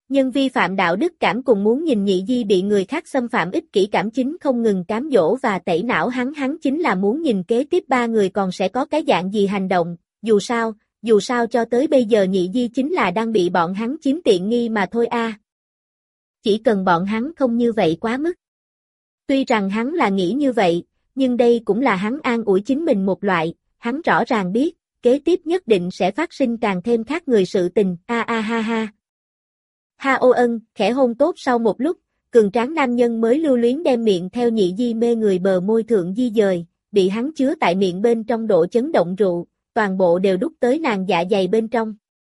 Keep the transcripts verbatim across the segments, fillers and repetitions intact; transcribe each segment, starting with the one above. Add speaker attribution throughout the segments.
Speaker 1: Nhân vi phạm đạo đức cảm cùng muốn nhìn Nhị Di bị người khác xâm phạm ích kỷ cảm chính không ngừng cám dỗ và tẩy não hắn hắn chính là muốn nhìn kế tiếp ba người còn sẽ có cái dạng gì hành động, dù sao, dù sao cho tới bây giờ Nhị Di chính là đang bị bọn hắn chiếm tiện nghi mà thôi a. À. Chỉ cần bọn hắn không như vậy quá mức. Tuy rằng hắn là nghĩ như vậy, nhưng đây cũng là hắn an ủi chính mình một loại, hắn rõ ràng biết, kế tiếp nhất định sẽ phát sinh càng thêm khác người sự tình, a a ha ha. Ha ô ân, khẽ hôn tốt sau một lúc, cường tráng nam nhân mới lưu luyến đem miệng theo Nhị Di mê người bờ môi thượng di dời, bị hắn chứa tại miệng bên trong độ chấn động rượu, toàn bộ đều đút tới nàng dạ dày bên trong.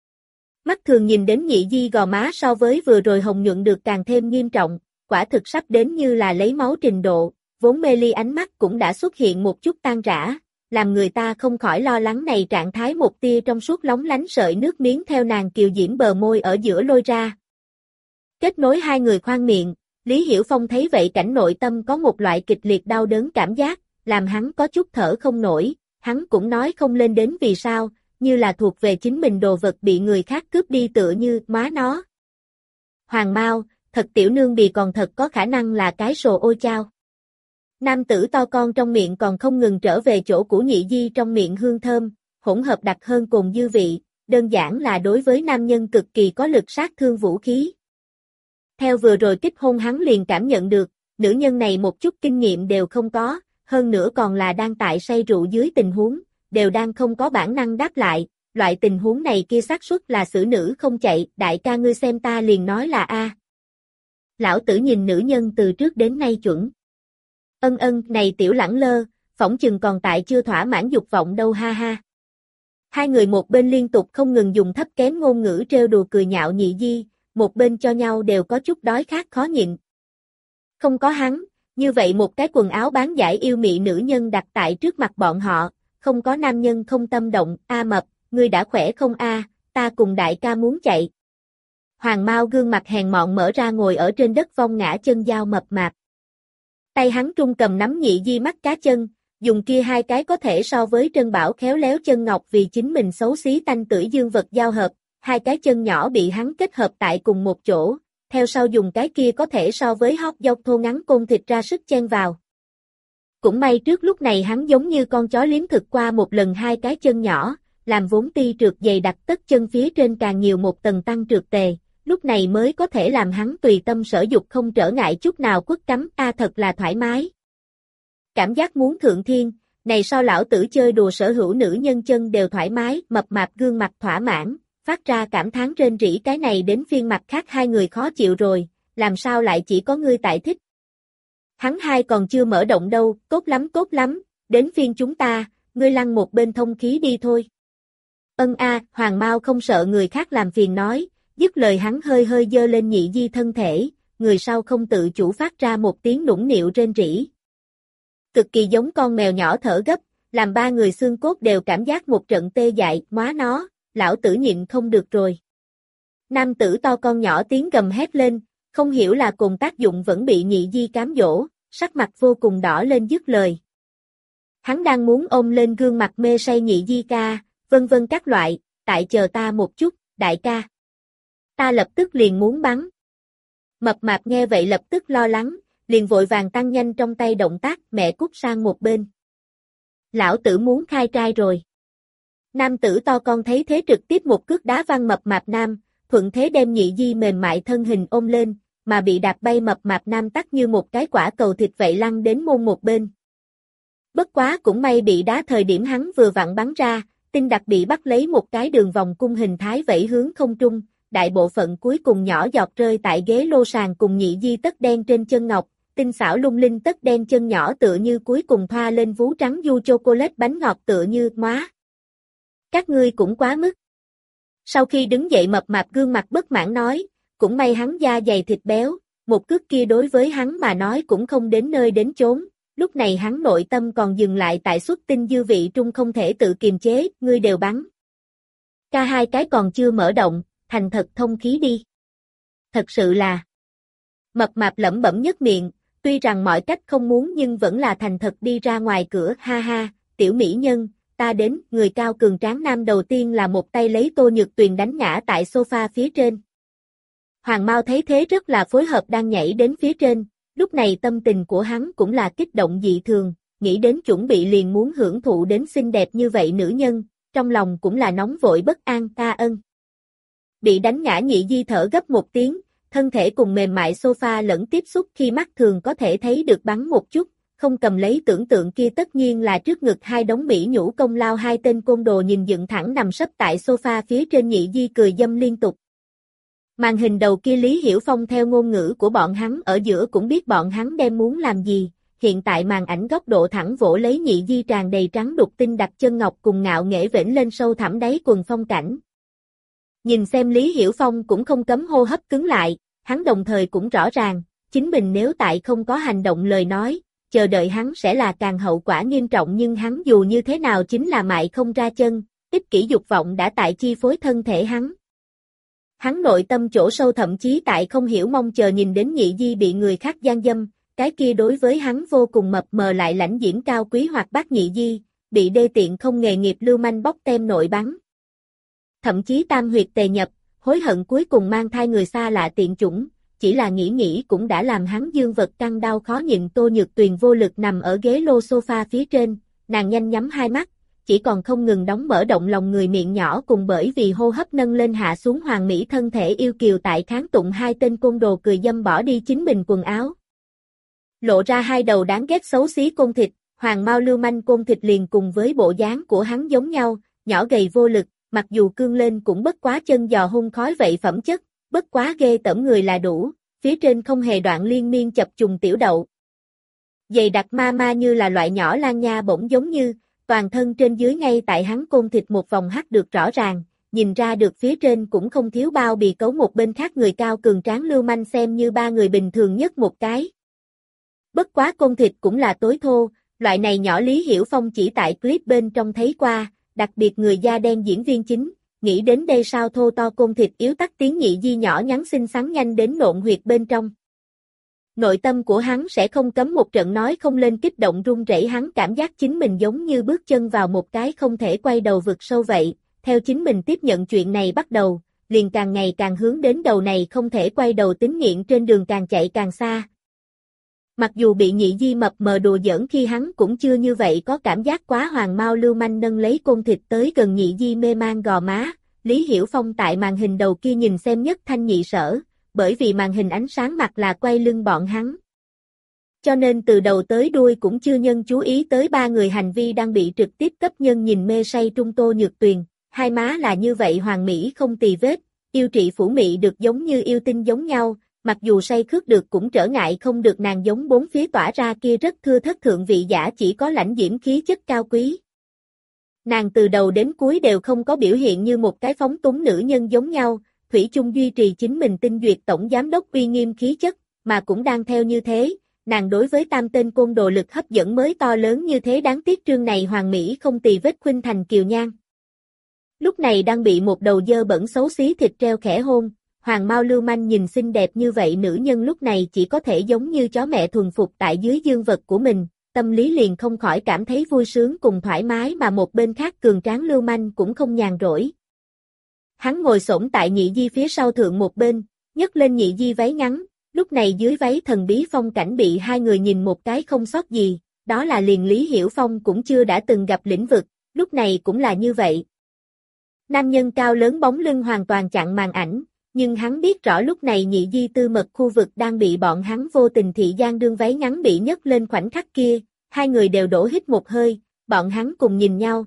Speaker 1: Mắt thường nhìn đến Nhị Di gò má so với vừa rồi hồng nhuận được càng thêm nghiêm trọng, quả thực sắp đến như là lấy máu trình độ, vốn mê ly ánh mắt cũng đã xuất hiện một chút tan rã, làm người ta không khỏi lo lắng này trạng thái một tia trong suốt lóng lánh sợi nước miếng theo nàng kiều diễm bờ môi ở giữa lôi ra. Kết nối hai người khoang miệng, Lý Hiểu Phong thấy vậy cảnh nội tâm có một loại kịch liệt đau đớn cảm giác, làm hắn có chút thở không nổi, hắn cũng nói không lên đến vì sao, như là thuộc về chính mình đồ vật bị người khác cướp đi tựa như má nó. Hoàng Mao, thật tiểu nương bì còn thật có khả năng là cái sồ ôi chao. Nam tử to con trong miệng còn không ngừng trở về chỗ của Nhị Di trong miệng hương thơm, hỗn hợp đặc hơn cồn dư vị, đơn giản là đối với nam nhân cực kỳ có lực sát thương vũ khí. Theo vừa rồi kích hôn hắn liền cảm nhận được, nữ nhân này một chút kinh nghiệm đều không có, hơn nữa còn là đang tại say rượu dưới tình huống, đều đang không có bản năng đáp lại, loại tình huống này kia xác suất là xử nữ không chạy, đại ca ngươi xem ta liền nói là a. Lão tử nhìn nữ nhân từ trước đến nay chuẩn. Ân ân, này tiểu lẳng lơ, phỏng chừng còn tại chưa thỏa mãn dục vọng đâu ha ha. Hai người một bên liên tục không ngừng dùng thấp kém ngôn ngữ trêu đùa cười nhạo Nhị Di, một bên cho nhau đều có chút đói khát khó nhịn. Không có hắn, như vậy một cái quần áo bán giải yêu mị nữ nhân đặt tại trước mặt bọn họ, không có nam nhân không tâm động, a mập, ngươi đã khỏe không a, ta cùng đại ca muốn chạy. Hoàng Mao gương mặt hèn mọn mở ra ngồi ở trên đất vong ngã chân dao mập mạp. Tay hắn trung cầm nắm Nhị Di mắt cá chân, dùng kia hai cái có thể so với Trân Bảo khéo léo chân ngọc vì chính mình xấu xí tanh tưởi dương vật giao hợp, hai cái chân nhỏ bị hắn kết hợp tại cùng một chỗ, theo sau dùng cái kia có thể so với hót dọc thô ngắn côn thịt ra sức chen vào. Cũng may trước lúc này hắn giống như con chó liếm thực qua một lần hai cái chân nhỏ, làm vốn ti trượt dày đặc tất chân phía trên càng nhiều một tầng tăng trượt tề, lúc này mới có thể làm hắn tùy tâm sở dục không trở ngại chút nào quất cắm, a thật là thoải mái. Cảm giác muốn thượng thiên, này sao lão tử chơi đùa sở hữu nữ nhân chân đều thoải mái, mập mạp gương mặt thỏa mãn, phát ra cảm thán rên rỉ cái này đến phiên mặt khác hai người khó chịu rồi, làm sao lại chỉ có ngươi tại thích. Hắn hai còn chưa mở động đâu, tốt lắm tốt lắm, đến phiên chúng ta, ngươi lăn một bên thông khí đi thôi. Ân a, Hoàng Mao không sợ người khác làm phiền nói, dứt lời hắn hơi hơi dơ lên Nhị Di thân thể, người sau không tự chủ phát ra một tiếng nũng nịu rên rỉ. Cực kỳ giống con mèo nhỏ thở gấp, làm ba người xương cốt đều cảm giác một trận tê dại, móa nó, lão tử nhịn không được rồi. Nam tử to con nhỏ tiếng gầm hét lên, không hiểu là cùng tác dụng vẫn bị Nhị Di cám dỗ, sắc mặt vô cùng đỏ lên dứt lời. Hắn đang muốn ôm lên gương mặt mê say Nhị Di ca, vân vân các loại, tại chờ ta một chút, đại ca. Ta lập tức liền muốn bắn. Mập mạp nghe vậy lập tức lo lắng, liền vội vàng tăng nhanh trong tay động tác, mẹ cút sang một bên. Lão tử muốn khai trai rồi. Nam tử to con thấy thế trực tiếp một cước đá văng mập mạp nam, thuận thế đem Nhị Di mềm mại thân hình ôm lên, mà bị đạp bay mập mạp nam tắt như một cái quả cầu thịt vậy lăn đến môn một bên. Bất quá cũng may bị đá thời điểm hắn vừa vặn bắn ra, tinh đặc bị bắt lấy một cái đường vòng cung hình thái vẫy hướng không trung, đại bộ phận cuối cùng nhỏ giọt rơi tại ghế lô sàn cùng Nhị Di tất đen trên chân ngọc, tinh xảo lung linh tất đen chân nhỏ tựa như cuối cùng thoa lên vú trắng du chocolate bánh ngọt tựa như móa. Các ngươi cũng quá mức. Sau khi đứng dậy mập mạp gương mặt bất mãn nói, cũng may hắn da dày thịt béo, một cước kia đối với hắn mà nói cũng không đến nơi đến chốn, lúc này hắn nội tâm còn dừng lại tại xuất tinh dư vị trung không thể tự kiềm chế, ngươi đều bắn. Ca hai cái còn chưa mở động, thành thật thông khí đi. Thật sự là. Mập mạp lẩm bẩm nhếch miệng, tuy rằng mọi cách không muốn nhưng vẫn là thành thật đi ra ngoài cửa, ha ha, tiểu mỹ nhân, ta đến, người cao cường tráng nam đầu tiên là một tay lấy Tô Nhược Tuyền đánh ngã tại sofa phía trên. Hoàng Mao thấy thế rất là phối hợp đang nhảy đến phía trên, lúc này tâm tình của hắn cũng là kích động dị thường, nghĩ đến chuẩn bị liền muốn hưởng thụ đến xinh đẹp như vậy nữ nhân, trong lòng cũng là nóng vội bất an. Ta ân. Bị đánh ngã Nhị Di thở gấp một tiếng, thân thể cùng mềm mại sofa lẫn tiếp xúc khi mắt thường có thể thấy được bắn một chút, không cầm lấy tưởng tượng kia tất nhiên là trước ngực hai đống mỹ nhũ công lao. Hai tên côn đồ nhìn dựng thẳng nằm sấp tại sofa phía trên. Nhị Di cười dâm liên tục. Màn hình đầu kia Lý Hiểu Phong theo ngôn ngữ của bọn hắn ở giữa cũng biết bọn hắn đem muốn làm gì, hiện tại màn ảnh góc độ thẳng vỗ lấy Nhị Di tràn đầy trắng đục tinh đặt chân ngọc cùng ngạo nghễ vểnh lên sâu thẳm đáy quần phong cảnh. Nhìn xem Lý Hiểu Phong cũng không cấm hô hấp cứng lại, hắn đồng thời cũng rõ ràng, chính mình nếu tại không có hành động lời nói, chờ đợi hắn sẽ là càng hậu quả nghiêm trọng, nhưng hắn dù như thế nào chính là mại không ra chân, ích kỷ dục vọng đã tại chi phối thân thể hắn. Hắn nội tâm chỗ sâu thậm chí tại không hiểu mong chờ nhìn đến Nhị Di bị người khác gian dâm, cái kia đối với hắn vô cùng mập mờ lại lãnh diễm cao quý hoặc bác Nhị Di, bị đê tiện không nghề nghiệp lưu manh bóc tem nội bắn. Thậm chí tam huyệt tề nhập, hối hận cuối cùng mang thai người xa lạ tiện chủng, chỉ là nghĩ nghĩ cũng đã làm hắn dương vật căng đau khó nhịn. Tô Nhược Tuyền vô lực nằm ở ghế lô sofa phía trên, nàng nhanh nhắm hai mắt, chỉ còn không ngừng đóng mở động lòng người miệng nhỏ cùng bởi vì hô hấp nâng lên hạ xuống hoàn mỹ thân thể yêu kiều tại kháng tụng. Hai tên côn đồ cười dâm bỏ đi chính mình quần áo, lộ ra hai đầu đáng ghét xấu xí côn thịt. Hoàng Mao lưu manh côn thịt liền cùng với bộ dáng của hắn giống nhau, nhỏ gầy vô lực, mặc dù cương lên cũng bất quá chân giò hun khói vậy phẩm chất, bất quá ghê tởm người là đủ, phía trên không hề đoạn liên miên chập trùng tiểu đậu. Dày đặc ma ma như là loại nhỏ lan nha bỗng giống như, toàn thân trên dưới ngay tại hắn côn thịt một vòng hắt được rõ ràng, nhìn ra được phía trên cũng không thiếu bao bì cấu. Một bên khác người cao cường tráng lưu manh xem như ba người bình thường nhất một cái. Bất quá côn thịt cũng là tối thô, loại này nhỏ Lý Hiểu Phong chỉ tại clip bên trong thấy qua, đặc biệt người da đen diễn viên chính, nghĩ đến đây sao thô to côn thịt yếu tắt tiếng Nhị Di nhỏ nhắn xinh xắn nhanh đến nộn huyệt bên trong. Nội tâm của hắn sẽ không cấm một trận nói không lên kích động run rẩy, hắn cảm giác chính mình giống như bước chân vào một cái không thể quay đầu vực sâu vậy, theo chính mình tiếp nhận chuyện này bắt đầu, liền càng ngày càng hướng đến đầu này không thể quay đầu tính nghiện trên đường càng chạy càng xa. Mặc dù bị Nhị Di mập mờ đùa giỡn khi hắn cũng chưa như vậy có cảm giác quá. Hoàng Mao lưu manh nâng lấy côn thịt tới gần Nhị Di mê man gò má, Lý Hiểu Phong tại màn hình đầu kia nhìn xem nhất thanh nhị sở, bởi vì màn hình ánh sáng mặt là quay lưng bọn hắn. Cho nên từ đầu tới đuôi cũng chưa nhân chú ý tới ba người hành vi đang bị trực tiếp cấp nhân nhìn mê say trung. Tô Nhược Tuyền, hai má là như vậy hoàn mỹ không tì vết, yêu trị phủ mị được giống như yêu tinh giống nhau. Mặc dù say khước được cũng trở ngại không được nàng giống bốn phía tỏa ra kia rất thưa thất thượng vị giả chỉ có lãnh diễm khí chất cao quý. Nàng từ đầu đến cuối đều không có biểu hiện như một cái phóng túng nữ nhân giống nhau, thủy chung duy trì chính mình tinh duyệt tổng giám đốc uy nghiêm khí chất, mà cũng đang theo như thế, nàng đối với tam tên côn đồ lực hấp dẫn mới to lớn như thế. Đáng tiếc trương này hoàn mỹ không tì vết khuynh thành kiều nhan. Lúc này đang bị một đầu dơ bẩn xấu xí thịt treo khẽ hôn. Hoàng Mao lưu manh nhìn xinh đẹp như vậy nữ nhân lúc này chỉ có thể giống như chó mẹ thuần phục tại dưới dương vật của mình, tâm lý liền không khỏi cảm thấy vui sướng cùng thoải mái. Mà một bên khác cường tráng lưu manh cũng không nhàn rỗi. Hắn ngồi xổm tại Nhị Di phía sau thượng một bên, nhấc lên Nhị Di váy ngắn, lúc này dưới váy thần bí phong cảnh bị hai người nhìn một cái không sót gì, đó là liền Lý Hiểu Phong cũng chưa đã từng gặp lĩnh vực, lúc này cũng là như vậy. Nam nhân cao lớn bóng lưng hoàn toàn chặn màn ảnh. Nhưng hắn biết rõ lúc này Nhị Di tư mật khu vực đang bị bọn hắn vô tình thị gian đương váy ngắn bị nhấc lên khoảnh khắc kia, hai người đều đổ hít một hơi, bọn hắn cùng nhìn nhau.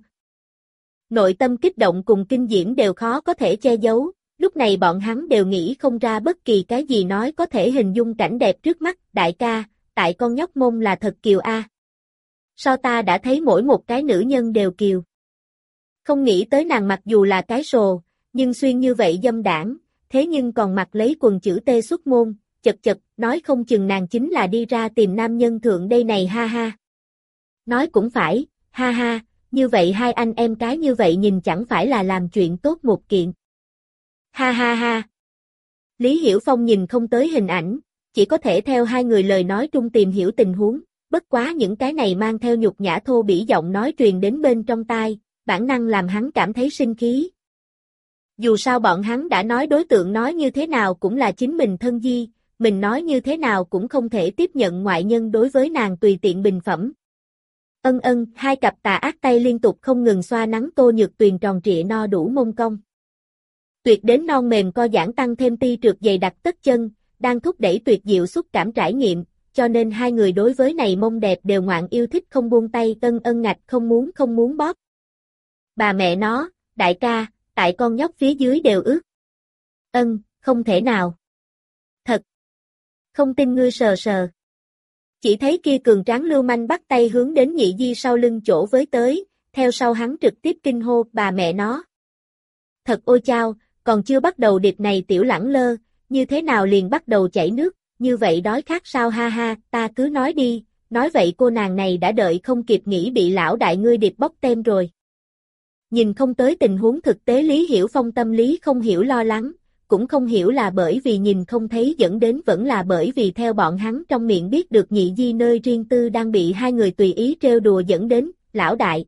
Speaker 1: Nội tâm kích động cùng kinh diễm đều khó có thể che giấu, lúc này bọn hắn đều nghĩ không ra bất kỳ cái gì nói có thể hình dung cảnh đẹp trước mắt. Đại ca, tại con nhóc mông là thật kiều a. Sao ta đã thấy mỗi một cái nữ nhân đều kiều. Không nghĩ tới nàng mặc dù là cái sồ, nhưng xuyên như vậy dâm đảng. Thế nhưng còn mặc lấy quần chữ T xuất môn, chật chật, nói không chừng nàng chính là đi ra tìm nam nhân thượng đây này ha ha. Nói cũng phải, ha ha, như vậy hai anh em cái như vậy nhìn chẳng phải là làm chuyện tốt một kiện. Ha ha ha. Lý Hiểu Phong nhìn không tới hình ảnh, chỉ có thể theo hai người lời nói trung tìm hiểu tình huống, bất quá những cái này mang theo nhục nhã thô bỉ giọng nói truyền đến bên trong tai, bản năng làm hắn cảm thấy sinh khí. Dù sao bọn hắn đã nói đối tượng nói như thế nào cũng là chính mình thân di, mình nói như thế nào cũng không thể tiếp nhận ngoại nhân đối với nàng tùy tiện bình phẩm. Ân ân, hai cặp tà ác tay liên tục không ngừng xoa nắng Tô Nhược Tuyền tròn trịa no đủ mông cong. Tuyệt đến non mềm co giãn tăng thêm ti trượt dày đặc tất chân, đang thúc đẩy tuyệt diệu xúc cảm trải nghiệm, cho nên hai người đối với này mông đẹp đều ngoạn yêu thích không buông tay, ân ân ngạch không muốn không muốn bóp. Bà mẹ nó, đại ca, tại con nhóc phía dưới đều ướt. Ân, không thể nào. Thật. Không tin ngươi sờ sờ. Chỉ thấy kia cường tráng lưu manh bắt tay hướng đến Nhị Di sau lưng chỗ với tới, theo sau hắn trực tiếp kinh hô, bà mẹ nó. Thật ôi chao, còn chưa bắt đầu điệp này tiểu lẳng lơ, như thế nào liền bắt đầu chảy nước, như vậy đói khát sao ha ha, ta cứ nói đi, nói vậy cô nàng này đã đợi không kịp nghĩ bị lão đại ngươi điệp bóc tem rồi. Nhìn không tới tình huống thực tế Lý Hiểu Phong tâm lý không hiểu lo lắng, cũng không hiểu là bởi vì nhìn không thấy dẫn đến vẫn là bởi vì theo bọn hắn trong miệng biết được Nhị Di nơi riêng tư đang bị hai người tùy ý trêu đùa dẫn đến, lão đại.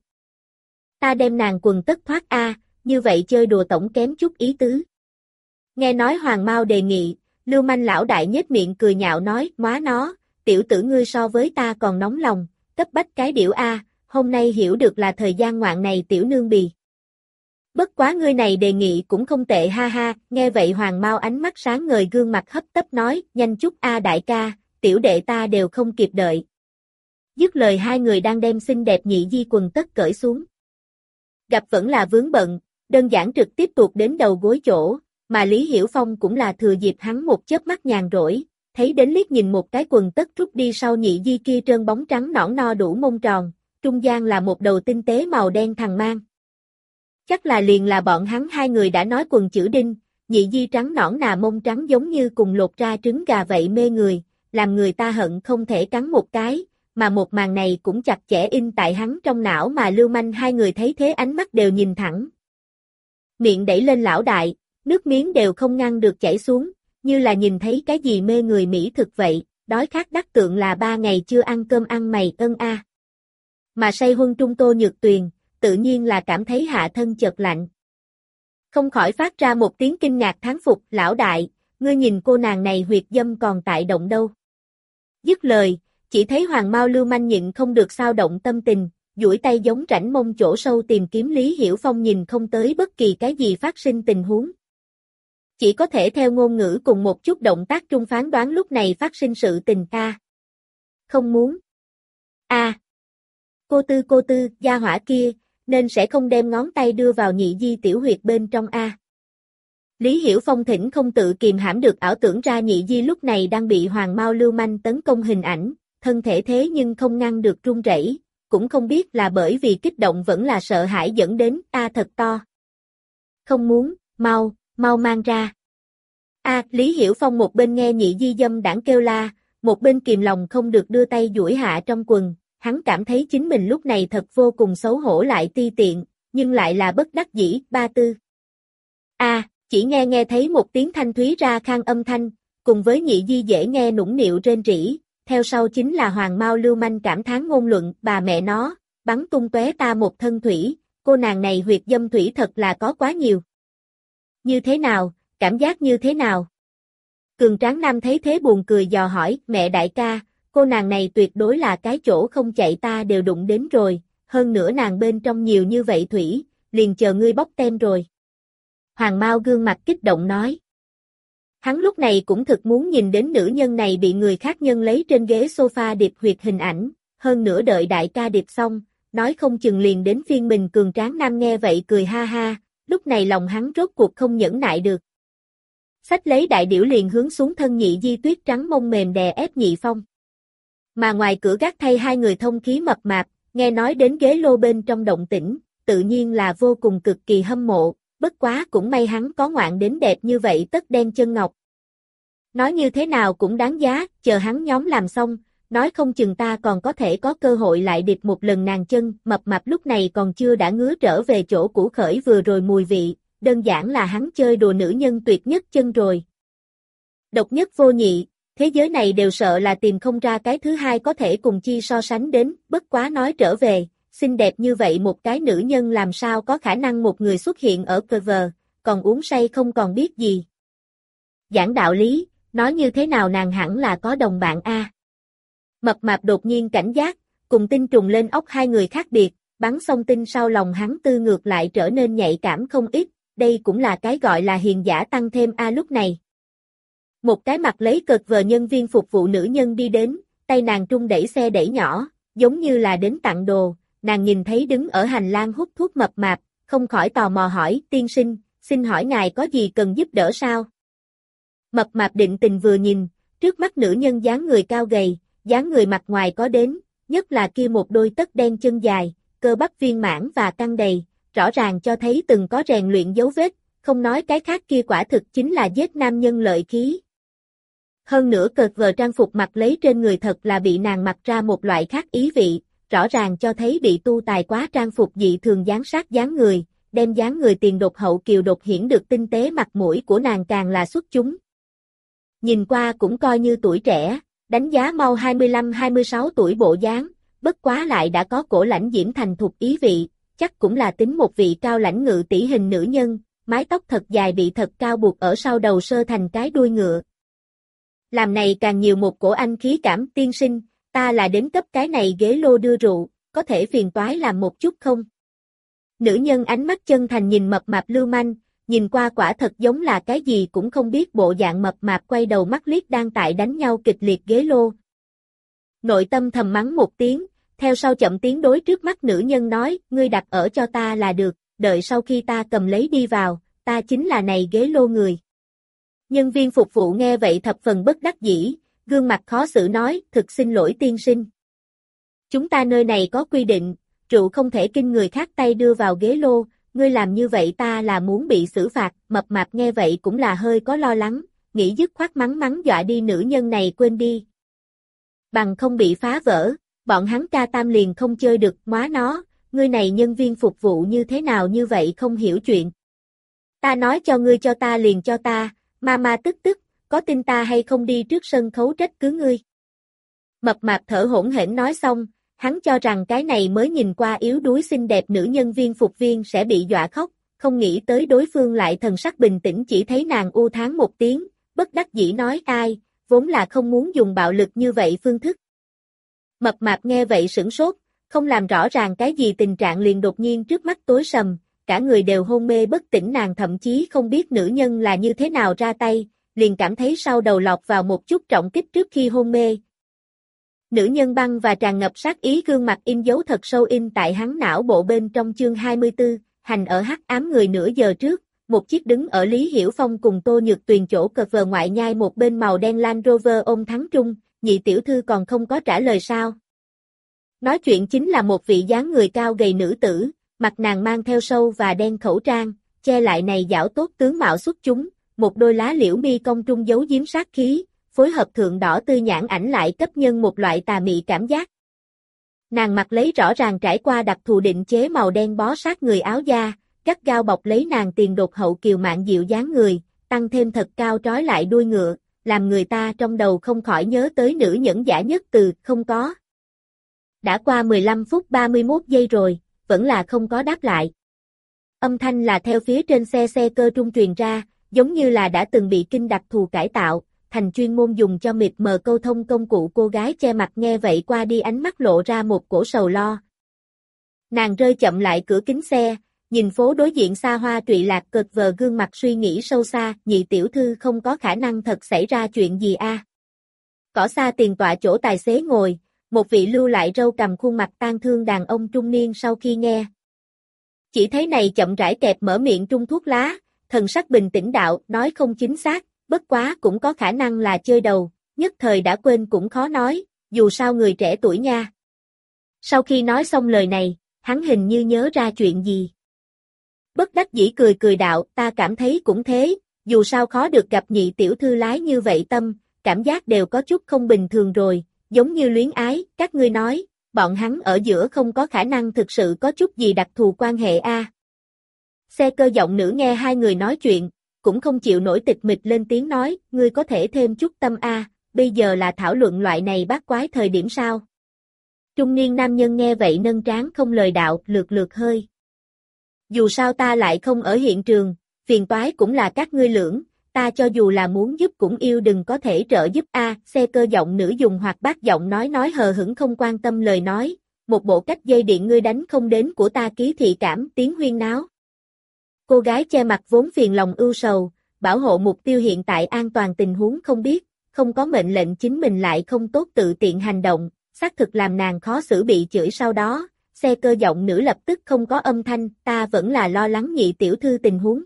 Speaker 1: Ta đem nàng quần tất thoát a, như vậy chơi đùa tổng kém chút ý tứ. Nghe nói Hoàng Mao đề nghị, lưu manh lão đại nhếch miệng cười nhạo nói, móa nó, tiểu tử ngươi so với ta còn nóng lòng, cấp bách cái điểu a, hôm nay hiểu được là thời gian ngoạn này tiểu nương bì. Bất quá ngươi này đề nghị cũng không tệ ha ha, nghe vậy Hoàng Mao ánh mắt sáng ngời gương mặt hấp tấp nói, nhanh chút a đại ca, tiểu đệ ta đều không kịp đợi. Dứt lời hai người đang đem xinh đẹp Nhị Di quần tất cởi xuống. Gặp vẫn là vướng bận, đơn giản trực tiếp tuột đến đầu gối chỗ, mà Lý Hiểu Phong cũng là thừa dịp hắn một chớp mắt nhàn rỗi, thấy đến liếc nhìn một cái quần tất rút đi sau Nhị Di kia trơn bóng trắng nõn no đủ mông tròn, trung gian là một đầu tinh tế màu đen thằng mang. Chắc là liền là bọn hắn hai người đã nói quần chữ đinh, Nhị Di trắng nõn nà mông trắng giống như cùng lột ra trứng gà vậy mê người, làm người ta hận không thể cắn một cái, mà một màn này cũng chặt chẽ in tại hắn trong não mà lưu manh hai người thấy thế ánh mắt đều nhìn thẳng. Miệng đẩy lên lão đại, nước miếng đều không ngăn được chảy xuống, như là nhìn thấy cái gì mê người mỹ thực vậy, đói khát đắc tượng là ba ngày chưa ăn cơm ăn mày ân a. Mà say huân trung Tô Nhược Tuyền, tự nhiên là cảm thấy hạ thân chợt lạnh. Không khỏi phát ra một tiếng kinh ngạc thán phục, lão đại, ngươi nhìn cô nàng này huyệt dâm còn tại động đâu. Dứt lời, chỉ thấy Hoàng Mao lưu manh nhịn không được sao động tâm tình, duỗi tay giống rãnh mông chỗ sâu tìm kiếm Lý Hiểu Phong nhìn không tới bất kỳ cái gì phát sinh tình huống. Chỉ có thể theo ngôn ngữ cùng một chút động tác trung phán đoán lúc này phát sinh sự tình ca. Không muốn. A. À. Cô tư cô tư, gia hỏa kia, nên sẽ không đem ngón tay đưa vào Nhị Di tiểu huyệt bên trong A. Lý Hiểu Phong thỉnh không tự kìm hãm được ảo tưởng ra Nhị Di lúc này đang bị Hoàng Mao lưu manh tấn công hình ảnh, thân thể thế nhưng không ngăn được run rẩy, cũng không biết là bởi vì kích động vẫn là sợ hãi dẫn đến A thật to. Không muốn, mau, mau mang ra. A, Lý Hiểu Phong một bên nghe Nhị Di dâm đảng kêu la, một bên kìm lòng không được đưa tay duỗi hạ trong quần, hắn cảm thấy chính mình lúc này thật vô cùng xấu hổ lại ti tiện, nhưng lại là bất đắc dĩ, ba tư. A, chỉ nghe nghe thấy một tiếng thanh thúy ra khang âm thanh, cùng với Nhị Di dễ nghe nũng nịu rên rỉ, theo sau chính là Hoàng Mao lưu manh cảm thán ngôn luận, bà mẹ nó, bắn tung tóe ta một thân thủy, cô nàng này huyệt dâm thủy thật là có quá nhiều. Như thế nào, cảm giác như thế nào? Cường tráng nam thấy thế buồn cười dò hỏi, mẹ đại ca, cô nàng này tuyệt đối là cái chỗ không chạy ta đều đụng đến rồi, hơn nữa nàng bên trong nhiều như vậy thủy, liền chờ ngươi bóc tem rồi. Hoàng Mao gương mặt kích động nói. Hắn lúc này cũng thực muốn nhìn đến nữ nhân này bị người khác nhân lấy trên ghế sofa điệp huyệt hình ảnh, hơn nữa đợi đại ca điệp xong, nói không chừng liền đến phiên mình. Cường tráng nam nghe vậy cười ha ha, lúc này lòng hắn rốt cuộc không nhẫn nại được. Xách lấy đại điểu liền hướng xuống thân Nhị Di tuyết trắng mông mềm đè ép Nhị Phong. Mà ngoài cửa gác thay hai người thông khí mập mạp, nghe nói đến ghế lô bên trong động tĩnh, tự nhiên là vô cùng cực kỳ hâm mộ, bất quá cũng may hắn có ngoạn đến đẹp như vậy tất đen chân ngọc. Nói như thế nào cũng đáng giá, chờ hắn nhóm làm xong, nói không chừng ta còn có thể có cơ hội lại điệp một lần nàng chân, mập mạp lúc này còn chưa đã ngứa trở về chỗ cũ khởi vừa rồi mùi vị, đơn giản là hắn chơi đùa nữ nhân tuyệt nhất chân rồi. Độc nhất vô nhị, thế giới này đều sợ là tìm không ra cái thứ hai có thể cùng chi so sánh đến, bất quá nói trở về, xinh đẹp như vậy một cái nữ nhân làm sao có khả năng một người xuất hiện ở cover, còn uống say không còn biết gì. Giảng đạo lý, nói như thế nào nàng hẳn là có đồng bạn a. Mập mạp đột nhiên cảnh giác, cùng tinh trùng lên ốc hai người khác biệt, bắn xong tinh sau lòng hắn tư ngược lại trở nên nhạy cảm không ít, đây cũng là cái gọi là hiền giả tăng thêm a lúc này. Một cái mặt lấy cợt vờ nhân viên phục vụ nữ nhân đi đến, tay nàng trung đẩy xe đẩy nhỏ, giống như là đến tặng đồ, nàng nhìn thấy đứng ở hành lang hút thuốc mập mạp, không khỏi tò mò hỏi, tiên sinh, xin hỏi ngài có gì cần giúp đỡ sao? Mập mạp định tình vừa nhìn, trước mắt nữ nhân dáng người cao gầy, dáng người mặt ngoài có đến, nhất là kia một đôi tất đen chân dài, cơ bắp viên mãn và căng đầy, rõ ràng cho thấy từng có rèn luyện dấu vết, không nói cái khác kia quả thực chính là giết nam nhân lợi khí. Hơn nữa cợt vờ trang phục mặc lấy trên người thật là bị nàng mặc ra một loại khác ý vị, rõ ràng cho thấy bị tu tài quá trang phục dị thường dáng sát dáng người, đem dáng người tiền đột hậu kiều đột hiển được tinh tế mặt mũi của nàng càng là xuất chúng. Nhìn qua cũng coi như tuổi trẻ, đánh giá mau hai mươi lăm hai mươi sáu tuổi bộ dáng, bất quá lại đã có cổ lãnh diễm thành thục ý vị, chắc cũng là tính một vị cao lãnh ngự tỷ hình nữ nhân, mái tóc thật dài bị thật cao buộc ở sau đầu sơ thành cái đuôi ngựa. Làm này càng nhiều một cổ anh khí cảm, tiên sinh, ta là đến cấp cái này ghế lô đưa rượu, có thể phiền toái làm một chút không? Nữ nhân ánh mắt chân thành nhìn mập mạp lưu manh, nhìn qua quả thật giống là cái gì cũng không biết bộ dạng mập mạp quay đầu mắt liếc đang tại đánh nhau kịch liệt ghế lô. Nội tâm thầm mắng một tiếng, theo sau chậm tiến đối trước mắt nữ nhân nói, ngươi đặt ở cho ta là được, đợi sau khi ta cầm lấy đi vào, ta chính là này ghế lô người. Nhân viên phục vụ nghe vậy thập phần bất đắc dĩ, gương mặt khó xử nói, thực xin lỗi tiên sinh. Chúng ta nơi này có quy định, rượu không thể kinh người khác tay đưa vào ghế lô, ngươi làm như vậy ta là muốn bị xử phạt, mập mạp nghe vậy cũng là hơi có lo lắng, nghĩ dứt khoát mắng mắng dọa đi nữ nhân này quên đi. Bằng không bị phá vỡ, bọn hắn ca tam liền không chơi được, móa nó, ngươi này nhân viên phục vụ như thế nào như vậy không hiểu chuyện. Ta nói cho ngươi cho ta liền cho ta, ma ma tức tức, có tin ta hay không đi trước sân khấu trách cứ ngươi. Mập mạp thở hổn hển nói xong, hắn cho rằng cái này mới nhìn qua yếu đuối xinh đẹp nữ nhân viên phục viên sẽ bị dọa khóc, không nghĩ tới đối phương lại thần sắc bình tĩnh chỉ thấy nàng u thán một tiếng, bất đắc dĩ nói ai, vốn là không muốn dùng bạo lực như vậy phương thức. Mập mạp nghe vậy sửng sốt, không làm rõ ràng cái gì tình trạng liền đột nhiên trước mắt tối sầm, cả người đều hôn mê bất tỉnh nàng thậm chí không biết nữ nhân là như thế nào ra tay, liền cảm thấy sau đầu lọt vào một chút trọng kích trước khi hôn mê. Nữ nhân băng và tràn ngập sát ý gương mặt in dấu thật sâu in tại hắn não bộ bên trong chương hai mươi tư, hành ở hắc ám người nửa giờ trước, một chiếc đứng ở Lý Hiểu Phong cùng Tô Nhược Tuyền chỗ cờ vờ ngoại nhai một bên màu đen Land Rover ôm thắng trung, nhị tiểu thư còn không có trả lời sao. Nói chuyện chính là một vị dáng người cao gầy nữ tử, mặt nàng mang theo sâu và đen khẩu trang, che lại này dảo tốt tướng mạo xuất chúng, một đôi lá liễu mi cong trung giấu giếm sát khí, phối hợp thượng đỏ tươi nhãn ảnh lại cấp nhân một loại tà mị cảm giác. Nàng mặc lấy rõ ràng trải qua đặc thù định chế màu đen bó sát người áo da, gắt gao bọc lấy nàng tiền đột hậu kiều mạn dịu dáng người, tăng thêm thật cao trói lại đuôi ngựa, làm người ta trong đầu không khỏi nhớ tới nữ nhẫn giả nhất từ không có. Đã qua mười lăm phút ba mươi mốt giây rồi, vẫn là không có đáp lại. Âm thanh là theo phía trên xe xe cơ trung truyền ra, giống như là đã từng bị kinh đặc thù cải tạo, thành chuyên môn dùng cho mịt mờ câu thông công cụ. Cô gái che mặt nghe vậy qua đi ánh mắt lộ ra một cổ sầu lo. Nàng rơi chậm lại cửa kính xe, nhìn phố đối diện xa hoa trụy lạc cợt vờ gương mặt suy nghĩ sâu xa, nhị tiểu thư không có khả năng thật xảy ra chuyện gì a. À? Cỏ xa tiền tọa chỗ tài xế ngồi, một vị lưu lại râu cằm khuôn mặt tang thương đàn ông trung niên sau khi nghe. Chỉ thấy này chậm rãi kẹp mở miệng trung thuốc lá, thần sắc bình tĩnh đạo, nói không chính xác, bất quá cũng có khả năng là chơi đầu, nhất thời đã quên cũng khó nói, dù sao người trẻ tuổi nha. Sau khi nói xong lời này, hắn hình như nhớ ra chuyện gì. Bất đắc dĩ cười cười đạo, ta cảm thấy cũng thế, dù sao khó được gặp nhị tiểu thư lái như vậy tâm, cảm giác đều có chút không bình thường rồi, giống như luyến ái, các ngươi nói, bọn hắn ở giữa không có khả năng thực sự có chút gì đặc thù quan hệ a. À. Xe cơ giọng nữ nghe hai người nói chuyện, cũng không chịu nổi tịch mịch lên tiếng nói, ngươi có thể thêm chút tâm a, à, bây giờ là thảo luận loại này bát quái thời điểm sao. Trung niên nam nhân nghe vậy nâng trán không lời đạo, lượt lượt hơi. Dù sao ta lại không ở hiện trường, phiền toái cũng là các ngươi lưỡng, ta cho dù là muốn giúp cũng yêu đừng có thể trợ giúp a. Xe cơ giọng nữ dùng hoạt bát giọng nói nói hờ hững không quan tâm lời nói, một bộ cách dây điện ngươi đánh không đến của ta ký thị cảm tiếng huyên náo. Cô gái che mặt vốn phiền lòng ưu sầu, bảo hộ mục tiêu hiện tại an toàn tình huống không biết, không có mệnh lệnh chính mình lại không tốt tự tiện hành động, xác thực làm nàng khó xử bị chửi sau đó, xe cơ giọng nữ lập tức không có âm thanh, ta vẫn là lo lắng nhị tiểu thư tình huống.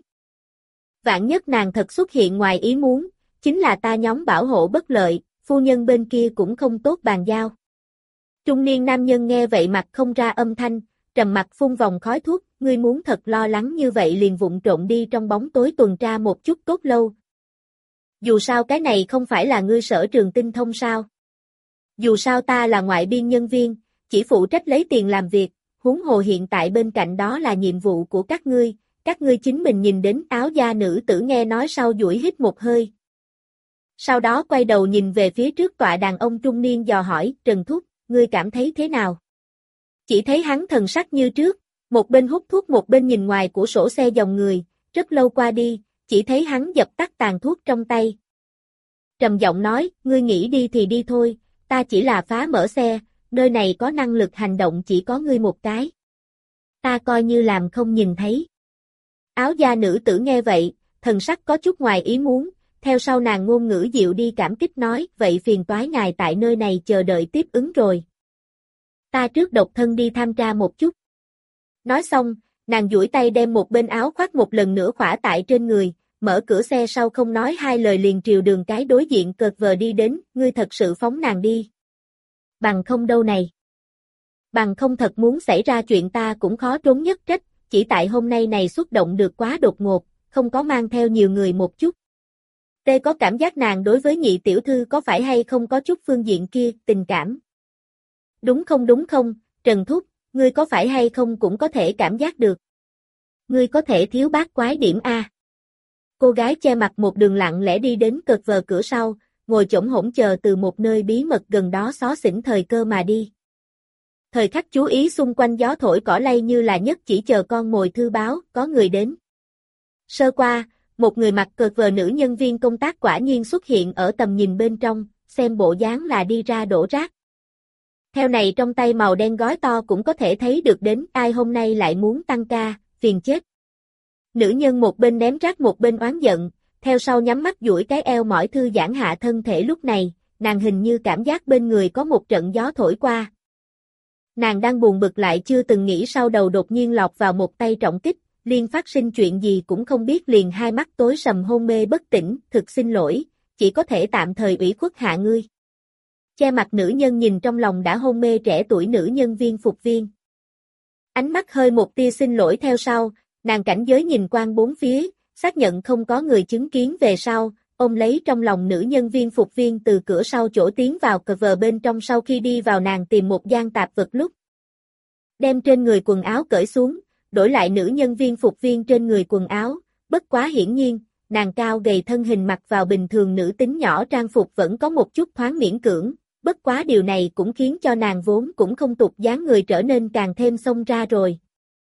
Speaker 1: Vạn nhất nàng thật xuất hiện ngoài ý muốn, chính là ta nhóm bảo hộ bất lợi, phu nhân bên kia cũng không tốt bàn giao. Trung niên nam nhân nghe vậy mặt không ra âm thanh, trầm mặt phun vòng khói thuốc, ngươi muốn thật lo lắng như vậy liền vụng trộn đi trong bóng tối tuần tra một chút tốt lâu. Dù sao cái này không phải là ngươi sở trường tinh thông sao. Dù sao ta là ngoại biên nhân viên, chỉ phụ trách lấy tiền làm việc, huống hồ hiện tại bên cạnh đó là nhiệm vụ của các ngươi, các ngươi chính mình nhìn đến áo da nữ tử nghe nói sau duỗi hít một hơi. Sau đó quay đầu nhìn về phía trước tọa đàn ông trung niên dò hỏi, Trần Thúc, ngươi cảm thấy thế nào? Chỉ thấy hắn thần sắc như trước, một bên hút thuốc một bên nhìn ngoài của sổ xe dòng người, rất lâu qua đi, chỉ thấy hắn dập tắt tàn thuốc trong tay. Trầm giọng nói, ngươi nghĩ đi thì đi thôi, ta chỉ là phá mở xe, nơi này có năng lực hành động chỉ có ngươi một cái. Ta coi như làm không nhìn thấy. Áo da nữ tử nghe vậy, thần sắc có chút ngoài ý muốn, theo sau nàng ngôn ngữ dịu đi cảm kích nói, vậy phiền toái ngài tại nơi này chờ đợi tiếp ứng rồi. Ta trước độc thân đi tham tra một chút. Nói xong, nàng duỗi tay đem một bên áo khoác một lần nữa khỏa tại trên người, mở cửa xe sau không nói hai lời liền triều đường cái đối diện cợt vờ đi đến, ngươi thật sự phóng nàng đi. Bằng không đâu này. Bằng không thật muốn xảy ra chuyện ta cũng khó trốn nhất trách, chỉ tại hôm nay này xuất động được quá đột ngột, không có mang theo nhiều người một chút. Tê có cảm giác nàng đối với nhị tiểu thư có phải hay không có chút phương diện kia, tình cảm. Đúng không đúng không, Trần Thúc, ngươi có phải hay không cũng có thể cảm giác được. Ngươi có thể thiếu bát quái điểm A. Cô gái che mặt một đường lặng lẽ đi đến cợt vờ cửa sau, ngồi chổng hổn chờ từ một nơi bí mật gần đó xó xỉnh thời cơ mà đi. Thời khắc chú ý xung quanh gió thổi cỏ lay như là nhất chỉ chờ con mồi thư báo, có người đến. Sơ qua, một người mặc cợt vờ nữ nhân viên công tác quả nhiên xuất hiện ở tầm nhìn bên trong, xem bộ dáng là đi ra đổ rác. Theo này trong tay màu đen gói to cũng có thể thấy được đến ai hôm nay lại muốn tăng ca, phiền chết. Nữ nhân một bên ném rác một bên oán giận, theo sau nhắm mắt duỗi cái eo mỏi thư giãn hạ thân thể lúc này, nàng hình như cảm giác bên người có một trận gió thổi qua. Nàng đang buồn bực lại chưa từng nghĩ sau đầu đột nhiên lọt vào một tay trọng kích, liên phát sinh chuyện gì cũng không biết liền hai mắt tối sầm hôn mê bất tỉnh, thực xin lỗi, chỉ có thể tạm thời ủy khuất hạ ngươi. Che mặt nữ nhân nhìn trong lòng đã hôn mê trẻ tuổi nữ nhân viên phục viên. Ánh mắt hơi một tia xin lỗi theo sau, nàng cảnh giới nhìn quan bốn phía, xác nhận không có người chứng kiến về sau, ôm lấy trong lòng nữ nhân viên phục viên từ cửa sau chỗ tiến vào cờ vờ bên trong sau khi đi vào nàng tìm một gian tạp vật lúc. Đem trên người quần áo cởi xuống, đổi lại nữ nhân viên phục viên trên người quần áo, bất quá hiển nhiên, nàng cao gầy thân hình mặc vào bình thường nữ tính nhỏ trang phục vẫn có một chút thoáng miễn cưỡng, bất quá điều này cũng khiến cho nàng vốn cũng không tục dáng người trở nên càng thêm xông ra rồi.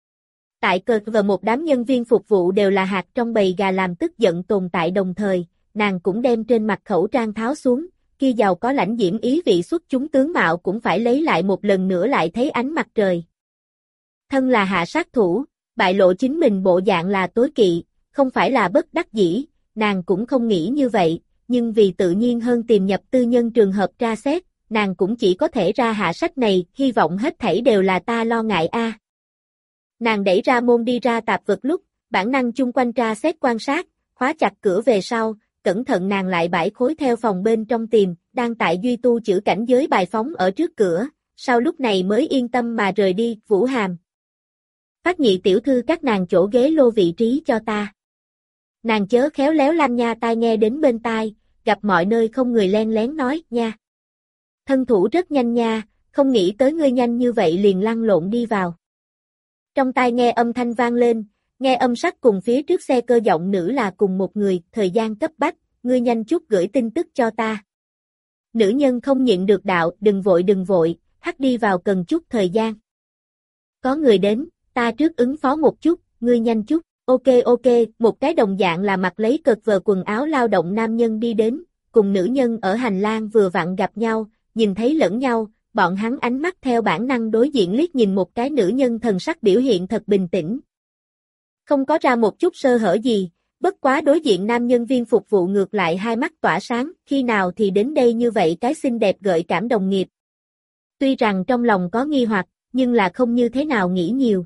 Speaker 1: Tại cờ và một đám nhân viên phục vụ đều là hạt trong bầy gà làm tức giận tồn tại đồng thời, nàng cũng đem trên mặt khẩu trang tháo xuống, kia giàu có lãnh diễm ý vị xuất chúng tướng mạo cũng phải lấy lại một lần nữa lại thấy ánh mặt trời. Thân là hạ sát thủ, bại lộ chính mình bộ dạng là tối kỵ, không phải là bất đắc dĩ, nàng cũng không nghĩ như vậy, nhưng vì tự nhiên hơn tìm nhập tư nhân trường hợp tra xét, nàng cũng chỉ có thể ra hạ sách này, hy vọng hết thảy đều là ta lo ngại a. À. Nàng đẩy ra môn đi ra tạp vật lúc, bản năng chung quanh tra xét quan sát, khóa chặt cửa về sau, cẩn thận nàng lại bãi khối theo phòng bên trong tìm, đang tại duy tu chữ cảnh giới bài phóng ở trước cửa, sau lúc này mới yên tâm mà rời đi, Vũ Hàm. Phát nhị tiểu thư các nàng chỗ ghế lô vị trí cho ta. Nàng chớ khéo léo lanh nha tai nghe đến bên tai, gặp mọi nơi không người len lén nói, nha. Thân thủ rất nhanh nha, không nghĩ tới ngươi nhanh như vậy liền lăn lộn đi vào. Trong tai nghe âm thanh vang lên, nghe âm sắc cùng phía trước xe cơ giọng nữ là cùng một người, thời gian cấp bách, ngươi nhanh chút gửi tin tức cho ta. Nữ nhân không nhịn được đạo, đừng vội đừng vội, hắt đi vào cần chút thời gian. Có người đến, ta trước ứng phó một chút, ngươi nhanh chút. Ok ok, một cái đồng dạng là mặc lấy cợt vờ quần áo lao động nam nhân đi đến, cùng nữ nhân ở hành lang vừa vặn gặp nhau, nhìn thấy lẫn nhau, bọn hắn ánh mắt theo bản năng đối diện liếc nhìn một cái nữ nhân thần sắc biểu hiện thật bình tĩnh. Không có ra một chút sơ hở gì, bất quá đối diện nam nhân viên phục vụ ngược lại hai mắt tỏa sáng, khi nào thì đến đây như vậy cái xinh đẹp gợi cảm đồng nghiệp. Tuy rằng trong lòng có nghi hoặc, nhưng là không như thế nào nghĩ nhiều.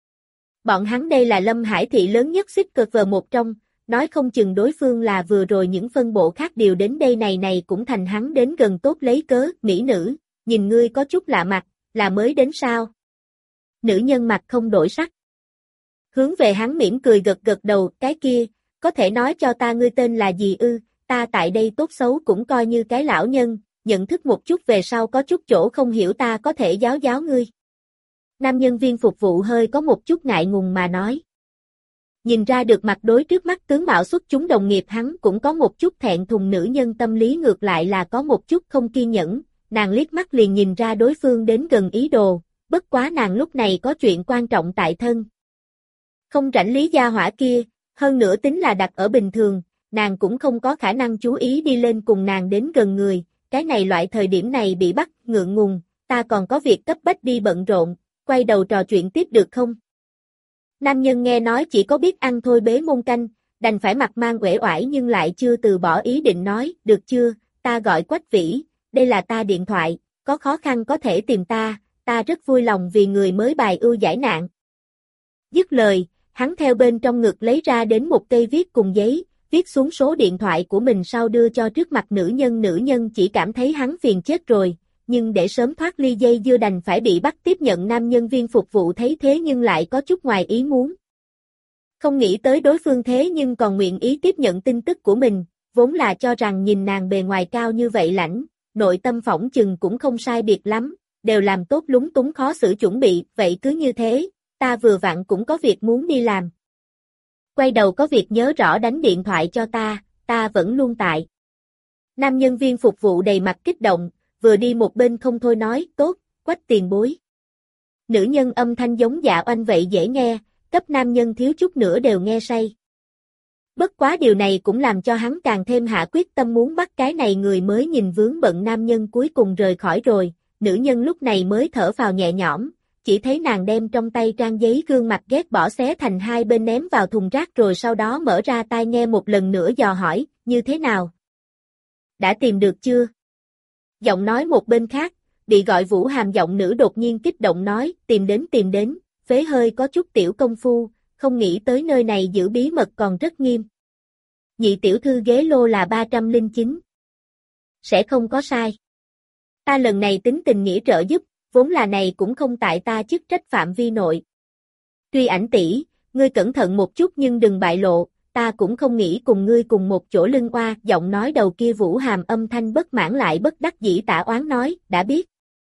Speaker 1: Bọn hắn đây là Lâm Hải thị lớn nhất xích cực vờ một trong, nói không chừng đối phương là vừa rồi những phân bộ khác đều đến đây này này cũng thành hắn đến gần tốt lấy cớ, mỹ nữ, nhìn ngươi có chút lạ mặt, là mới đến sao? Nữ nhân mặt không đổi sắc. Hướng về hắn mỉm cười gật gật đầu, cái kia, có thể nói cho ta ngươi tên là gì ư, ta tại đây tốt xấu cũng coi như cái lão nhân, nhận thức một chút về sau có chút chỗ không hiểu ta có thể giáo giáo ngươi. Nam nhân viên phục vụ hơi có một chút ngại ngùng mà nói. Nhìn ra được mặt đối trước mắt tướng mạo xuất chúng đồng nghiệp hắn cũng có một chút thẹn thùng, nữ nhân tâm lý ngược lại là có một chút không kiên nhẫn, nàng liếc mắt liền nhìn ra đối phương đến gần ý đồ, bất quá nàng lúc này có chuyện quan trọng tại thân. Không rảnh lý gia hỏa kia, hơn nữa tính là đặt ở bình thường, nàng cũng không có khả năng chú ý đi lên cùng nàng đến gần người, cái này loại thời điểm này bị bắt, ngượng ngùng, ta còn có việc cấp bách đi bận rộn, quay đầu trò chuyện tiếp được không? Nam nhân nghe nói chỉ có biết ăn thôi bế môn canh, đành phải mặt mang uể oải nhưng lại chưa từ bỏ ý định nói, được chưa, ta gọi Quách Vĩ, đây là ta điện thoại, có khó khăn có thể tìm ta, ta rất vui lòng vì người mới bài ưu giải nạn. Dứt lời, hắn theo bên trong ngực lấy ra đến một cây viết cùng giấy, viết xuống số điện thoại của mình sau đưa cho trước mặt nữ nhân. Nữ nhân chỉ cảm thấy hắn phiền chết rồi, nhưng để sớm thoát ly dây dưa đành phải bị bắt tiếp nhận. Nam nhân viên phục vụ thấy thế nhưng lại có chút ngoài ý muốn. Không nghĩ tới đối phương thế nhưng còn nguyện ý tiếp nhận tin tức của mình, vốn là cho rằng nhìn nàng bề ngoài cao như vậy lãnh, nội tâm phỏng chừng cũng không sai biệt lắm, đều làm tốt lúng túng khó xử chuẩn bị, vậy cứ như thế, ta vừa vặn cũng có việc muốn đi làm. Quay đầu có việc nhớ rõ đánh điện thoại cho ta, ta vẫn luôn tại. Nam nhân viên phục vụ đầy mặt kích động, vừa đi một bên không thôi nói, tốt, Quách tiền bối. Nữ nhân âm thanh giống dạ oanh vậy dễ nghe, cấp nam nhân thiếu chút nữa đều nghe say. Bất quá điều này cũng làm cho hắn càng thêm hạ quyết tâm muốn bắt cái này người mới nhìn vướng bận. Nam nhân cuối cùng rời khỏi rồi, nữ nhân lúc này mới thở phào nhẹ nhõm, chỉ thấy nàng đem trong tay trang giấy gương mặt ghét bỏ xé thành hai bên ném vào thùng rác rồi sau đó mở ra tai nghe một lần nữa dò hỏi, như thế nào? Đã tìm được chưa? Giọng nói một bên khác, bị gọi Vũ Hàm giọng nữ đột nhiên kích động nói, tìm đến tìm đến, phế hơi có chút tiểu công phu, không nghĩ tới nơi này giữ bí mật còn rất nghiêm. Nhị tiểu thư ghế lô là ba trăm lẻ chín. Sẽ không có sai. Ta lần này tính tình nghĩa trợ giúp, vốn là này cũng không tại ta chức trách phạm vi nội. Truy ảnh tỷ, ngươi cẩn thận một chút nhưng đừng bại lộ, ta cũng không nghĩ cùng ngươi cùng một chỗ lưng oa. Giọng nói đầu kia Vũ Hàm âm thanh bất mãn lại bất đắc dĩ tả oán nói, đã biết.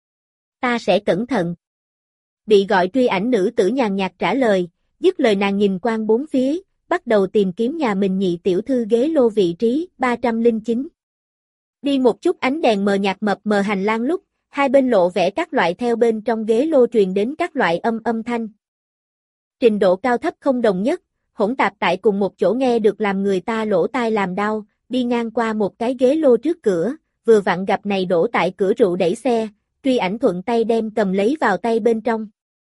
Speaker 1: Ta sẽ cẩn thận. Bị gọi truy ảnh nữ tử nhàn nhạt trả lời, dứt lời nàng nhìn quang bốn phía, bắt đầu tìm kiếm nhà mình nhị tiểu thư ghế lô vị trí ba trăm lẻ chín. Đi một chút ánh đèn mờ nhạt mập mờ hành lang lúc, hai bên lộ vẻ các loại theo bên trong ghế lô truyền đến các loại âm âm thanh. Trình độ cao thấp không đồng nhất, hỗn tạp tại cùng một chỗ nghe được làm người ta lỗ tai làm đau, đi ngang qua một cái ghế lô trước cửa, vừa vặn gặp này đổ tại cửa rượu đẩy xe, truy ảnh thuận tay đem cầm lấy vào tay bên trong.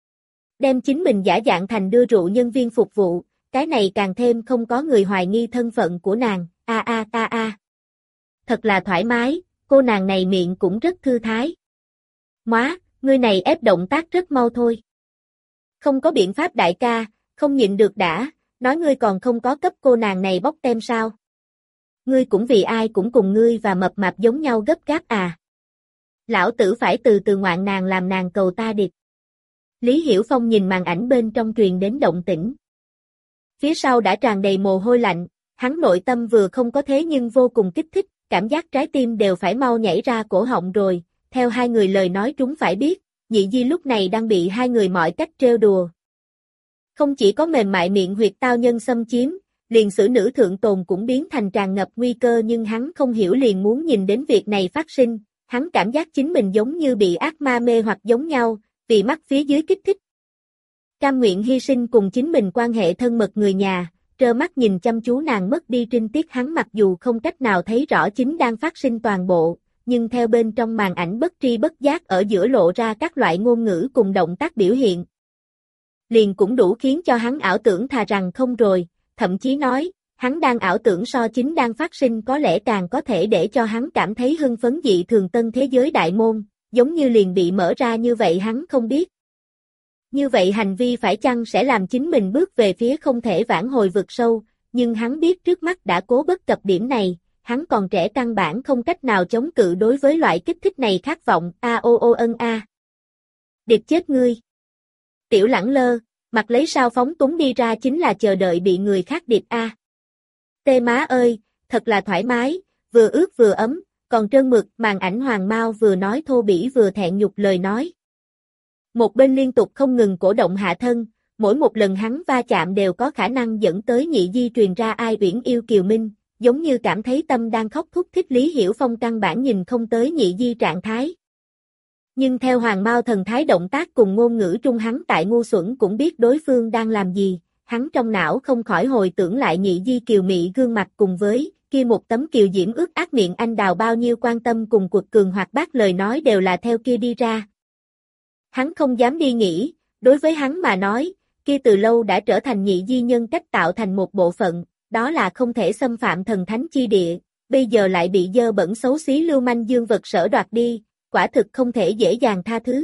Speaker 1: Đem chính mình giả dạng thành đưa rượu nhân viên phục vụ, cái này càng thêm không có người hoài nghi thân phận của nàng, a a ta a. Thật là thoải mái, cô nàng này miệng cũng rất thư thái. Móa, ngươi này ép động tác rất mau thôi. Không có biện pháp đại ca, không nhịn được đã, nói ngươi còn không có cấp cô nàng này bóc tem sao. Ngươi cũng vì ai cũng cùng ngươi và mập mạp giống nhau gấp gáp à. Lão tử phải từ từ ngoạn nàng làm nàng cầu ta điệp. Lý Hiểu Phong nhìn màn ảnh bên trong truyền đến động tĩnh. Phía sau đã tràn đầy mồ hôi lạnh, hắn nội tâm vừa không có thế nhưng vô cùng kích thích, cảm giác trái tim đều phải mau nhảy ra cổ họng rồi, theo hai người lời nói trúng phải biết, nhị di lúc này đang bị hai người mọi cách trêu đùa. Không chỉ có mềm mại miệng huyệt tao nhân xâm chiếm, liền xử nữ thượng tồn cũng biến thành tràn ngập nguy cơ nhưng hắn không hiểu liền muốn nhìn đến việc này phát sinh, hắn cảm giác chính mình giống như bị ác ma mê hoặc giống nhau, vì mắt phía dưới kích thích. Cam nguyện hy sinh cùng chính mình quan hệ thân mật người nhà, trơ mắt nhìn chăm chú nàng mất đi trinh tiết hắn mặc dù không cách nào thấy rõ chính đang phát sinh toàn bộ, nhưng theo bên trong màn ảnh bất tri bất giác ở giữa lộ ra các loại ngôn ngữ cùng động tác biểu hiện. Liền cũng đủ khiến cho hắn ảo tưởng thà rằng không rồi, thậm chí nói, hắn đang ảo tưởng so chính đang phát sinh có lẽ càng có thể để cho hắn cảm thấy hưng phấn dị thường tân thế giới đại môn, giống như liền bị mở ra như vậy hắn không biết. Như vậy hành vi phải chăng sẽ làm chính mình bước về phía không thể vãn hồi vực sâu, nhưng hắn biết trước mắt đã cố bất cập điểm này, hắn còn trẻ căn bản không cách nào chống cự đối với loại kích thích này khát vọng, a ô ô ân a. Điệp chết ngươi. Tiểu Lẳng Lơ, mặt lấy sao phóng túng đi ra chính là chờ đợi bị người khác điệp a. Tê má ơi, thật là thoải mái, vừa ướt vừa ấm, còn trơn mực, màn ảnh Hoàng Mao vừa nói thô bỉ vừa thẹn nhục lời nói. Một bên liên tục không ngừng cổ động hạ thân, mỗi một lần hắn va chạm đều có khả năng dẫn tới nhị di truyền ra ai uyển yêu kiều minh, giống như cảm thấy tâm đang khóc thúc thích Lý Hiểu Phong căn bản nhìn không tới nhị di trạng thái. Nhưng theo Hoàng Mao thần thái động tác cùng ngôn ngữ trung hắn tại ngu xuẩn cũng biết đối phương đang làm gì, hắn trong não không khỏi hồi tưởng lại nhị di kiều mị gương mặt cùng với kia một tấm kiều diễm ướt át miệng anh đào bao nhiêu quan tâm cùng cuộc cường hoạt bát lời nói đều là theo kia đi ra. Hắn không dám đi nghĩ, đối với hắn mà nói, kia từ lâu đã trở thành nhị di nhân cách tạo thành một bộ phận, đó là không thể xâm phạm thần thánh chi địa, bây giờ lại bị dơ bẩn xấu xí lưu manh dương vật sở đoạt đi, quả thực không thể dễ dàng tha thứ.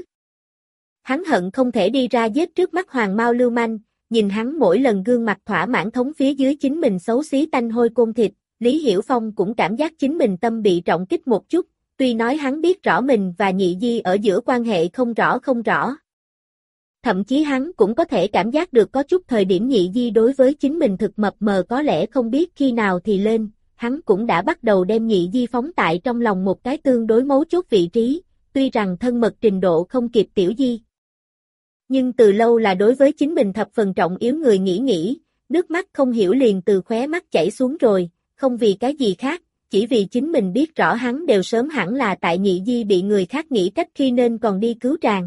Speaker 1: Hắn hận không thể đi ra giết trước mắt Hoàng Mao lưu manh, nhìn hắn mỗi lần gương mặt thỏa mãn thống phía dưới chính mình xấu xí tanh hôi côn thịt, Lý Hiểu Phong cũng cảm giác chính mình tâm bị trọng kích một chút, tuy nói hắn biết rõ mình và nhị di ở giữa quan hệ không rõ không rõ. Thậm chí hắn cũng có thể cảm giác được có chút thời điểm nhị di đối với chính mình thực mập mờ có lẽ không biết khi nào thì lên, hắn cũng đã bắt đầu đem nhị di phóng tại trong lòng một cái tương đối mấu chốt vị trí, tuy rằng thân mật trình độ không kịp tiểu di. Nhưng từ lâu là đối với chính mình thập phần trọng yếu người nghĩ nghĩ, nước mắt không hiểu liền từ khóe mắt chảy xuống rồi, không vì cái gì khác, chỉ vì chính mình biết rõ hắn đều sớm hẳn là tại nhị di bị người khác nghĩ cách khi nên còn đi cứu tràng.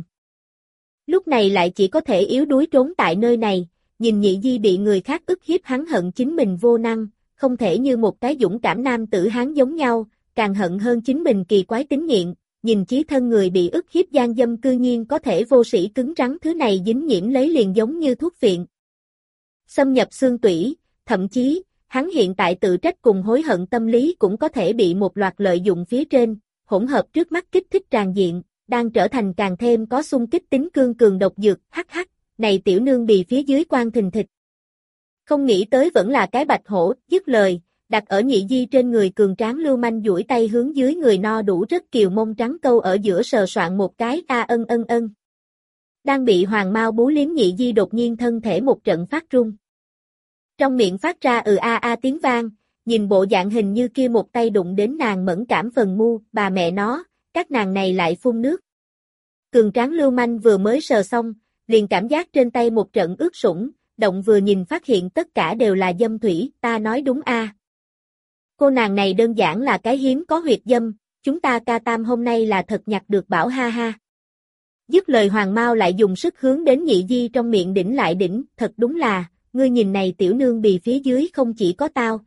Speaker 1: Lúc này lại chỉ có thể yếu đuối trốn tại nơi này, nhìn nhị di bị người khác ức hiếp hắn hận chính mình vô năng, không thể như một cái dũng cảm nam tử hán giống nhau, càng hận hơn chính mình kỳ quái tín nghiện, nhìn chí thân người bị ức hiếp gian dâm cư nhiên có thể vô sĩ cứng rắn thứ này dính nhiễm lấy liền giống như thuốc viện. Xâm nhập xương tủy, thậm chí, hắn hiện tại tự trách cùng hối hận tâm lý cũng có thể bị một loạt lợi dụng phía trên, hỗn hợp trước mắt kích thích tràn diện, đang trở thành càng thêm có xung kích tính cương cường độc dược, hắc hắc, này tiểu nương bì phía dưới quan thình thịch. Không nghĩ tới vẫn là cái bạch hổ, dứt lời, đặt ở nhị di trên người cường tráng lưu manh duỗi tay hướng dưới người no đủ rất kiều mông trắng câu ở giữa sờ soạn một cái a ân ân ân. Đang bị Hoàng Mao bú liếm nhị di đột nhiên thân thể một trận phát run. Trong miệng phát ra ừ a a tiếng vang, nhìn bộ dạng hình như kia một tay đụng đến nàng mẫn cảm phần mu, bà mẹ nó, các nàng này lại phun nước. Cường tráng lưu manh vừa mới sờ xong, liền cảm giác trên tay một trận ướt sũng, động vừa nhìn phát hiện tất cả đều là dâm thủy, ta nói đúng a. À. Cô nàng này đơn giản là cái hiếm có huyệt dâm, chúng ta ca tam hôm nay là thật nhặt được bảo ha ha. Dứt lời Hoàng Mao lại dùng sức hướng đến nhị di trong miệng đỉnh lại đỉnh, thật đúng là, ngươi nhìn này tiểu nương bì phía dưới không chỉ có tao.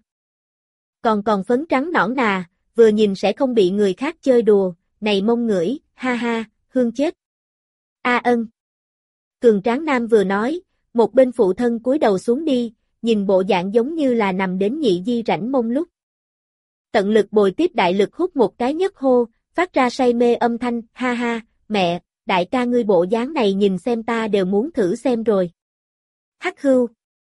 Speaker 1: Còn còn phấn trắng nõn nà, vừa nhìn sẽ không bị người khác chơi đùa, này mông ngửi, ha ha, hương chết. A ân. Cường tráng nam vừa nói, một bên phụ thân cúi đầu xuống đi, nhìn bộ dạng giống như là nằm đến nhị di rảnh mông lúc. Tận lực bồi tiếp đại lực hút một cái nhất hô, phát ra say mê âm thanh, ha ha, mẹ, đại ca ngươi bộ dáng này nhìn xem ta đều muốn thử xem rồi. Hắc hưu.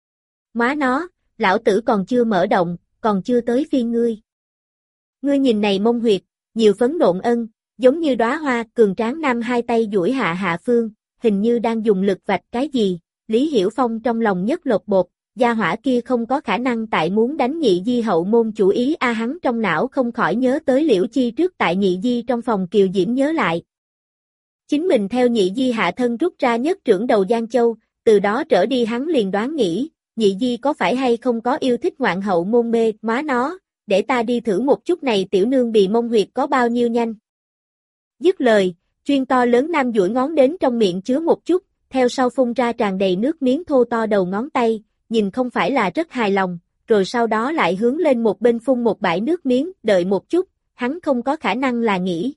Speaker 1: Má nó, lão tử còn chưa mở động, còn chưa tới phiên ngươi. Ngươi nhìn này mông huyệt, nhiều phấn nộn ân, giống như đóa hoa, cường tráng nam hai tay duỗi hạ hạ phương, hình như đang dùng lực vạch cái gì, Lý Hiểu Phong trong lòng nhất lột bột, gia hỏa kia không có khả năng tại muốn đánh nhị di hậu môn chủ ý a hắn trong não không khỏi nhớ tới Liễu Chi trước tại nhị di trong phòng kiều diễm nhớ lại. Chính mình theo nhị di hạ thân rút ra nhất trưởng đầu Giang Châu, từ đó trở đi hắn liền đoán nghĩ, nhị di có phải hay không có yêu thích ngoạn hậu môn mê, má nó, để ta đi thử một chút này tiểu nương bì mông huyệt có bao nhiêu nhanh. Dứt lời, chuyên to lớn nam duỗi ngón đến trong miệng chứa một chút, theo sau phun ra tràn đầy nước miếng thô to đầu ngón tay, nhìn không phải là rất hài lòng, rồi sau đó lại hướng lên một bên phun một bãi nước miếng, đợi một chút, hắn không có khả năng là nghĩ.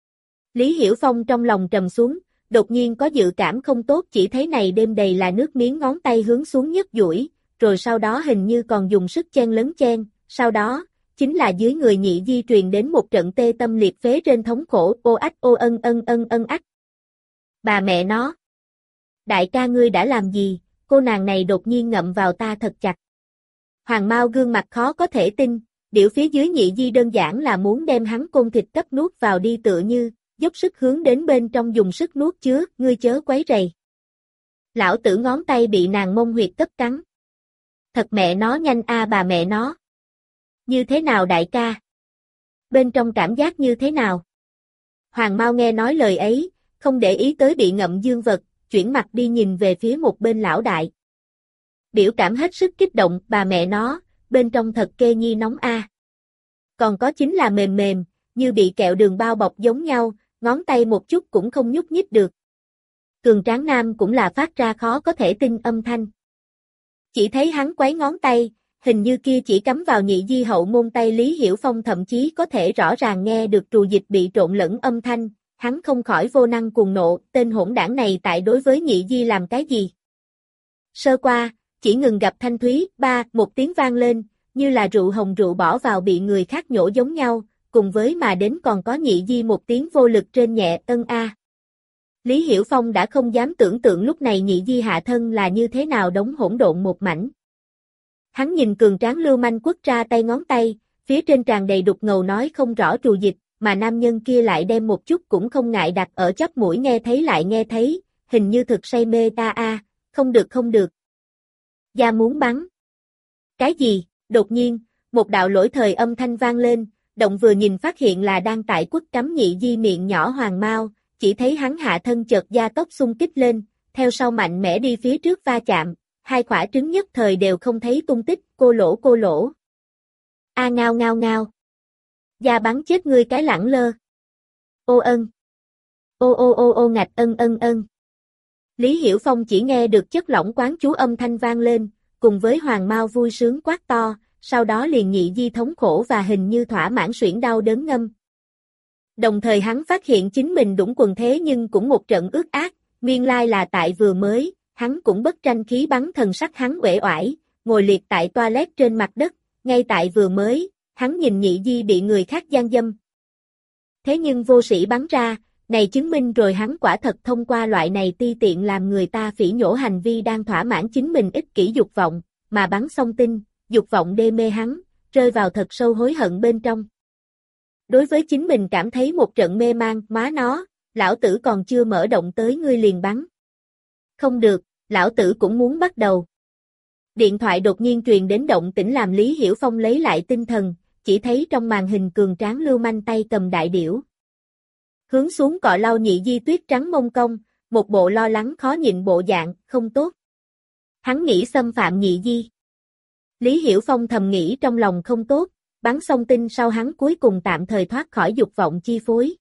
Speaker 1: Lý Hiểu Phong trong lòng trầm xuống, đột nhiên có dự cảm không tốt, chỉ thấy này đêm đầy là nước miếng, ngón tay hướng xuống nhấc duỗi, rồi sau đó hình như còn dùng sức chen lấn chen, sau đó, chính là dưới người Nhị Di truyền đến một trận tê tâm liệt phế trên thống khổ, ô ách ô ân ân ân ân ách. Bà mẹ nó! Đại ca ngươi đã làm gì, cô nàng này đột nhiên ngậm vào ta thật chặt. Hoàng Mao gương mặt khó có thể tin, điểu phía dưới Nhị Di đơn giản là muốn đem hắn côn thịt cấp nuốt vào đi tựa như, dốc sức hướng đến bên trong dùng sức nuốt chứa, ngươi chớ quấy rầy. Lão tử ngón tay bị nàng mông huyệt cấp cắn. Thật mẹ nó nhanh a bà mẹ nó. Như thế nào đại ca? Bên trong cảm giác như thế nào? Hoàng Mao nghe nói lời ấy, không để ý tới bị ngậm dương vật, chuyển mặt đi nhìn về phía một bên lão đại. Biểu cảm hết sức kích động, bà mẹ nó, bên trong thật kê nhi nóng a. Còn có chính là mềm mềm, như bị kẹo đường bao bọc giống nhau, ngón tay một chút cũng không nhúc nhích được. Cường tráng nam cũng là phát ra khó có thể tin âm thanh. Chỉ thấy hắn quấy ngón tay, hình như kia chỉ cắm vào Nhị Di hậu môn tay Lý Hiểu Phong thậm chí có thể rõ ràng nghe được trù dịch bị trộn lẫn âm thanh, hắn không khỏi vô năng cuồng nộ, tên hỗn đảng này tại đối với Nhị Di làm cái gì? Sơ qua, chỉ ngừng gặp thanh thúy, ba, một tiếng vang lên, như là rượu hồng rượu bỏ vào bị người khác nhổ giống nhau, cùng với mà đến còn có Nhị Di một tiếng vô lực trên nhẹ, ân a. Lý Hiểu Phong đã không dám tưởng tượng lúc này Nhị Di hạ thân là như thế nào đống hỗn độn một mảnh. Hắn nhìn cường tráng lưu manh quất ra tay ngón tay, phía trên tràn đầy đục ngầu nói không rõ trù dịch, mà nam nhân kia lại đem một chút cũng không ngại đặt ở chóp mũi nghe thấy lại nghe thấy, hình như thực say mê ta a, không được không được. Da muốn bắn. Cái gì? Đột nhiên, một đạo lỗi thời âm thanh vang lên, động vừa nhìn phát hiện là đang tại quất cắm Nhị Di miệng nhỏ Hoàng Mao, chỉ thấy hắn hạ thân chợt da tóc xung kích lên, theo sau mạnh mẽ đi phía trước va chạm, hai quả trứng nhất thời đều không thấy tung tích, cô lỗ cô lỗ. A ngao ngao ngao. Da bắn chết ngươi cái lẳng lơ. Ô ân. Ô ô ô ô ngạch ân ân ân. Lý Hiểu Phong chỉ nghe được chất lỏng quán chú âm thanh vang lên, cùng với Hoàng Mao vui sướng quát to, sau đó liền Nhị Di thống khổ và hình như thỏa mãn suyễn đau đớn ngâm. Đồng thời hắn phát hiện chính mình đũng quần thế nhưng cũng một trận ướt át, nguyên lai là tại vừa mới, hắn cũng bất tranh khí bắn thần sắc hắn uể oải, ngồi liệt tại toilet trên mặt đất, ngay tại vừa mới, hắn nhìn Nhị Di bị người khác gian dâm. Thế nhưng vô sĩ bắn ra, này chứng minh rồi hắn quả thật thông qua loại này ti tiện làm người ta phỉ nhổ hành vi đang thỏa mãn chính mình ích kỷ dục vọng, mà bắn xong tinh, dục vọng đê mê hắn, rơi vào thật sâu hối hận bên trong. Đối với chính mình cảm thấy một trận mê mang, má nó, lão tử còn chưa mở động tới ngươi liền bắn. Không được, lão tử cũng muốn bắt đầu. Điện thoại đột nhiên truyền đến động tĩnh làm Lý Hiểu Phong lấy lại tinh thần, chỉ thấy trong màn hình cường tráng lưu manh tay cầm đại điểu. Hướng xuống cọ lau Nhị Di tuyết trắng mông công, một bộ lo lắng khó nhịn bộ dạng, không tốt. Hắn nghĩ xâm phạm Nhị Di. Lý Hiểu Phong thầm nghĩ trong lòng không tốt, bắn xong tinh sau hắn cuối cùng tạm thời thoát khỏi dục vọng chi phối.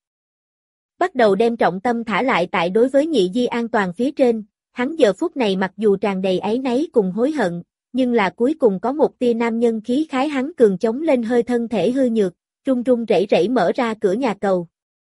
Speaker 1: Bắt đầu đem trọng tâm thả lại tại đối với Nhị Di an toàn phía trên, hắn giờ phút này mặc dù tràn đầy áy náy cùng hối hận, nhưng là cuối cùng có một tia nam nhân khí khái hắn cường chống lên hơi thân thể hư nhược, run run rẩy rẩy mở ra cửa nhà cầu.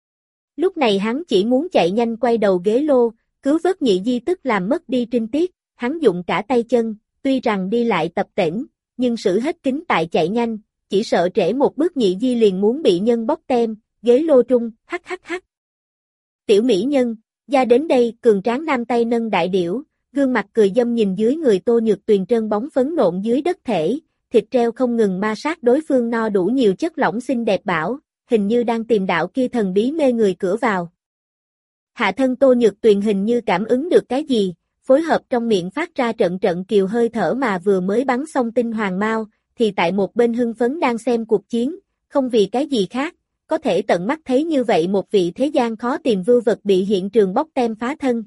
Speaker 1: Lúc này hắn chỉ muốn chạy nhanh quay đầu ghế lô, cứu vớt Nhị Di tức làm mất đi trinh tiết, hắn dụng cả tay chân, tuy rằng đi lại tập tễnh, nhưng sử hết kính tại chạy nhanh, chỉ sợ trễ một bước Nhị Di liền muốn bị nhân bóc tem, ghế lô trung, hắc hắc hắc. Tiểu mỹ nhân, ra đến đây, cường tráng nam tay nâng đại điểu, gương mặt cười dâm nhìn dưới người Tô Nhược Tuyền trơn bóng phấn nộn dưới đất thể, thịt treo không ngừng ma sát đối phương no đủ nhiều chất lỏng xinh đẹp bảo, hình như đang tìm đạo kia thần bí mê người cửa vào. Hạ thân Tô Nhược Tuyền hình như cảm ứng được cái gì, phối hợp trong miệng phát ra trận trận kiều hơi thở mà vừa mới bắn xong tinh Hoàng Mao, thì tại một bên hưng phấn đang xem cuộc chiến, không vì cái gì khác, có thể tận mắt thấy như vậy một vị thế gian khó tìm vưu vật bị hiện trường bóc tem phá thân.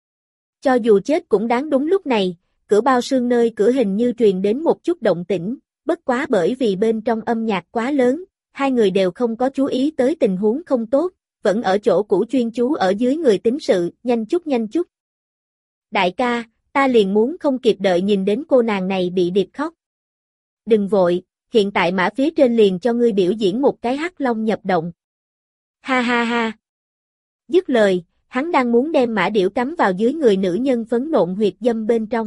Speaker 1: Cho dù chết cũng đáng đúng lúc này, cửa bao xương nơi cửa hình như truyền đến một chút động tĩnh, bất quá bởi vì bên trong âm nhạc quá lớn, hai người đều không có chú ý tới tình huống không tốt, vẫn ở chỗ cũ chuyên chú ở dưới người tính sự, nhanh chút nhanh chút. Đại ca, ta liền muốn không kịp đợi nhìn đến cô nàng này bị điệp khóc. Đừng vội, hiện tại mã phía trên liền cho ngươi biểu diễn một cái hắc long nhập động. Ha ha ha. Dứt lời, hắn đang muốn đem mã điểu cắm vào dưới người nữ nhân phấn nộn huyệt dâm bên trong.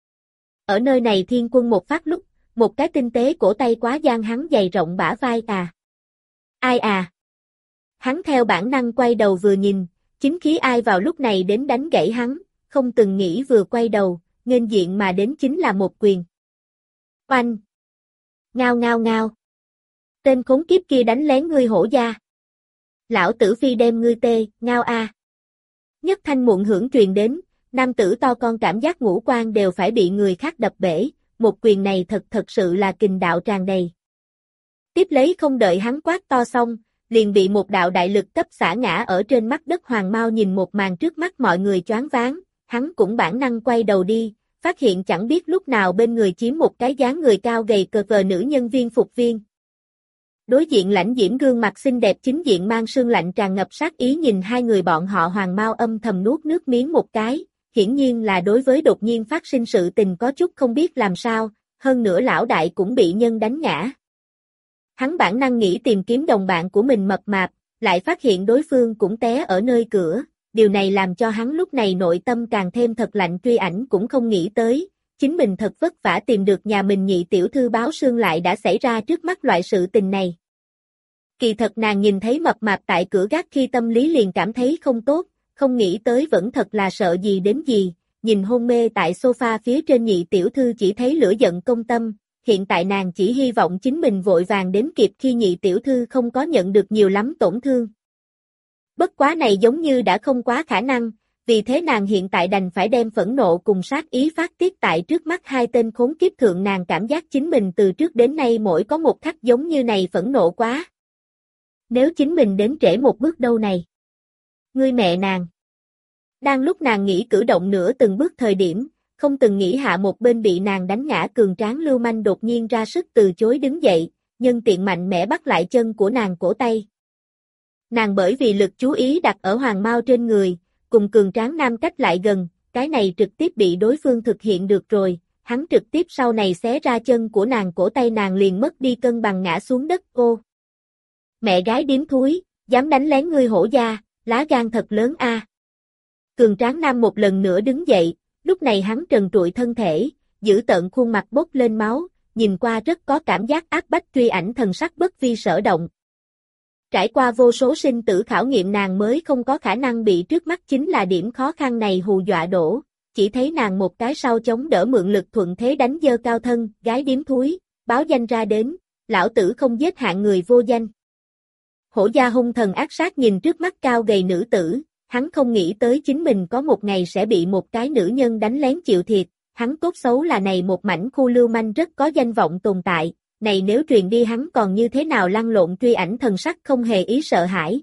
Speaker 1: Ở nơi này thiên quân một phát lúc, một cái tinh tế cổ tay quá gian hắn dày rộng bả vai à. Ai à. Hắn theo bản năng quay đầu vừa nhìn, chính khí ai vào lúc này đến đánh gãy hắn, không từng nghĩ vừa quay đầu, nghênh diện mà đến chính là một quyền. Oanh! Ngao ngao ngao! Tên khốn kiếp kia đánh lén ngươi hổ gia. Lão tử phi đem ngươi tê, ngao a. Nhất thanh muộn hưởng truyền đến, nam tử to con cảm giác ngũ quan đều phải bị người khác đập bể, một quyền này thật thật sự là kình đạo tràn đầy. Tiếp lấy không đợi hắn quát to xong, liền bị một đạo đại lực cấp xả ngã ở trên mắt đất. Hoàng Mao nhìn một màn trước mắt mọi người choáng váng, hắn cũng bản năng quay đầu đi, phát hiện chẳng biết lúc nào bên người chiếm một cái dáng người cao gầy cờ vờ nữ nhân viên phục viên. Đối diện lãnh diễm gương mặt xinh đẹp chính diện mang sương lạnh tràn ngập sát ý nhìn hai người bọn họ. Hoàng Mao âm thầm nuốt nước miếng một cái, hiển nhiên là đối với đột nhiên phát sinh sự tình có chút không biết làm sao, hơn nữa lão đại cũng bị nhân đánh ngã. Hắn bản năng nghĩ tìm kiếm đồng bạn của mình mập mạp, lại phát hiện đối phương cũng té ở nơi cửa, điều này làm cho hắn lúc này nội tâm càng thêm thật lạnh. Truy Ảnh cũng không nghĩ tới, chính mình thật vất vả tìm được nhà mình nhị tiểu thư báo sương lại đã xảy ra trước mắt loại sự tình này. Kỳ thật nàng nhìn thấy mập mạp tại cửa gác khi tâm lý liền cảm thấy không tốt, không nghĩ tới vẫn thật là sợ gì đến gì, nhìn hôn mê tại sofa phía trên nhị tiểu thư chỉ thấy lửa giận công tâm, hiện tại nàng chỉ hy vọng chính mình vội vàng đến kịp khi nhị tiểu thư không có nhận được nhiều lắm tổn thương. Bất quá này giống như đã không quá khả năng, vì thế nàng hiện tại đành phải đem phẫn nộ cùng sát ý phát tiết tại trước mắt hai tên khốn kiếp thượng. Nàng cảm giác chính mình từ trước đến nay mỗi có một khắc giống như này phẫn nộ quá. Nếu chính mình đến trễ một bước đâu này. Ngươi mẹ nàng. Đang lúc nàng nghĩ cử động nửa từng bước thời điểm, không từng nghĩ hạ một bên bị nàng đánh ngã cường tráng lưu manh đột nhiên ra sức từ chối đứng dậy, nhân tiện mạnh mẽ bắt lại chân của nàng cổ tay. Nàng bởi vì lực chú ý đặt ở Hoàng Mao trên người, cùng cường tráng nam cách lại gần, cái này trực tiếp bị đối phương thực hiện được rồi, hắn trực tiếp sau này xé ra chân của nàng, cổ tay nàng liền mất đi cân bằng ngã xuống đất. Cô! Mẹ gái điếm thúi, dám đánh lén ngươi hổ gia, lá gan thật lớn a. À. Cường tráng nam một lần nữa đứng dậy, lúc này hắn trần trụi thân thể, giữ tợn khuôn mặt bốc lên máu, nhìn qua rất có cảm giác áp bách. Truy Ảnh thần sắc bất vi sở động. Trải qua vô số sinh tử khảo nghiệm nàng mới không có khả năng bị trước mắt chính là điểm khó khăn này hù dọa đổ, chỉ thấy nàng một cái sau chống đỡ mượn lực thuận thế đánh dơ cao thân, gái điếm thúi, báo danh ra đến, lão tử không giết hạng người vô danh. Hổ gia hung thần ác sát nhìn trước mắt cao gầy nữ tử, hắn không nghĩ tới chính mình có một ngày sẽ bị một cái nữ nhân đánh lén chịu thiệt, hắn tốt xấu là này một mảnh khu lưu manh rất có danh vọng tồn tại, này nếu truyền đi hắn còn như thế nào lăn lộn. Truy Ảnh thần sắc không hề ý sợ hãi.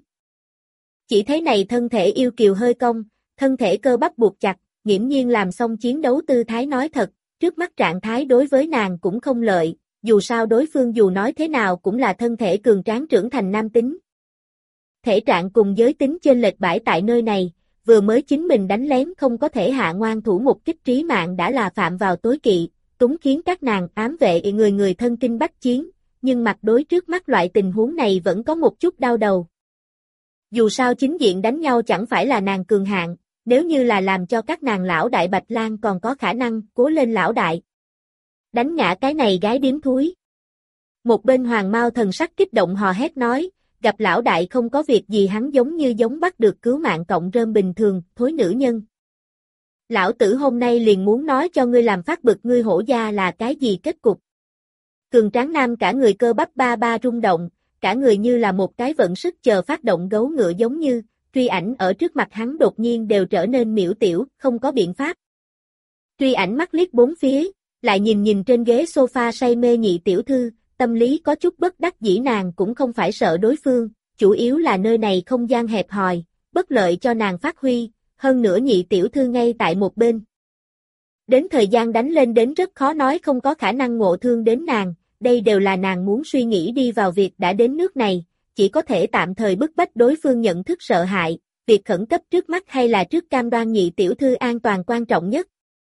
Speaker 1: Chỉ thấy này thân thể yêu kiều hơi cong, thân thể cơ bắp buộc chặt, nghiễm nhiên làm xong chiến đấu tư thái. Nói thật, trước mắt trạng thái đối với nàng cũng không lợi, dù sao đối phương dù nói thế nào cũng là thân thể cường tráng trưởng thành nam tính. Thể trạng cùng giới tính chênh lệch bãi tại nơi này, vừa mới chính mình đánh lén không có thể hạ ngoan thủ một kích trí mạng đã là phạm vào tối kỵ, túng khiến các nàng ám vệ người người thân kinh bách chiến, nhưng mặt đối trước mắt loại tình huống này vẫn có một chút đau đầu. Dù sao chính diện đánh nhau chẳng phải là nàng cường hạng, nếu như là làm cho các nàng lão đại Bạch Lan còn có khả năng, cố lên lão đại. Đánh ngã cái này gái điếm thúi. Một bên Hoàng Mao thần sắc kích động hò hét nói, gặp lão đại không có việc gì hắn giống như giống bắt được cứu mạng cộng rơm bình thường, thối nữ nhân. Lão tử hôm nay liền muốn nói cho ngươi làm phát bực ngươi hổ gia là cái gì kết cục. Cường tráng nam cả người cơ bắp ba ba rung động, cả người như là một cái vận sức chờ phát động gấu ngựa giống như, Truy Ảnh ở trước mặt hắn đột nhiên đều trở nên miểu tiểu, không có biện pháp. Truy Ảnh mắt liếc bốn phía, lại nhìn nhìn trên ghế sofa say mê nhị tiểu thư, tâm lý có chút bất đắc dĩ. Nàng cũng không phải sợ đối phương, chủ yếu là nơi này không gian hẹp hòi, bất lợi cho nàng phát huy, hơn nữa nhị tiểu thư ngay tại một bên. Đến thời gian đánh lên đến rất khó nói, không có khả năng ngộ thương đến nàng, đây đều là nàng muốn suy nghĩ đi vào việc đã đến nước này, chỉ có thể tạm thời bức bách đối phương nhận thức sợ hãi, việc khẩn cấp trước mắt hay là trước cam đoan nhị tiểu thư an toàn quan trọng nhất?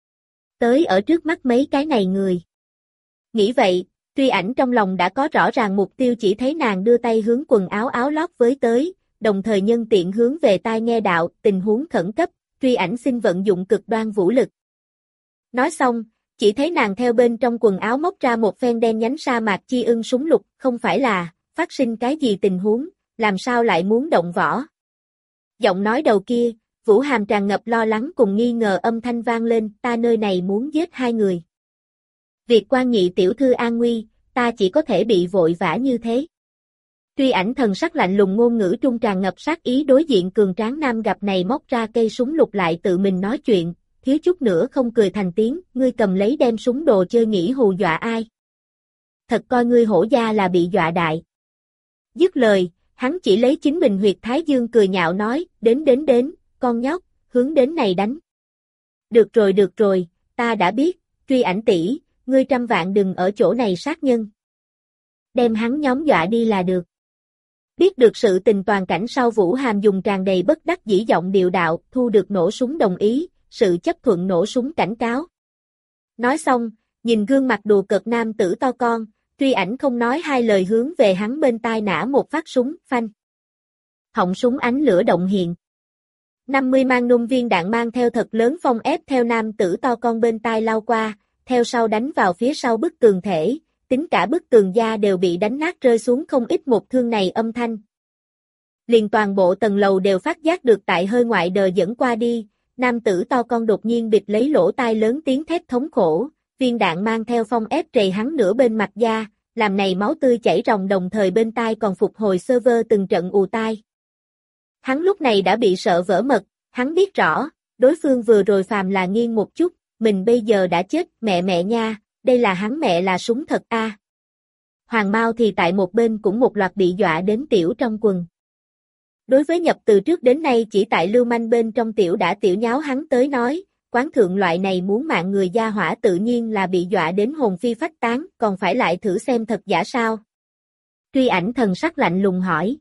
Speaker 1: Tới ở trước mắt mấy cái này người. Nghĩ vậy, Truy Ảnh trong lòng đã có rõ ràng mục tiêu, chỉ thấy nàng đưa tay hướng quần áo áo lót với tới, đồng thời nhân tiện hướng về tai nghe đạo, tình huống khẩn cấp, Truy Ảnh xin vận dụng cực đoan vũ lực. Nói xong, chỉ thấy nàng theo bên trong quần áo móc ra một phen đen nhánh sa mạc chi ưng súng lục, không phải là, phát sinh cái gì tình huống, làm sao lại muốn động võ. Giọng nói đầu kia, Vũ Hàm tràn ngập lo lắng cùng nghi ngờ âm thanh vang lên, ta nơi này muốn giết hai người. Việc quan nhị tiểu thư an nguy, ta chỉ có thể bị vội vã như thế. Truy Ảnh thần sắc lạnh lùng, ngôn ngữ trung tràn ngập sát ý, đối diện cường tráng nam gặp này móc ra cây súng lục lại tự mình nói chuyện, thiếu chút nữa không cười thành tiếng, ngươi cầm lấy đem súng đồ chơi nghĩ hù dọa ai. Thật coi ngươi hổ gia là bị dọa đại. Dứt lời, hắn chỉ lấy chính mình huyệt thái dương cười nhạo nói, đến đến đến, con nhóc, hướng đến này đánh. Được rồi được rồi, ta đã biết, Truy Ảnh tỷ, ngươi trăm vạn đừng ở chỗ này sát nhân. Đem hắn nhóm dọa đi là được. Biết được sự tình toàn cảnh sau, Vũ Hàm dùng tràn đầy bất đắc dĩ giọng điệu đạo, thu được nổ súng đồng ý, sự chấp thuận nổ súng cảnh cáo. Nói xong, nhìn gương mặt đùa cợt nam tử to con, Truy Ảnh không nói hai lời hướng về hắn bên tai nã một phát súng, phanh. Họng súng ánh lửa động hiện. năm mươi mang nung viên đạn mang theo thật lớn phong ép theo nam tử to con bên tai lao qua, theo sau đánh vào phía sau bức tường thể, tính cả bức tường da đều bị đánh nát, rơi xuống không ít một thương này âm thanh. Liền toàn bộ tầng lầu đều phát giác được tại hơi ngoại đời dẫn qua đi, nam tử to con đột nhiên bịt lấy lỗ tai lớn tiếng thét thống khổ, viên đạn mang theo phong ép trầy hắn nửa bên mặt da, làm này máu tươi chảy ròng, đồng thời bên tai còn phục hồi server từng trận ù tai. Hắn lúc này đã bị sợ vỡ mật, hắn biết rõ, đối phương vừa rồi phàm là nghiêng một chút, mình bây giờ đã chết, mẹ mẹ nha, đây là hắn mẹ là súng thật a. À. Hoàng Mao thì tại một bên cũng một loạt bị dọa đến tiểu trong quần. Đối với nhập từ trước đến nay chỉ tại lưu manh bên trong tiểu đã tiểu nháo hắn tới nói, quán thượng loại này muốn mạng người gia hỏa tự nhiên là bị dọa đến hồn phi phách tán, còn phải lại thử xem thật giả sao. Truy Ảnh thần sắc lạnh lùng hỏi.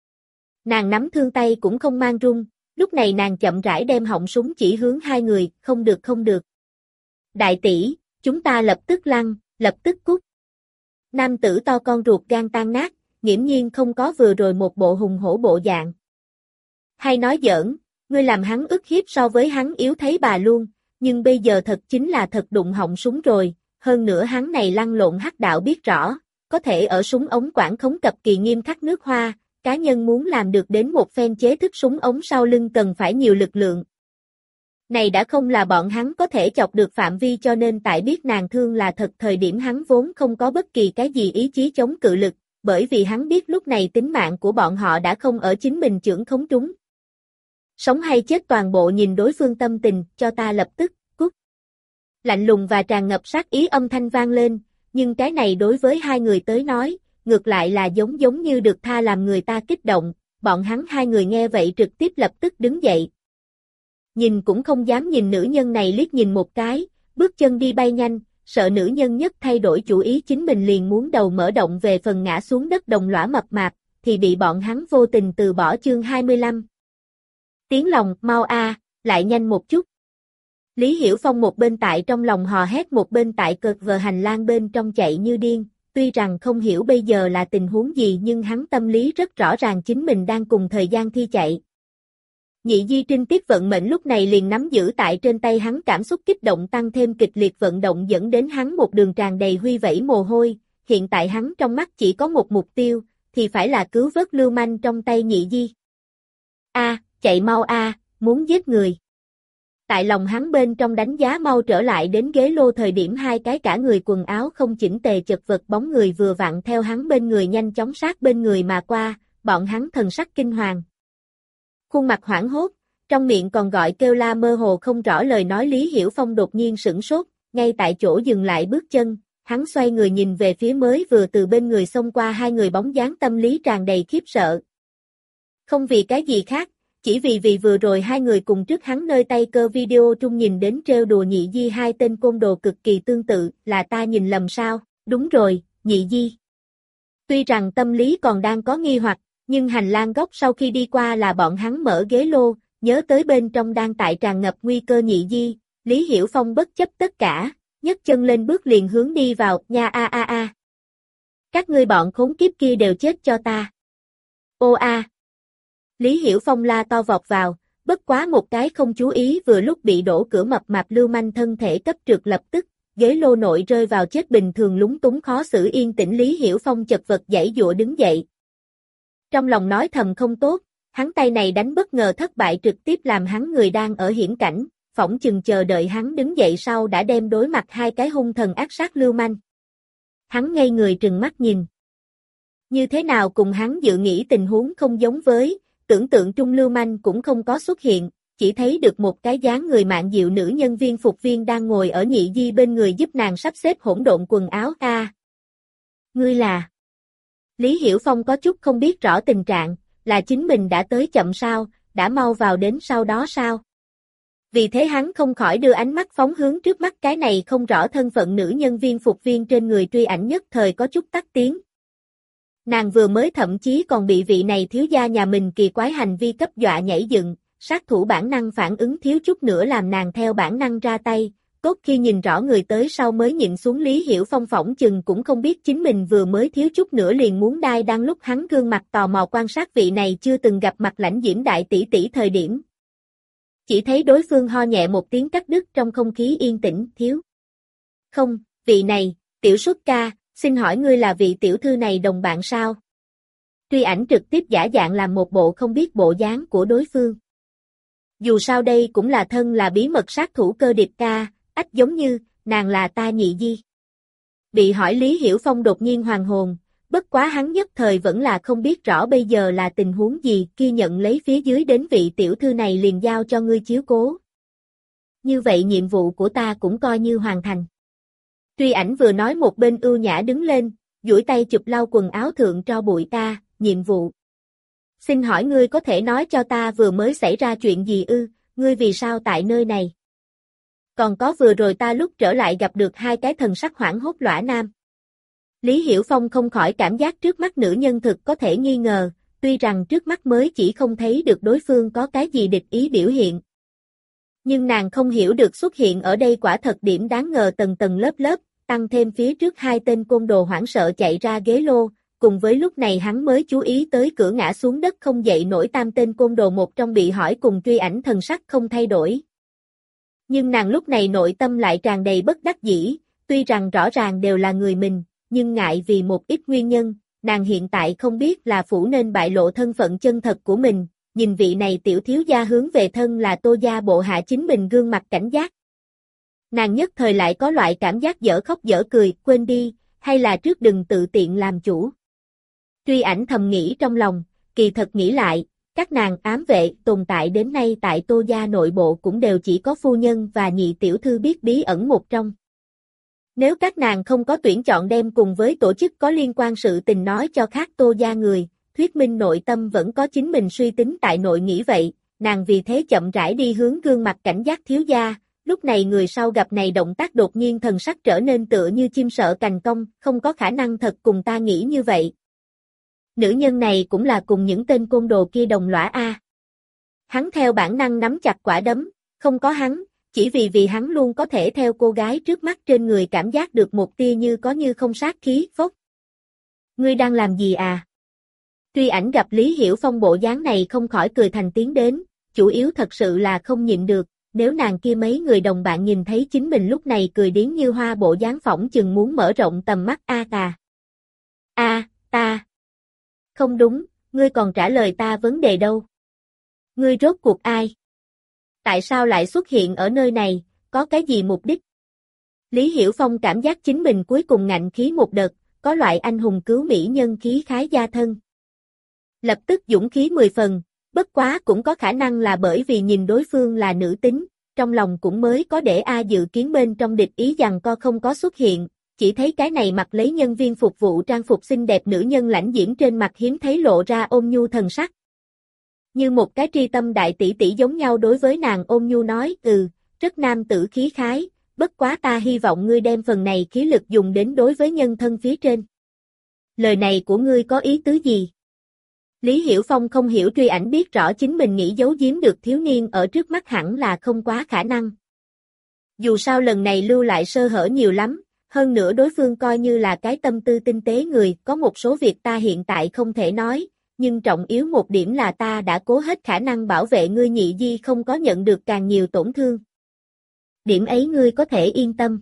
Speaker 1: Nàng nắm thương tay cũng không mang run, lúc này nàng chậm rãi đem họng súng chỉ hướng hai người, không được không được. Đại tỷ, chúng ta lập tức lăn, lập tức cút. Nam tử to con ruột gan tan nát, nghiễm nhiên không có vừa rồi một bộ hùng hổ bộ dạng. Hay nói giỡn, ngươi làm hắn ức hiếp so với hắn yếu thấy bà luôn, nhưng bây giờ thật chính là thật đụng họng súng rồi, hơn nữa hắn này lăn lộn hắc đạo biết rõ, có thể ở súng ống quản khống cập kỳ nghiêm khắc nước Hoa, cá nhân muốn làm được đến một phen chế thức súng ống sau lưng cần phải nhiều lực lượng. Này đã không là bọn hắn có thể chọc được phạm vi, cho nên tại biết nàng thương là thật thời điểm hắn vốn không có bất kỳ cái gì ý chí chống cự lực, bởi vì hắn biết lúc này tính mạng của bọn họ đã không ở chính mình chưởng khống trúng. Sống hay chết toàn bộ nhìn đối phương tâm tình, cho ta lập tức, cút. Lạnh lùng và tràn ngập sát ý âm thanh vang lên, nhưng cái này đối với hai người tới nói, ngược lại là giống giống như được tha làm người ta kích động, bọn hắn hai người nghe vậy trực tiếp lập tức đứng dậy. Nhìn cũng không dám nhìn nữ nhân này liếc nhìn một cái, bước chân đi bay nhanh, sợ nữ nhân nhất thay đổi chủ ý chính mình liền muốn đầu mở động về phần ngã xuống đất đồng lõa mập mạp, thì bị bọn hắn vô tình từ bỏ. Chương hai mươi lăm. Tiếng lòng, mau a, lại nhanh một chút. Lý Hiểu Phong một bên tại trong lòng hò hét một bên tại cợt vờ hành lang bên trong chạy như điên, tuy rằng không hiểu bây giờ là tình huống gì nhưng hắn tâm lý rất rõ ràng chính mình đang cùng thời gian thi chạy. Nhị di trinh tiết vận mệnh lúc này liền nắm giữ tại trên tay hắn, cảm xúc kích động tăng thêm kịch liệt vận động dẫn đến hắn một đường tràn đầy huy vẩy mồ hôi, hiện tại hắn trong mắt chỉ có một mục tiêu, thì phải là cứu vớt lưu manh trong tay nhị di. A, chạy mau a, muốn giết người. Tại lòng hắn bên trong đánh giá mau trở lại đến ghế lô thời điểm hai cái cả người quần áo không chỉnh tề chật vật bóng người vừa vặn theo hắn bên người nhanh chóng sát bên người mà qua, bọn hắn thần sắc kinh hoàng. Khuôn mặt hoảng hốt, trong miệng còn gọi kêu la mơ hồ không rõ lời nói. Lý Hiểu Phong đột nhiên sửng sốt, ngay tại chỗ dừng lại bước chân, hắn xoay người nhìn về phía mới vừa từ bên người xông qua hai người bóng dáng, tâm lý tràn đầy khiếp sợ. Không vì cái gì khác, chỉ vì vì vừa rồi hai người cùng trước hắn nơi tay cơ video trung nhìn đến trêu đùa nhị di hai tên côn đồ cực kỳ tương tự, là ta nhìn lầm sao? Đúng rồi, nhị di. Tuy rằng tâm lý còn đang có nghi hoặc, Nhưng hành lang góc sau khi đi qua là bọn hắn mở ghế lô, nhớ tới bên trong đang tại tràn ngập nguy cơ nhị di, Lý Hiểu Phong bất chấp tất cả, nhấc chân lên bước liền hướng đi vào, nha a a a. Các ngươi bọn khốn kiếp kia đều chết cho ta. Ô a. Lý Hiểu Phong la to vọt vào, bất quá một cái không chú ý vừa lúc bị đổ cửa mập mạp lưu manh thân thể cấp trượt lập tức, ghế lô nội rơi vào chết bình thường lúng túng khó xử yên tĩnh Lý Hiểu Phong chật vật giãy giụa đứng dậy. Trong lòng nói thầm không tốt, hắn tay này đánh bất ngờ thất bại trực tiếp làm hắn người đang ở hiểm cảnh, phỏng chừng chờ đợi hắn đứng dậy sau đã đem đối mặt hai cái hung thần ác sát lưu manh. Hắn ngây người trừng mắt nhìn. Như thế nào cùng hắn dự nghĩ tình huống không giống với, tưởng tượng trung lưu manh cũng không có xuất hiện, chỉ thấy được một cái dáng người mạn dịu nữ nhân viên phục viên đang ngồi ở nhị di bên người giúp nàng sắp xếp hỗn độn quần áo. A, à, ngươi là... Lý Hiểu Phong có chút không biết rõ tình trạng, là chính mình đã tới chậm sao, đã mau vào đến sau đó sao? Vì thế hắn không khỏi đưa ánh mắt phóng hướng trước mắt cái này không rõ thân phận nữ nhân viên phục viên trên người Truy Ảnh nhất thời có chút tắt tiếng. Nàng vừa mới thậm chí còn bị vị này thiếu gia nhà mình kỳ quái hành vi cấp dọa nhảy dựng, sát thủ bản năng phản ứng thiếu chút nữa làm nàng theo bản năng ra tay, cốt khi nhìn rõ người tới sau mới nhịn xuống. Lý Hiểu Phong phỏng chừng cũng không biết chính mình vừa mới thiếu chút nữa liền muốn đai đang lúc hắn gương mặt tò mò quan sát vị này chưa từng gặp mặt lãnh diễm đại tỷ tỷ thời điểm. Chỉ thấy đối phương ho nhẹ một tiếng cắt đứt trong không khí yên tĩnh, thiếu. Không, vị này, tiểu xuất ca, xin hỏi ngươi là vị tiểu thư này đồng bạn sao? Truy Ảnh trực tiếp giả dạng làm một bộ không biết bộ dáng của đối phương. Dù sao đây cũng là thân là bí mật sát thủ cơ điệp ca, ách giống như, nàng là ta nhị di. Bị hỏi Lý Hiểu Phong đột nhiên hoàn hồn, bất quá hắn nhất thời vẫn là không biết rõ bây giờ là tình huống gì, khi nhận lấy phía dưới đến vị tiểu thư này liền giao cho ngươi chiếu cố. Như vậy nhiệm vụ của ta cũng coi như hoàn thành. Truy Ảnh vừa nói một bên ưu nhã đứng lên, duỗi tay chụp lau quần áo thượng tro bụi. Ta, nhiệm vụ. Xin hỏi ngươi có thể nói cho ta vừa mới xảy ra chuyện gì ư, ngươi vì sao tại nơi này? Còn có vừa rồi ta lúc trở lại gặp được hai cái thần sắc hoảng hốt lõa nam. Lý Hiểu Phong không khỏi cảm giác trước mắt nữ nhân thực có thể nghi ngờ, tuy rằng trước mắt mới chỉ không thấy được đối phương có cái gì địch ý biểu hiện. Nhưng nàng không hiểu được xuất hiện ở đây quả thật điểm đáng ngờ tầng tầng lớp lớp, tăng thêm phía trước hai tên côn đồ hoảng sợ chạy ra ghế lô, cùng với lúc này hắn mới chú ý tới cửa ngã xuống đất không dậy nổi tam tên côn đồ một trong bị hỏi cùng Truy Ảnh thần sắc không thay đổi. Nhưng nàng lúc này nội tâm lại tràn đầy bất đắc dĩ, tuy rằng rõ ràng đều là người mình, nhưng ngại vì một ít nguyên nhân, nàng hiện tại không biết là phủ nên bại lộ thân phận chân thật của mình, nhìn vị này tiểu thiếu gia hướng về thân là Tô gia bộ hạ chính mình gương mặt cảnh giác. Nàng nhất thời lại có loại cảm giác dở khóc dở cười, quên đi, hay là trước đừng tự tiện làm chủ. Truy Ảnh thầm nghĩ trong lòng, kỳ thật nghĩ lại, các nàng ám vệ tồn tại đến nay tại Tô gia nội bộ cũng đều chỉ có phu nhân và nhị tiểu thư biết bí ẩn một trong. Nếu các nàng không có tuyển chọn đem cùng với tổ chức có liên quan sự tình nói cho khác Tô gia người, thuyết minh nội tâm vẫn có chính mình suy tính tại nội nghĩ vậy, nàng vì thế chậm rãi đi hướng gương mặt cảnh giác thiếu gia, lúc này người sau gặp này động tác đột nhiên thần sắc trở nên tựa như chim sợ cành cong, không có khả năng thật cùng ta nghĩ như vậy. Nữ nhân này cũng là cùng những tên côn đồ kia đồng lõa a. Hắn theo bản năng nắm chặt quả đấm, không có hắn, chỉ vì vì hắn luôn có thể theo cô gái trước mắt trên người cảm giác được một tia như có như không sát khí, phốc. Ngươi đang làm gì à? Truy Ảnh gặp Lý Hiểu Phong bộ dáng này không khỏi cười thành tiếng đến, chủ yếu thật sự là không nhịn được, nếu nàng kia mấy người đồng bạn nhìn thấy chính mình lúc này cười điếng như hoa bộ dáng phỏng chừng muốn mở rộng tầm mắt a à, a ta. Không đúng, ngươi còn trả lời ta vấn đề đâu. Ngươi rốt cuộc ai? Tại sao lại xuất hiện ở nơi này, có cái gì mục đích? Lý Hiểu Phong cảm giác chính mình cuối cùng ngạnh khí một đợt, có loại anh hùng cứu mỹ nhân khí khái gia thân. Lập tức dũng khí mười phần, bất quá cũng có khả năng là bởi vì nhìn đối phương là nữ tính, trong lòng cũng mới có để A dự kiến bên trong địch ý rằng co không có xuất hiện, chỉ thấy cái này mặc lấy nhân viên phục vụ trang phục xinh đẹp nữ nhân lãnh diễm trên mặt hiếm thấy lộ ra ôn nhu thần sắc. Như một cái tri tâm đại tỷ tỷ giống nhau đối với nàng ôn nhu nói, ừ, rất nam tử khí khái, bất quá ta hy vọng ngươi đem phần này khí lực dùng đến đối với nhân thân phía trên. Lời này của ngươi có ý tứ gì? Lý Hiểu Phong không hiểu Truy Ảnh biết rõ chính mình nghĩ giấu giếm được thiếu niên ở trước mắt hẳn là không quá khả năng. Dù sao lần này lưu lại sơ hở nhiều lắm, hơn nữa đối phương coi như là cái tâm tư tinh tế người, có một số việc ta hiện tại không thể nói, nhưng trọng yếu một điểm là ta đã cố hết khả năng bảo vệ ngươi Nhị Di không có nhận được càng nhiều tổn thương. Điểm ấy ngươi có thể yên tâm.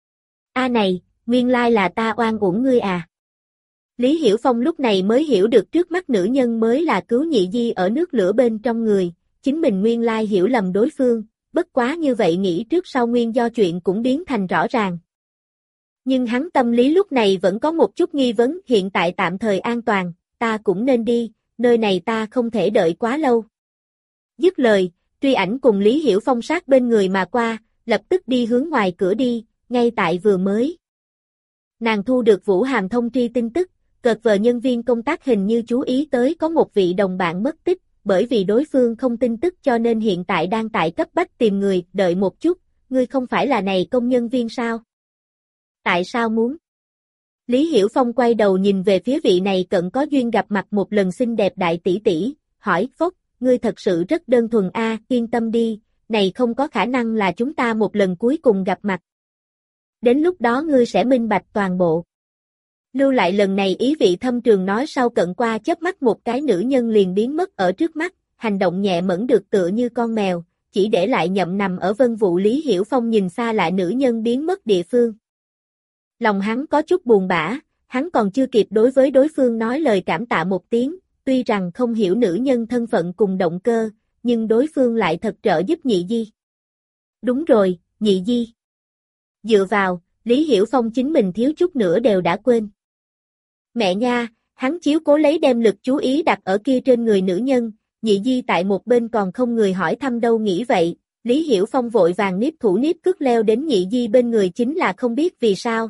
Speaker 1: A này, nguyên lai là ta oan uổng ngươi à. Lý Hiểu Phong lúc này mới hiểu được trước mắt nữ nhân mới là cứu Nhị Di ở nước lửa bên trong người, chính mình nguyên lai hiểu lầm đối phương, bất quá như vậy nghĩ trước sau nguyên do chuyện cũng biến thành rõ ràng. Nhưng hắn tâm lý lúc này vẫn có một chút nghi vấn, hiện tại tạm thời an toàn, ta cũng nên đi, nơi này ta không thể đợi quá lâu. Dứt lời, Truy Ảnh cùng Lý Hiểu Phong sát bên người mà qua, lập tức đi hướng ngoài cửa đi, ngay tại vừa mới. Nàng thu được Vũ Hàm thông tri tin tức, cợt vờ nhân viên công tác hình như chú ý tới có một vị đồng bạn mất tích, bởi vì đối phương không tin tức cho nên hiện tại đang tại cấp bách tìm người, đợi một chút, ngươi không phải là này công nhân viên sao? Tại sao muốn? Lý Hiểu Phong quay đầu nhìn về phía vị này cận có duyên gặp mặt một lần xinh đẹp đại tỷ tỷ, hỏi, Phốc, ngươi thật sự rất đơn thuần a, à, yên tâm đi, này không có khả năng là chúng ta một lần cuối cùng gặp mặt. Đến lúc đó ngươi sẽ minh bạch toàn bộ. Lưu lại lần này ý vị thâm trường nói sau cận qua chớp mắt một cái nữ nhân liền biến mất ở trước mắt, hành động nhẹ mẫn được tựa như con mèo, chỉ để lại nhậm nằm ở vân vụ. Lý Hiểu Phong nhìn xa lại nữ nhân biến mất địa phương. Lòng hắn có chút buồn bã, hắn còn chưa kịp đối với đối phương nói lời cảm tạ một tiếng, tuy rằng không hiểu nữ nhân thân phận cùng động cơ, nhưng đối phương lại thật trợ giúp Nhị Di. Đúng rồi, Nhị Di. Dựa vào, Lý Hiểu Phong chính mình thiếu chút nữa đều đã quên. Mẹ nha, hắn chiếu cố lấy đem lực chú ý đặt ở kia trên người nữ nhân, Nhị Di tại một bên còn không người hỏi thăm đâu nghĩ vậy, Lý Hiểu Phong vội vàng niếp thủ niếp cước leo đến Nhị Di bên người chính là không biết vì sao.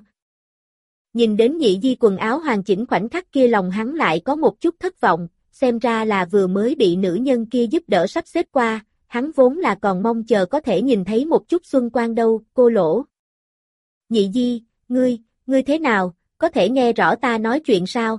Speaker 1: Nhìn đến Nhị Di quần áo hoàn chỉnh khoảnh khắc kia lòng hắn lại có một chút thất vọng, xem ra là vừa mới bị nữ nhân kia giúp đỡ sắp xếp qua, hắn vốn là còn mong chờ có thể nhìn thấy một chút xuân quang đâu, cô lỗ. Nhị Di, ngươi, ngươi thế nào, có thể nghe rõ ta nói chuyện sao?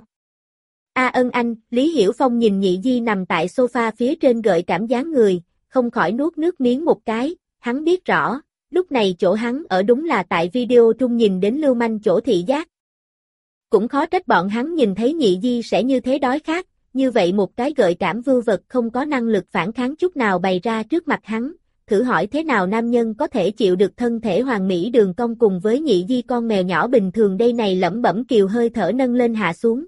Speaker 1: A ân anh, Lý Hiểu Phong nhìn Nhị Di nằm tại sofa phía trên gợi cảm dáng người, không khỏi nuốt nước miếng một cái, hắn biết rõ, lúc này chỗ hắn ở đúng là tại video trung nhìn đến lưu manh chỗ thị giác. Cũng khó trách bọn hắn nhìn thấy Nhị Di sẽ như thế đói khát, như vậy một cái gợi cảm vưu vật không có năng lực phản kháng chút nào bày ra trước mặt hắn, thử hỏi thế nào nam nhân có thể chịu được thân thể hoàn mỹ đường cong cùng với Nhị Di con mèo nhỏ bình thường đây này lẩm bẩm kiều hơi thở nâng lên hạ xuống.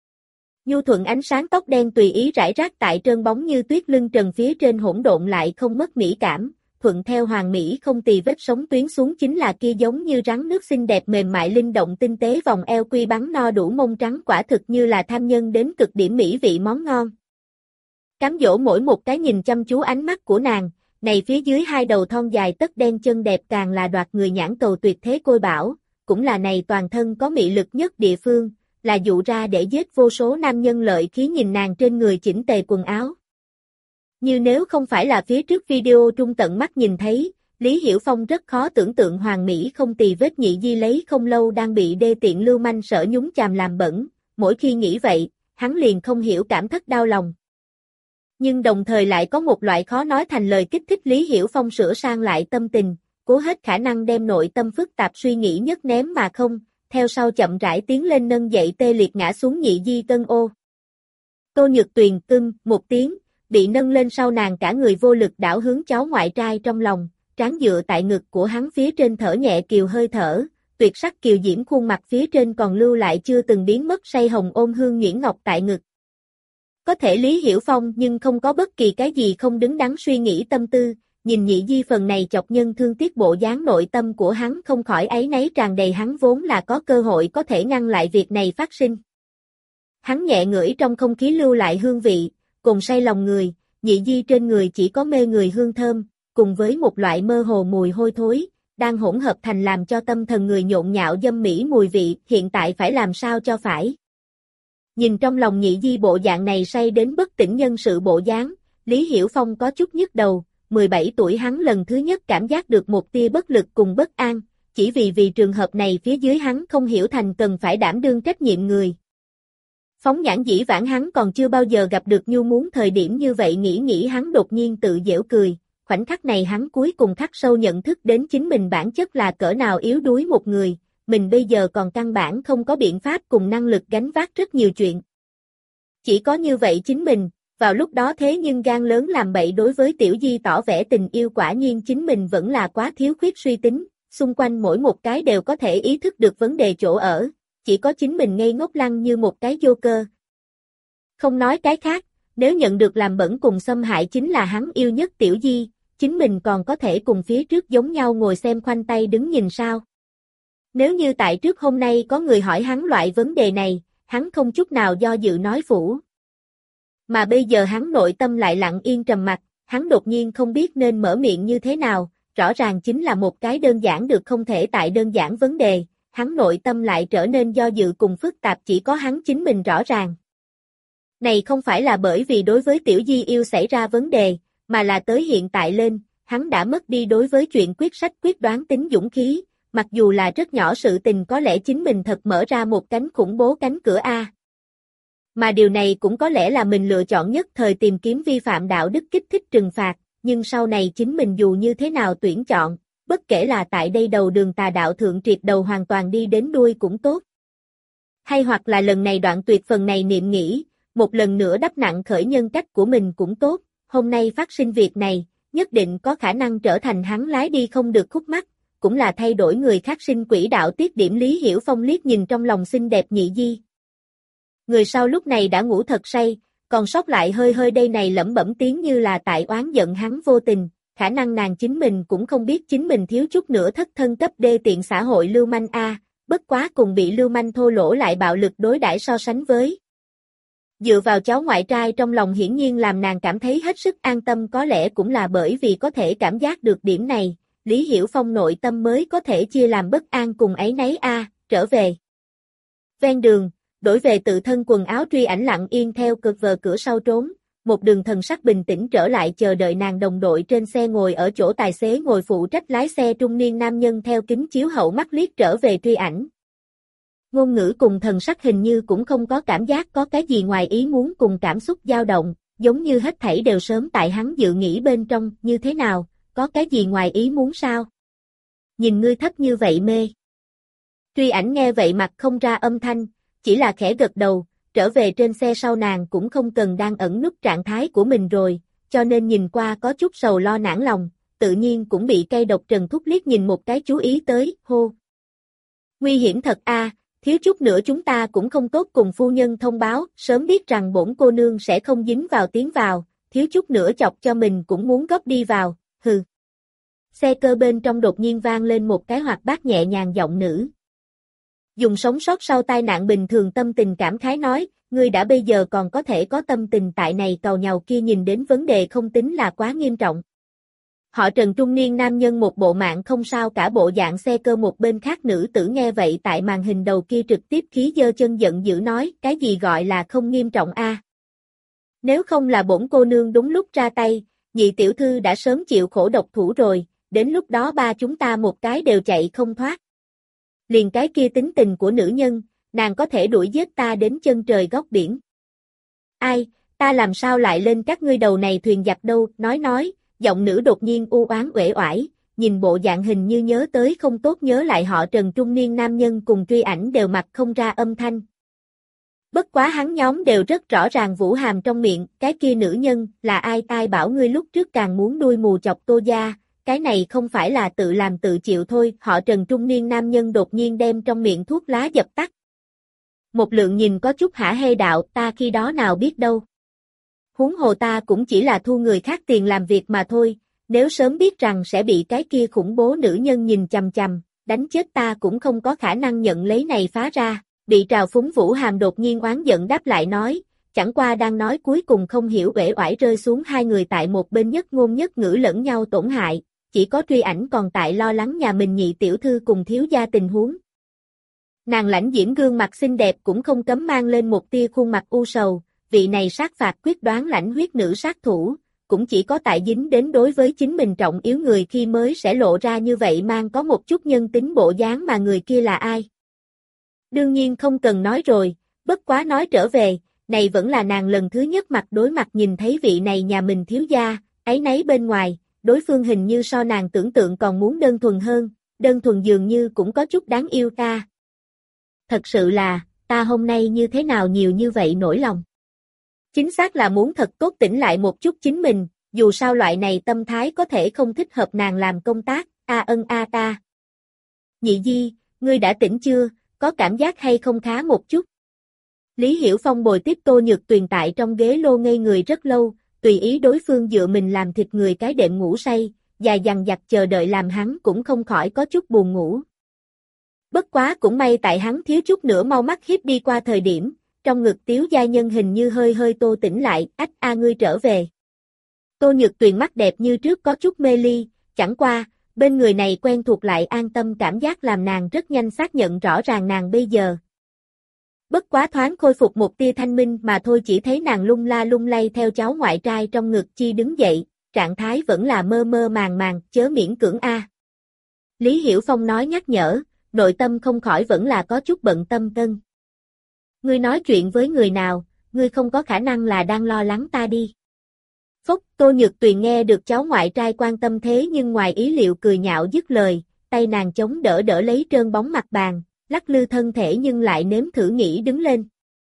Speaker 1: Nhu thuận ánh sáng tóc đen tùy ý rải rác tại trơn bóng như tuyết lưng trần phía trên hỗn độn lại không mất mỹ cảm, thuận theo hoàn mỹ không tì vết sống tuyến xuống chính là kia giống như rắn nước xinh đẹp mềm mại linh động tinh tế vòng eo quy bắn no đủ mông trắng quả thực như là tham nhân đến cực điểm mỹ vị món ngon. Cám dỗ mỗi một cái nhìn chăm chú ánh mắt của nàng, này phía dưới hai đầu thon dài tất đen chân đẹp càng là đoạt người nhãn cầu tuyệt thế côi bảo, cũng là này toàn thân có mị lực nhất địa phương, là dụ ra để giết vô số nam nhân lợi khí nhìn nàng trên người chỉnh tề quần áo. Như nếu không phải là phía trước video trung tận mắt nhìn thấy, Lý Hiểu Phong rất khó tưởng tượng hoàn mỹ không tì vết Nhị Di lấy không lâu đang bị đê tiện lưu manh sở nhúng chàm làm bẩn, mỗi khi nghĩ vậy, hắn liền không hiểu cảm thất đau lòng. Nhưng đồng thời lại có một loại khó nói thành lời kích thích Lý Hiểu Phong sửa sang lại tâm tình, cố hết khả năng đem nội tâm phức tạp suy nghĩ nhất ném mà không, theo sau chậm rãi tiến lên nâng dậy tê liệt ngã xuống Nhị Di tân ô. Tô Nhược Tuyền cưng một tiếng, bị nâng lên sau nàng cả người vô lực đảo hướng cháu ngoại trai trong lòng, trán dựa tại ngực của hắn phía trên thở nhẹ kiều hơi thở, tuyệt sắc kiều diễm khuôn mặt phía trên còn lưu lại chưa từng biến mất say hồng ôm hương nhuyễn ngọc tại ngực. Có thể Lý Hiểu Phong nhưng không có bất kỳ cái gì không đứng đắn suy nghĩ tâm tư, nhìn Nhị Di phần này chọc nhân thương tiếc bộ dáng nội tâm của hắn không khỏi áy náy tràn đầy hắn vốn là có cơ hội có thể ngăn lại việc này phát sinh. Hắn nhẹ ngửi trong không khí lưu lại hương vị, cùng say lòng người, Nhị Di trên người chỉ có mê người hương thơm, cùng với một loại mơ hồ mùi hôi thối, đang hỗn hợp thành làm cho tâm thần người nhộn nhạo dâm mỹ mùi vị, hiện tại phải làm sao cho phải. Nhìn trong lòng Nhị Di bộ dạng này say đến bất tỉnh nhân sự bộ dáng, Lý Hiểu Phong có chút nhức đầu, mười bảy tuổi hắn lần thứ nhất cảm giác được một tia bất lực cùng bất an, chỉ vì vì trường hợp này phía dưới hắn không hiểu thành cần phải đảm đương trách nhiệm người. Phóng nhãn dĩ vãng hắn còn chưa bao giờ gặp được nhu muốn thời điểm như vậy, nghĩ nghĩ hắn đột nhiên tự giễu cười, khoảnh khắc này hắn cuối cùng khắc sâu nhận thức đến chính mình bản chất là cỡ nào yếu đuối một người, mình bây giờ còn căn bản không có biện pháp cùng năng lực gánh vác rất nhiều chuyện. Chỉ có như vậy chính mình, vào lúc đó thế nhưng gan lớn làm bậy đối với Tiểu Di tỏ vẻ tình yêu, quả nhiên chính mình vẫn là quá thiếu khuyết suy tính, xung quanh mỗi một cái đều có thể ý thức được vấn đề chỗ ở, chỉ có chính mình ngây ngốc lăng như một cái vô cơ. Không nói cái khác, nếu nhận được làm bẩn cùng xâm hại chính là hắn yêu nhất Tiểu Di, chính mình còn có thể cùng phía trước giống nhau ngồi xem khoanh tay đứng nhìn sao. Nếu như tại trước hôm nay có người hỏi hắn loại vấn đề này, hắn không chút nào do dự nói phủ. Mà bây giờ hắn nội tâm lại lặng yên trầm mặc, hắn đột nhiên không biết nên mở miệng như thế nào, rõ ràng chính là một cái đơn giản được không thể tại đơn giản vấn đề, hắn nội tâm lại trở nên do dự cùng phức tạp, chỉ có hắn chính mình rõ ràng. Này không phải là bởi vì đối với Tiểu Di yêu xảy ra vấn đề, mà là tới hiện tại lên, hắn đã mất đi đối với chuyện quyết sách quyết đoán tính dũng khí, mặc dù là rất nhỏ sự tình có lẽ chính mình thật mở ra một cánh khủng bố cánh cửa A. Mà điều này cũng có lẽ là mình lựa chọn nhất thời tìm kiếm vi phạm đạo đức kích thích trừng phạt, nhưng sau này chính mình dù như thế nào tuyển chọn, bất kể là tại đây đầu đường tà đạo thượng triệt đầu hoàn toàn đi đến đuôi cũng tốt. Hay hoặc là lần này đoạn tuyệt phần này niệm nghĩ, một lần nữa đắp nặng khởi nhân cách của mình cũng tốt, hôm nay phát sinh việc này, nhất định có khả năng trở thành hắn lái đi không được khúc mắc, cũng là thay đổi người khác sinh quỹ đạo tiết điểm. Lý Hiểu Phong liếc nhìn trong lòng xinh đẹp Nhị Di. Người sau lúc này đã ngủ thật say, còn sót lại hơi hơi đây này lẩm bẩm tiếng như là tại oán giận hắn vô tình, khả năng nàng chính mình cũng không biết chính mình thiếu chút nữa thất thân cấp đê tiện xã hội lưu manh A, bất quá cùng bị lưu manh thô lỗ lại bạo lực đối đãi so sánh với. Dựa vào cháu ngoại trai trong lòng hiển nhiên làm nàng cảm thấy hết sức an tâm, có lẽ cũng là bởi vì có thể cảm giác được điểm này, Lý Hiểu Phong nội tâm mới có thể chia làm bất an cùng áy náy A, trở về. Ven đường, đổi về tự thân quần áo Truy Ảnh lặng yên theo cực vờ cửa sau trốn, một đường thần sắc bình tĩnh trở lại chờ đợi nàng đồng đội trên xe ngồi ở chỗ tài xế ngồi phụ trách lái xe trung niên nam nhân theo kính chiếu hậu mắt liếc trở về Truy Ảnh. Ngôn ngữ cùng thần sắc hình như cũng không có cảm giác có cái gì ngoài ý muốn cùng cảm xúc dao động, giống như hết thảy đều sớm tại hắn dự nghĩ bên trong, như thế nào, có cái gì ngoài ý muốn sao? Nhìn ngươi thấp như vậy mê. Truy Ảnh nghe vậy mặt không ra âm thanh, chỉ là khẽ gật đầu, trở về trên xe sau nàng cũng không cần đang ẩn núp trạng thái của mình rồi, cho nên nhìn qua có chút sầu lo nản lòng, tự nhiên cũng bị cây độc Trần Thúc liếc nhìn một cái chú ý tới, hô. Nguy hiểm thật a, thiếu chút nữa chúng ta cũng không tốt cùng phu nhân thông báo, sớm biết rằng bổn cô nương sẽ không dính vào tiếng vào, thiếu chút nữa chọc cho mình cũng muốn góp đi vào, hừ. Xe cơ bên trong đột nhiên vang lên một cái hoạt bát nhẹ nhàng giọng nữ. Dùng sống sót sau tai nạn bình thường tâm tình cảm khái nói, ngươi đã bây giờ còn có thể có tâm tình tại này cầu nhàu kia nhìn đến vấn đề không tính là quá nghiêm trọng. Họ Trần trung niên nam nhân một bộ mạng không sao cả bộ dạng xe cơ, một bên khác nữ tử nghe vậy tại màn hình đầu kia trực tiếp khí giơ chân giận dữ nói, cái gì gọi là không nghiêm trọng a? À? Nếu không là bổn cô nương đúng lúc ra tay, nhị tiểu thư đã sớm chịu khổ độc thủ rồi, đến lúc đó ba chúng ta một cái đều chạy không thoát. Liền cái kia tính tình của nữ nhân, nàng có thể đuổi giết ta đến chân trời góc biển. Ai, ta làm sao lại lên các ngươi đầu này thuyền giặc đâu, nói nói, giọng nữ đột nhiên u oán uể oải, nhìn bộ dạng hình như nhớ tới không tốt, nhớ lại họ Trần trung niên nam nhân cùng Truy Ảnh đều mặt không ra âm thanh. Bất quá hắn nhóm đều rất rõ ràng Vũ Hàm trong miệng, cái kia nữ nhân, là ai, ai bảo ngươi lúc trước càng muốn đuôi mù chọc Tô gia, cái này không phải là tự làm tự chịu thôi, họ Trần trung niên nam nhân đột nhiên đem trong miệng thuốc lá dập tắt. Một lượng nhìn có chút hả hê đạo, ta khi đó nào biết đâu. Huống hồ ta cũng chỉ là thu người khác tiền làm việc mà thôi, nếu sớm biết rằng sẽ bị cái kia khủng bố nữ nhân nhìn chằm chằm, đánh chết ta cũng không có khả năng nhận lấy này phá ra. Bị trào phúng Vũ Hàm đột nhiên oán giận đáp lại nói, chẳng qua đang nói cuối cùng không hiểu uể oải rơi xuống, hai người tại một bên nhất ngôn nhất ngữ lẫn nhau tổn hại, chỉ có Truy Ảnh còn tại lo lắng nhà mình nhị tiểu thư cùng thiếu gia tình huống. Nàng lãnh diễm gương mặt xinh đẹp cũng không cấm mang lên một tia khuôn mặt u sầu, vị này sát phạt quyết đoán lãnh huyết nữ sát thủ, cũng chỉ có tại dính đến đối với chính mình trọng yếu người khi mới sẽ lộ ra như vậy mang có một chút nhân tính bộ dáng, mà người kia là ai? Đương nhiên không cần nói rồi, Bất quá nói trở về, này vẫn là nàng lần thứ nhất mặt đối mặt nhìn thấy vị này nhà mình thiếu gia, áy náy bên ngoài, đối phương hình như so nàng tưởng tượng còn muốn đơn thuần hơn, đơn thuần dường như cũng có chút đáng yêu ta. Thật sự là, ta hôm nay như thế nào nhiều như vậy nỗi lòng. Chính xác là muốn thật tốt tỉnh lại một chút chính mình, dù sao loại này tâm thái có thể không thích hợp nàng làm công tác, a ân a ta. Nhị di, ngươi đã tỉnh chưa, có cảm giác hay không khá một chút? Lý Hiểu Phong bồi tiếp Tô Nhược Tuyền tại trong ghế lô ngây người rất lâu, tùy ý đối phương dựa mình làm thịt người cái đệm ngủ say, dài dằng dặc chờ đợi làm hắn cũng không khỏi có chút buồn ngủ. Bất quá cũng may tại hắn thiếu chút nữa mau mắt hiếp đi qua thời điểm, trong ngực Tiếu gia nhân hình như hơi hơi tô tỉnh lại, ách a ngươi trở về. Tô Nhược Tuyền mắt đẹp như trước có chút mê ly, chẳng qua, bên người này quen thuộc lại an tâm cảm giác làm nàng rất nhanh xác nhận rõ ràng nàng bây giờ. Bất quá thoáng khôi phục một tia thanh minh mà thôi chỉ thấy nàng lung la lung lay theo cháu ngoại trai trong ngực chi đứng dậy, trạng thái vẫn là mơ mơ màng màng, chớ miễn cưỡng a. Lý Hiểu Phong nói nhắc nhở, nội tâm không khỏi vẫn là có chút bận tâm tân. Ngươi nói chuyện với người nào, ngươi không có khả năng là đang lo lắng ta đi. Phúc, Tô Nhược Tuyền nghe được cháu ngoại trai quan tâm thế nhưng ngoài ý liệu cười nhạo dứt lời, tay nàng chống đỡ đỡ lấy trơn bóng mặt bàn, lắc lư thân thể nhưng lại nếm thử nghĩ đứng lên.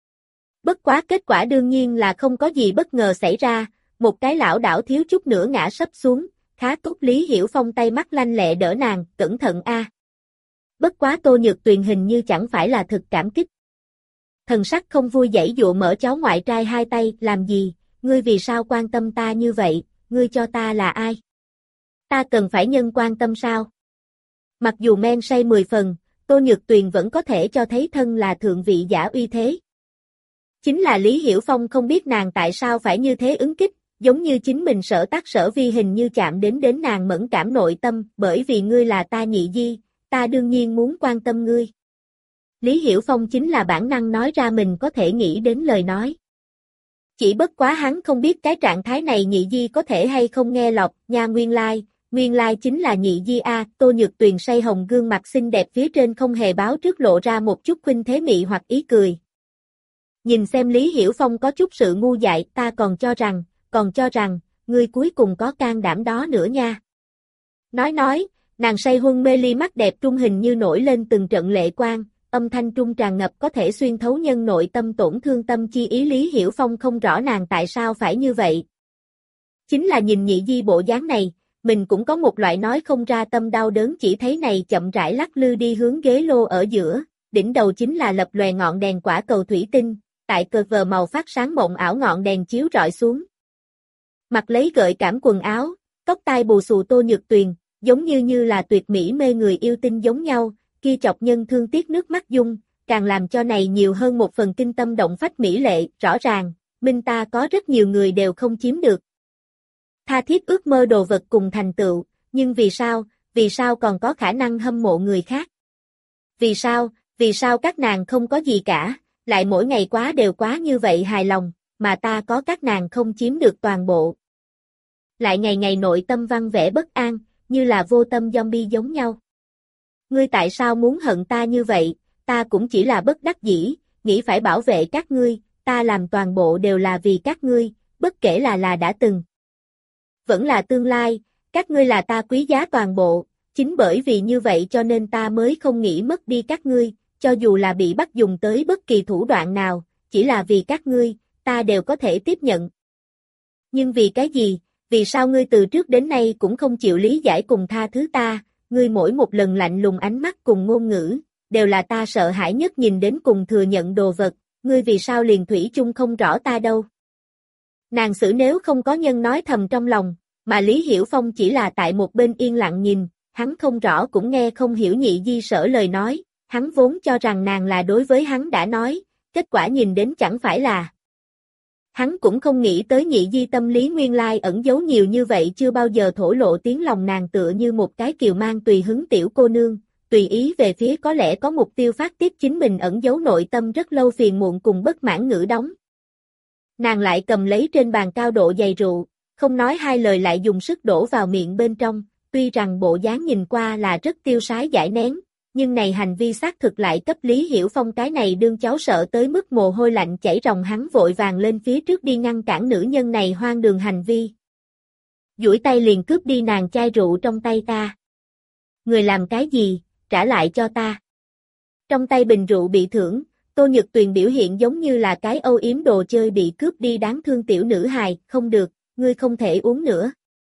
Speaker 1: Bất quá kết quả đương nhiên là không có gì bất ngờ xảy ra, một cái lão đảo thiếu chút nữa ngã sấp xuống, khá tốt Lý Hiểu Phong tay mắt lanh lẹ đỡ nàng, cẩn thận a. Bất quá Tô Nhược Tuyền hình như chẳng phải là thực cảm kích. Thần sắc không vui giãy dụa mở cháu ngoại trai hai tay, làm gì, ngươi vì sao quan tâm ta như vậy, ngươi cho ta là ai? Ta cần phải nhân quan tâm sao? Mặc dù men say mười phần, Tô Nhược Tuyền vẫn có thể cho thấy thân là thượng vị giả uy thế. Chính là Lý Hiểu Phong không biết nàng tại sao phải như thế ứng kích, giống như chính mình sở tác sở vi hình như chạm đến đến nàng mẫn cảm nội tâm, bởi vì ngươi là ta nhị di, ta đương nhiên muốn quan tâm ngươi. Lý Hiểu Phong chính là bản năng nói ra mình có thể nghĩ đến lời nói. Chỉ bất quá hắn không biết cái trạng thái này nhị di có thể hay không nghe lọt, nha nguyên lai, nguyên lai chính là nhị di a. Tô Nhược Tuyền say hồng gương mặt xinh đẹp phía trên không hề báo trước lộ ra một chút khuynh thế mị hoặc ý cười. Nhìn xem Lý Hiểu Phong có chút sự ngu dại, ta còn cho rằng, còn cho rằng, ngươi cuối cùng có can đảm đó nữa nha. Nói nói, nàng say huân mê ly mắt đẹp trung hình như nổi lên từng trận lệ quang, âm thanh trung tràn ngập có thể xuyên thấu nhân nội tâm tổn thương tâm chi ý. Lý Hiểu Phong không rõ nàng tại sao phải như vậy. Chính là nhìn nhị di bộ dáng này, mình cũng có một loại nói không ra tâm đau đớn chỉ thấy này chậm rãi lắc lư đi hướng ghế lô ở giữa, đỉnh đầu chính là lập lòe ngọn đèn quả cầu thủy tinh, tại cờ vờ màu phát sáng mộng ảo ngọn đèn chiếu rọi xuống. Mặc lấy gợi cảm quần áo, tóc tai bù xù Tô Nhược Tuyền, giống như như là tuyệt mỹ mê người yêu tinh giống nhau, kia chọc nhân thương tiếc nước mắt dung, càng làm cho này nhiều hơn một phần kinh tâm động phách mỹ lệ, rõ ràng, minh ta có rất nhiều người đều không chiếm được. Tha thiết ước mơ đồ vật cùng thành tựu, nhưng vì sao, vì sao còn có khả năng hâm mộ người khác? Vì sao, vì sao các nàng không có gì cả, lại mỗi ngày quá đều quá như vậy hài lòng, mà ta có các nàng không chiếm được toàn bộ. Lại ngày ngày nội tâm văn vẻ bất an, như là vô tâm zombie giống nhau. Ngươi tại sao muốn hận ta như vậy, ta cũng chỉ là bất đắc dĩ, nghĩ phải bảo vệ các ngươi, ta làm toàn bộ đều là vì các ngươi, bất kể là là đã từng. Vẫn là tương lai, các ngươi là ta quý giá toàn bộ, chính bởi vì như vậy cho nên ta mới không nghĩ mất đi các ngươi, cho dù là bị bắt dùng tới bất kỳ thủ đoạn nào, chỉ là vì các ngươi, ta đều có thể tiếp nhận. Nhưng vì cái gì, vì sao ngươi từ trước đến nay cũng không chịu lý giải cùng tha thứ ta, ngươi mỗi một lần lạnh lùng ánh mắt cùng ngôn ngữ, đều là ta sợ hãi nhất nhìn đến cùng thừa nhận đồ vật, ngươi vì sao liền thủy chung không rõ ta đâu. Nàng xử nếu không có nhân nói thầm trong lòng, mà Lý Hiểu Phong chỉ là tại một bên yên lặng nhìn, hắn không rõ cũng nghe không hiểu nhị di sở lời nói, hắn vốn cho rằng nàng là đối với hắn đã nói, kết quả nhìn đến chẳng phải là. Hắn cũng không nghĩ tới nhị di tâm lý nguyên lai ẩn giấu nhiều như vậy chưa bao giờ thổ lộ tiếng lòng nàng tựa như một cái kiều mang tùy hứng tiểu cô nương, tùy ý về phía có lẽ có mục tiêu phát tiết chính mình ẩn giấu nội tâm rất lâu phiền muộn cùng bất mãn ngữ đóng. Nàng lại cầm lấy trên bàn cao độ dày rượu, không nói hai lời lại dùng sức đổ vào miệng bên trong, tuy rằng bộ dáng nhìn qua là rất tiêu sái giải nén, nhưng này hành vi xác thực lại cấp Lý Hiểu Phong cái này đương cháu sợ tới mức mồ hôi lạnh chảy ròng, hắn vội vàng lên phía trước đi ngăn cản nữ nhân này hoang đường hành vi. Duỗi tay liền cướp đi nàng chai rượu trong tay ta. Người làm cái gì, trả lại cho ta. Trong tay bình rượu bị thưởng, Tô Nhật Tuyền biểu hiện giống như là cái âu yếm đồ chơi bị cướp đi đáng thương tiểu nữ hài, không được, ngươi không thể uống nữa.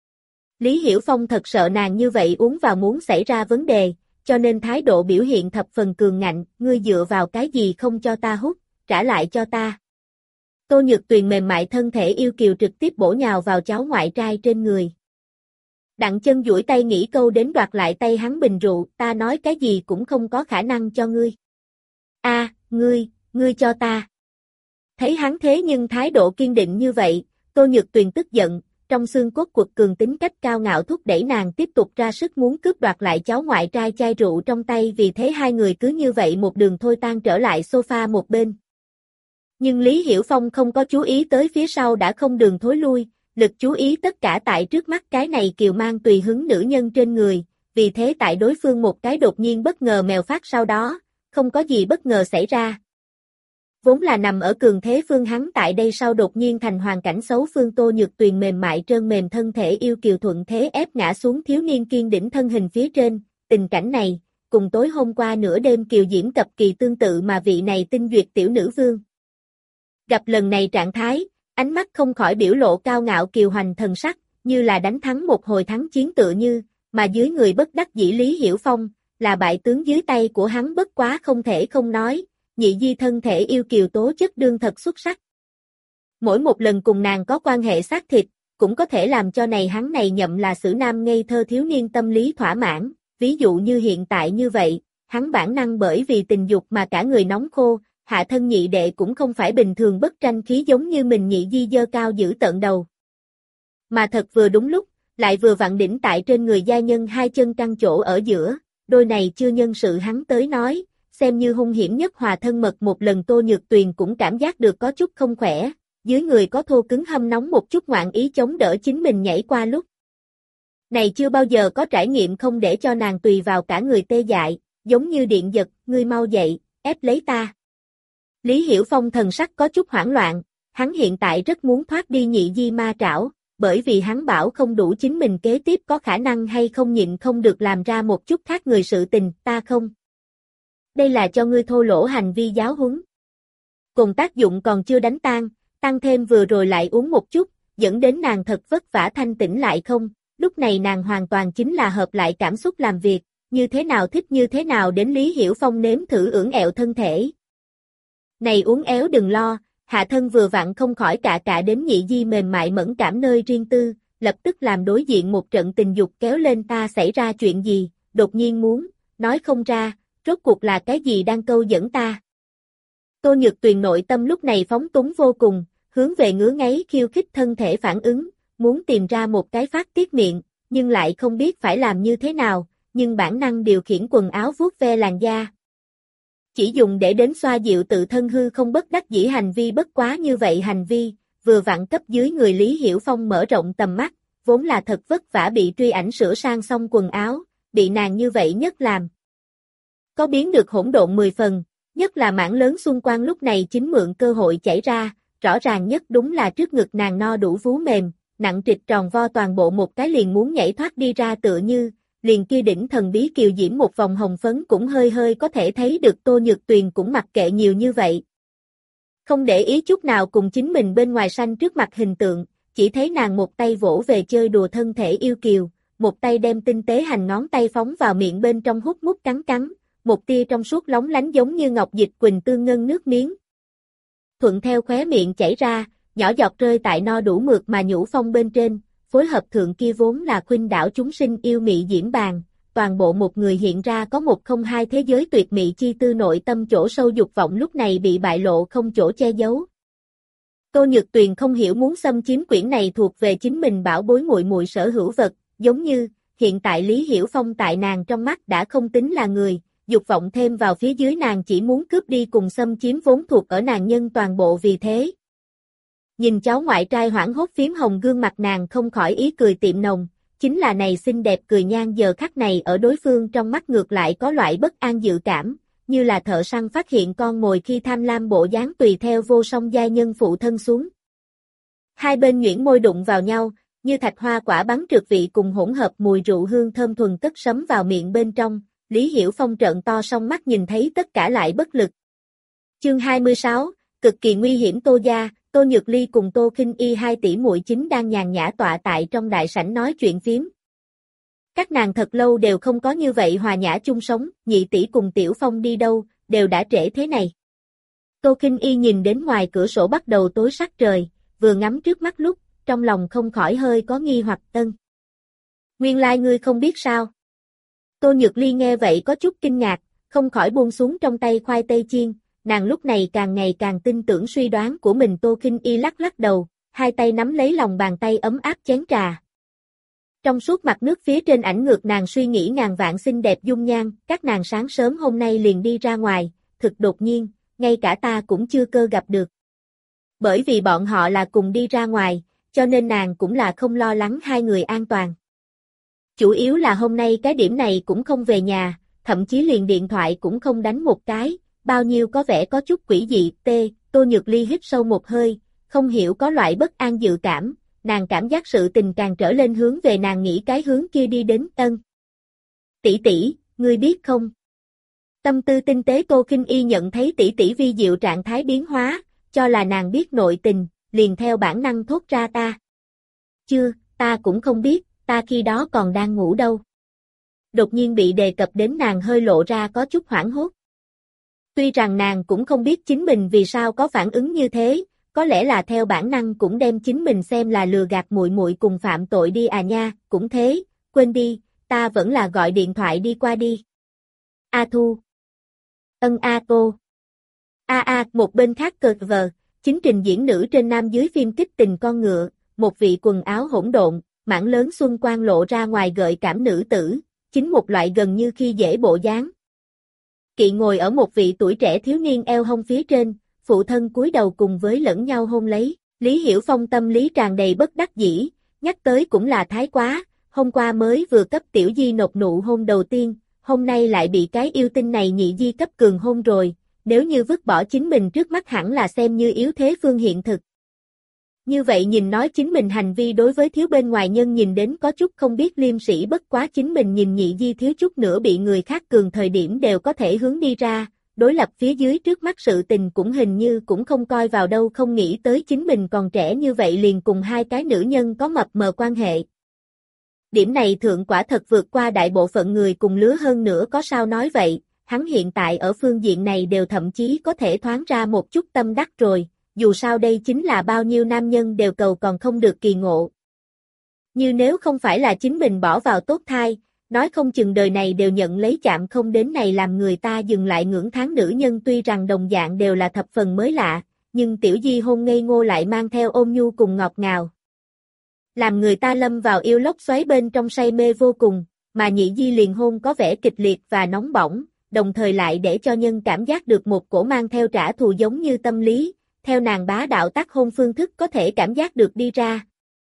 Speaker 1: Lý Hiểu Phong thật sợ nàng như vậy uống vào muốn xảy ra vấn đề, cho nên thái độ biểu hiện thập phần cường ngạnh, ngươi dựa vào cái gì không cho ta hút, trả lại cho ta. Tô Nhật Tuyền mềm mại thân thể yêu kiều trực tiếp bổ nhào vào cháu ngoại trai trên người. Đặng Chân duỗi tay nghĩ câu đến đoạt lại tay hắn bình rượu, ta nói cái gì cũng không có khả năng cho ngươi. A, à, ngươi, ngươi cho ta. Thấy hắn thế nhưng thái độ kiên định như vậy, Tô Nhật Tuyền tức giận, trong xương cốt quật cường tính cách cao ngạo thúc đẩy nàng tiếp tục ra sức muốn cướp đoạt lại cháu ngoại trai chai rượu trong tay, vì thế hai người cứ như vậy một đường thôi tan trở lại sofa một bên. Nhưng Lý Hiểu Phong không có chú ý tới phía sau đã không đường thối lui, lực chú ý tất cả tại trước mắt cái này kiều mang tùy hứng nữ nhân trên người, vì thế tại đối phương một cái đột nhiên bất ngờ mèo phát sau đó, không có gì bất ngờ xảy ra. Vốn là nằm ở cường thế phương hắn tại đây sau đột nhiên thành hoàn cảnh xấu phương, Tô Nhược Tuyền mềm mại trơn mềm thân thể yêu kiều thuận thế ép ngã xuống thiếu niên kiên đỉnh thân hình phía trên, tình cảnh này, cùng tối hôm qua nửa đêm kiều diễm cập kỳ tương tự mà vị này tinh duyệt tiểu nữ vương. Gặp lần này trạng thái, ánh mắt không khỏi biểu lộ cao ngạo kiều hoành thần sắc, như là đánh thắng một hồi thắng chiến tựa như, mà dưới người bất đắc dĩ Lý Hiểu Phong, là bại tướng dưới tay của hắn bất quá không thể không nói, nhị di thân thể yêu kiều tố chất đương thật xuất sắc. Mỗi một lần cùng nàng có quan hệ xác thịt, cũng có thể làm cho này hắn này nhậm là sử nam ngây thơ thiếu niên tâm lý thỏa mãn, ví dụ như hiện tại như vậy, hắn bản năng bởi vì tình dục mà cả người nóng khô, hạ thân nhị đệ cũng không phải bình thường bất tranh khí giống như mình nhị di dơ cao giữ tận đầu. Mà thật vừa đúng lúc, lại vừa vặn đỉnh tại trên người gia nhân hai chân căng chỗ ở giữa, đôi này chưa nhân sự hắn tới nói, xem như hung hiểm nhất hòa thân mật một lần. Tô Nhược Tuyền cũng cảm giác được có chút không khỏe, dưới người có thô cứng hâm nóng một chút ngoạn ý chống đỡ chính mình nhảy qua lúc. Này chưa bao giờ có trải nghiệm không để cho nàng tùy vào cả người tê dại, giống như điện giật, ngươi mau dậy, ép lấy ta. Lý Hiểu Phong thần sắc có chút hoảng loạn, hắn hiện tại rất muốn thoát đi nhị di ma trảo, bởi vì hắn bảo không đủ chính mình kế tiếp có khả năng hay không nhịn không được làm ra một chút khác người sự tình, ta không. Đây là cho ngươi thô lỗ hành vi giáo huấn. Cùng tác dụng còn chưa đánh tan, tăng thêm vừa rồi lại uống một chút, dẫn đến nàng thật vất vả thanh tĩnh lại không, lúc này nàng hoàn toàn chính là hợp lại cảm xúc làm việc, như thế nào thích như thế nào đến Lý Hiểu Phong nếm thử ưỡn ẹo thân thể. Này uống éo đừng lo, hạ thân vừa vặn không khỏi cạ cạ đến nhị di mềm mại mẫn cảm nơi riêng tư, lập tức làm đối diện một trận tình dục kéo lên ta xảy ra chuyện gì, đột nhiên muốn, nói không ra, rốt cuộc là cái gì đang câu dẫn ta. Tô Nhược Tuyền nội tâm lúc này phóng túng vô cùng, hướng về ngứa ngáy khiêu khích thân thể phản ứng, muốn tìm ra một cái phát tiết miệng, nhưng lại không biết phải làm như thế nào, nhưng bản năng điều khiển quần áo vuốt ve làn da. Chỉ dùng để đến xoa dịu tự thân hư không bất đắc dĩ hành vi bất quá như vậy hành vi, vừa vặn cấp dưới người Lý Hiểu Phong mở rộng tầm mắt, vốn là thật vất vả bị truy ảnh sửa sang xong quần áo, bị nàng như vậy nhất làm. Có biến được hỗn độn mười phần, nhất là mảng lớn xung quanh lúc này chính mượn cơ hội chảy ra, rõ ràng nhất đúng là trước ngực nàng no đủ vú mềm, nặng trịch tròn vo toàn bộ một cái liền muốn nhảy thoát đi ra tựa như, liền kia đỉnh thần bí kiều diễm một vòng hồng phấn cũng hơi hơi có thể thấy được. Tô Nhược Tuyền cũng mặc kệ nhiều như vậy. Không để ý chút nào cùng chính mình bên ngoài sanh trước mặt hình tượng, chỉ thấy nàng một tay vỗ về chơi đùa thân thể yêu kiều, một tay đem tinh tế hành ngón tay phóng vào miệng bên trong hút mút cắn cắn, một tia trong suốt lóng lánh giống như ngọc dịch quỳnh tương ngân nước miếng. Thuận theo khóe miệng chảy ra, nhỏ giọt rơi tại no đủ mượt mà nhũ phong bên trên, phối hợp thượng kia vốn là khuynh đảo chúng sinh yêu mị diễm bàn, toàn bộ một người hiện ra có một không hai thế giới tuyệt mị chi tư, nội tâm chỗ sâu dục vọng lúc này bị bại lộ không chỗ che giấu. Tô Nhược Tuyền không hiểu muốn xâm chiếm quyển này thuộc về chính mình bảo bối muội muội sở hữu vật, giống như, hiện tại Lý Hiểu Phong tại nàng trong mắt đã không tính là người, dục vọng thêm vào phía dưới nàng chỉ muốn cướp đi cùng xâm chiếm vốn thuộc ở nàng nhân toàn bộ, vì thế. Nhìn cháu ngoại trai hoảng hốt phím hồng gương mặt nàng không khỏi ý cười tiệm nồng, chính là này xinh đẹp cười nhan giờ khắc này ở đối phương trong mắt ngược lại có loại bất an dự cảm, như là thợ săn phát hiện con mồi khi tham lam bộ dáng tùy theo vô song giai nhân phụ thân xuống. Hai bên nhuyễn môi đụng vào nhau, như thạch hoa quả bắn trượt vị cùng hỗn hợp mùi rượu hương thơm thuần cất sấm vào miệng bên trong, Lý Hiểu Phong trợn to song mắt nhìn thấy tất cả lại bất lực. Chương hai mươi sáu, cực kỳ nguy hiểm Tô gia, Tô Nhược Ly cùng Tô Khinh Y hai tỷ muội chính đang nhàn nhã tọa tại trong đại sảnh nói chuyện phiếm. Các nàng thật lâu đều không có như vậy hòa nhã chung sống, nhị tỷ cùng Tiểu Phong đi đâu, đều đã trễ thế này. Tô Khinh Y nhìn đến ngoài cửa sổ bắt đầu tối sắc trời, vừa ngắm trước mắt lúc, trong lòng không khỏi hơi có nghi hoặc tân. Nguyên lai ngươi không biết sao? Tô Nhược Ly nghe vậy có chút kinh ngạc, không khỏi buông xuống trong tay khoai tây chiên, nàng lúc này càng ngày càng tin tưởng suy đoán của mình. Tô Khinh Y lắc lắc đầu, hai tay nắm lấy lòng bàn tay ấm áp chén trà. Trong suốt mặt nước phía trên ảnh ngược nàng suy nghĩ ngàn vạn xinh đẹp dung nhan, các nàng sáng sớm hôm nay liền đi ra ngoài, thực đột nhiên, ngay cả ta cũng chưa cơ gặp được. Bởi vì bọn họ là cùng đi ra ngoài, cho nên nàng cũng là không lo lắng hai người an toàn. Chủ yếu là hôm nay cái điểm này cũng không về nhà, thậm chí liền điện thoại cũng không đánh một cái, bao nhiêu có vẻ có chút quỷ dị. T, Tô Nhược Ly hít sâu một hơi, không hiểu có loại bất an dự cảm, nàng cảm giác sự tình càng trở lên hướng về nàng nghĩ cái hướng kia đi đến. Ân. Tỷ tỷ, ngươi biết không? Tâm tư tinh tế Tô Khinh Y nhận thấy tỷ tỷ vi diệu trạng thái biến hóa, cho là nàng biết nội tình, liền theo bản năng thốt ra ta. Chưa, ta cũng không biết, ta khi đó còn đang ngủ đâu. Đột nhiên bị đề cập đến nàng hơi lộ ra có chút hoảng hốt. Tuy rằng nàng cũng không biết chính mình vì sao có phản ứng như thế, có lẽ là theo bản năng cũng đem chính mình xem là lừa gạt muội muội cùng phạm tội đi à nha, cũng thế, quên đi, ta vẫn là gọi điện thoại đi qua đi. A Thu. Ân A cô. A A, một bên khác cờ vờ, chính trình diễn nữ trên nam dưới phim kích tình con ngựa, một vị quần áo hỗn độn, mảng lớn xuân quang lộ ra ngoài gợi cảm nữ tử, chính một loại gần như khi dễ bộ dáng. Kỵ ngồi ở một vị tuổi trẻ thiếu niên eo hông phía trên, phụ thân cúi đầu cùng với lẫn nhau hôn lấy, Lý Hiểu Phong tâm lý tràn đầy bất đắc dĩ, nhắc tới cũng là thái quá, hôm qua mới vừa cấp tiểu di nộp nụ hôn đầu tiên, hôm nay lại bị cái yêu tinh này nhị di cấp cường hôn rồi, nếu như vứt bỏ chính mình trước mắt hẳn là xem như yếu thế phương hiện thực. Như vậy nhìn nói chính mình hành vi đối với thiếu bên ngoài nhân nhìn đến có chút không biết liêm sỉ, bất quá chính mình nhìn nhị di thiếu chút nữa bị người khác cường thời điểm đều có thể hướng đi ra, đối lập phía dưới trước mắt sự tình cũng hình như cũng không coi vào đâu, không nghĩ tới chính mình còn trẻ như vậy liền cùng hai cái nữ nhân có mập mờ quan hệ. Điểm này thượng quả thật vượt qua đại bộ phận người cùng lứa, hơn nữa có sao nói vậy, hắn hiện tại ở phương diện này đều thậm chí có thể thoáng ra một chút tâm đắc rồi, dù sao đây chính là bao nhiêu nam nhân đều cầu còn không được kỳ ngộ. Như nếu không phải là chính mình bỏ vào tốt thai, nói không chừng đời này đều nhận lấy chạm không đến này làm người ta dừng lại ngưỡng tháng nữ nhân. Tuy rằng đồng dạng đều là thập phần mới lạ, nhưng tiểu di hôn ngây ngô lại mang theo ôn nhu cùng ngọt ngào. Làm người ta lâm vào yêu lốc xoáy bên trong say mê vô cùng, mà nhị di liền hôn có vẻ kịch liệt và nóng bỏng, đồng thời lại để cho nhân cảm giác được một cổ mang theo trả thù giống như tâm lý, theo nàng bá đạo tác hôn phương thức có thể cảm giác được đi ra.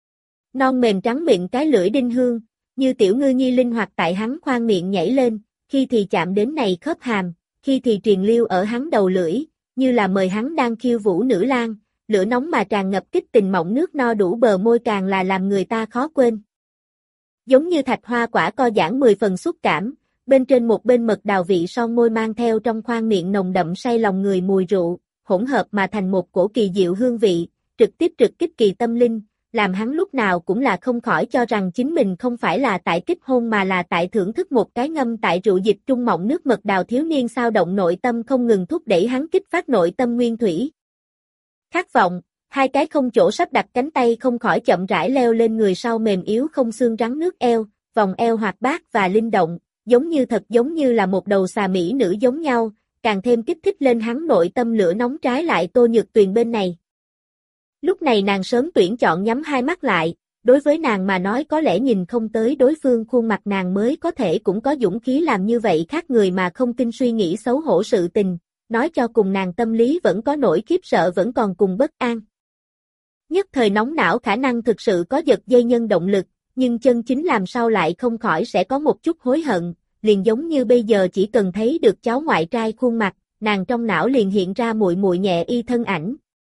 Speaker 1: Non mềm trắng miệng cái lưỡi đinh hương, như tiểu ngư nhi linh hoạt tại hắn khoang miệng nhảy lên, khi thì chạm đến này khớp hàm, khi thì truyền lưu ở hắn đầu lưỡi, như là mời hắn đang khiêu vũ nữ lang, lửa nóng mà tràn ngập kích tình mọng nước no đủ bờ môi càng là làm người ta khó quên. Giống như thạch hoa quả co giãn mười phần xúc cảm, bên trên một bên mật đào vị son môi mang theo trong khoang miệng nồng đậm say lòng người mùi rượu, hỗn hợp mà thành một cổ kỳ diệu hương vị, trực tiếp trực kích kỳ tâm linh, làm hắn lúc nào cũng là không khỏi cho rằng chính mình không phải là tại kích hôn mà là tại thưởng thức một cái ngâm tại rượu dịch trung mọng nước mật đào. Thiếu niên sao động nội tâm không ngừng thúc đẩy hắn kích phát nội tâm nguyên thủy. Khát vọng, hai cái không chỗ sắp đặt cánh tay không khỏi chậm rãi leo lên người sau mềm yếu không xương rắn nước eo, vòng eo hoạt bát và linh động, giống như thật giống như là một đầu xà mỹ nữ giống nhau, càng thêm kích thích lên hắn nội tâm lửa nóng. Trái lại Tô Nhược Tuyền bên này. Lúc này nàng sớm tuyển chọn nhắm hai mắt lại, đối với nàng mà nói có lẽ nhìn không tới đối phương khuôn mặt nàng mới có thể cũng có dũng khí làm như vậy khác người mà không kinh suy nghĩ xấu hổ sự tình, nói cho cùng nàng tâm lý vẫn có nỗi khiếp sợ vẫn còn cùng bất an. Nhất thời nóng não khả năng thực sự có giật dây nhân động lực, nhưng chân chính làm sao lại không khỏi sẽ có một chút hối hận, liền giống như bây giờ chỉ cần thấy được cháu ngoại trai khuôn mặt, nàng trong não liền hiện ra muội muội Nhẹ Y thân ảnh.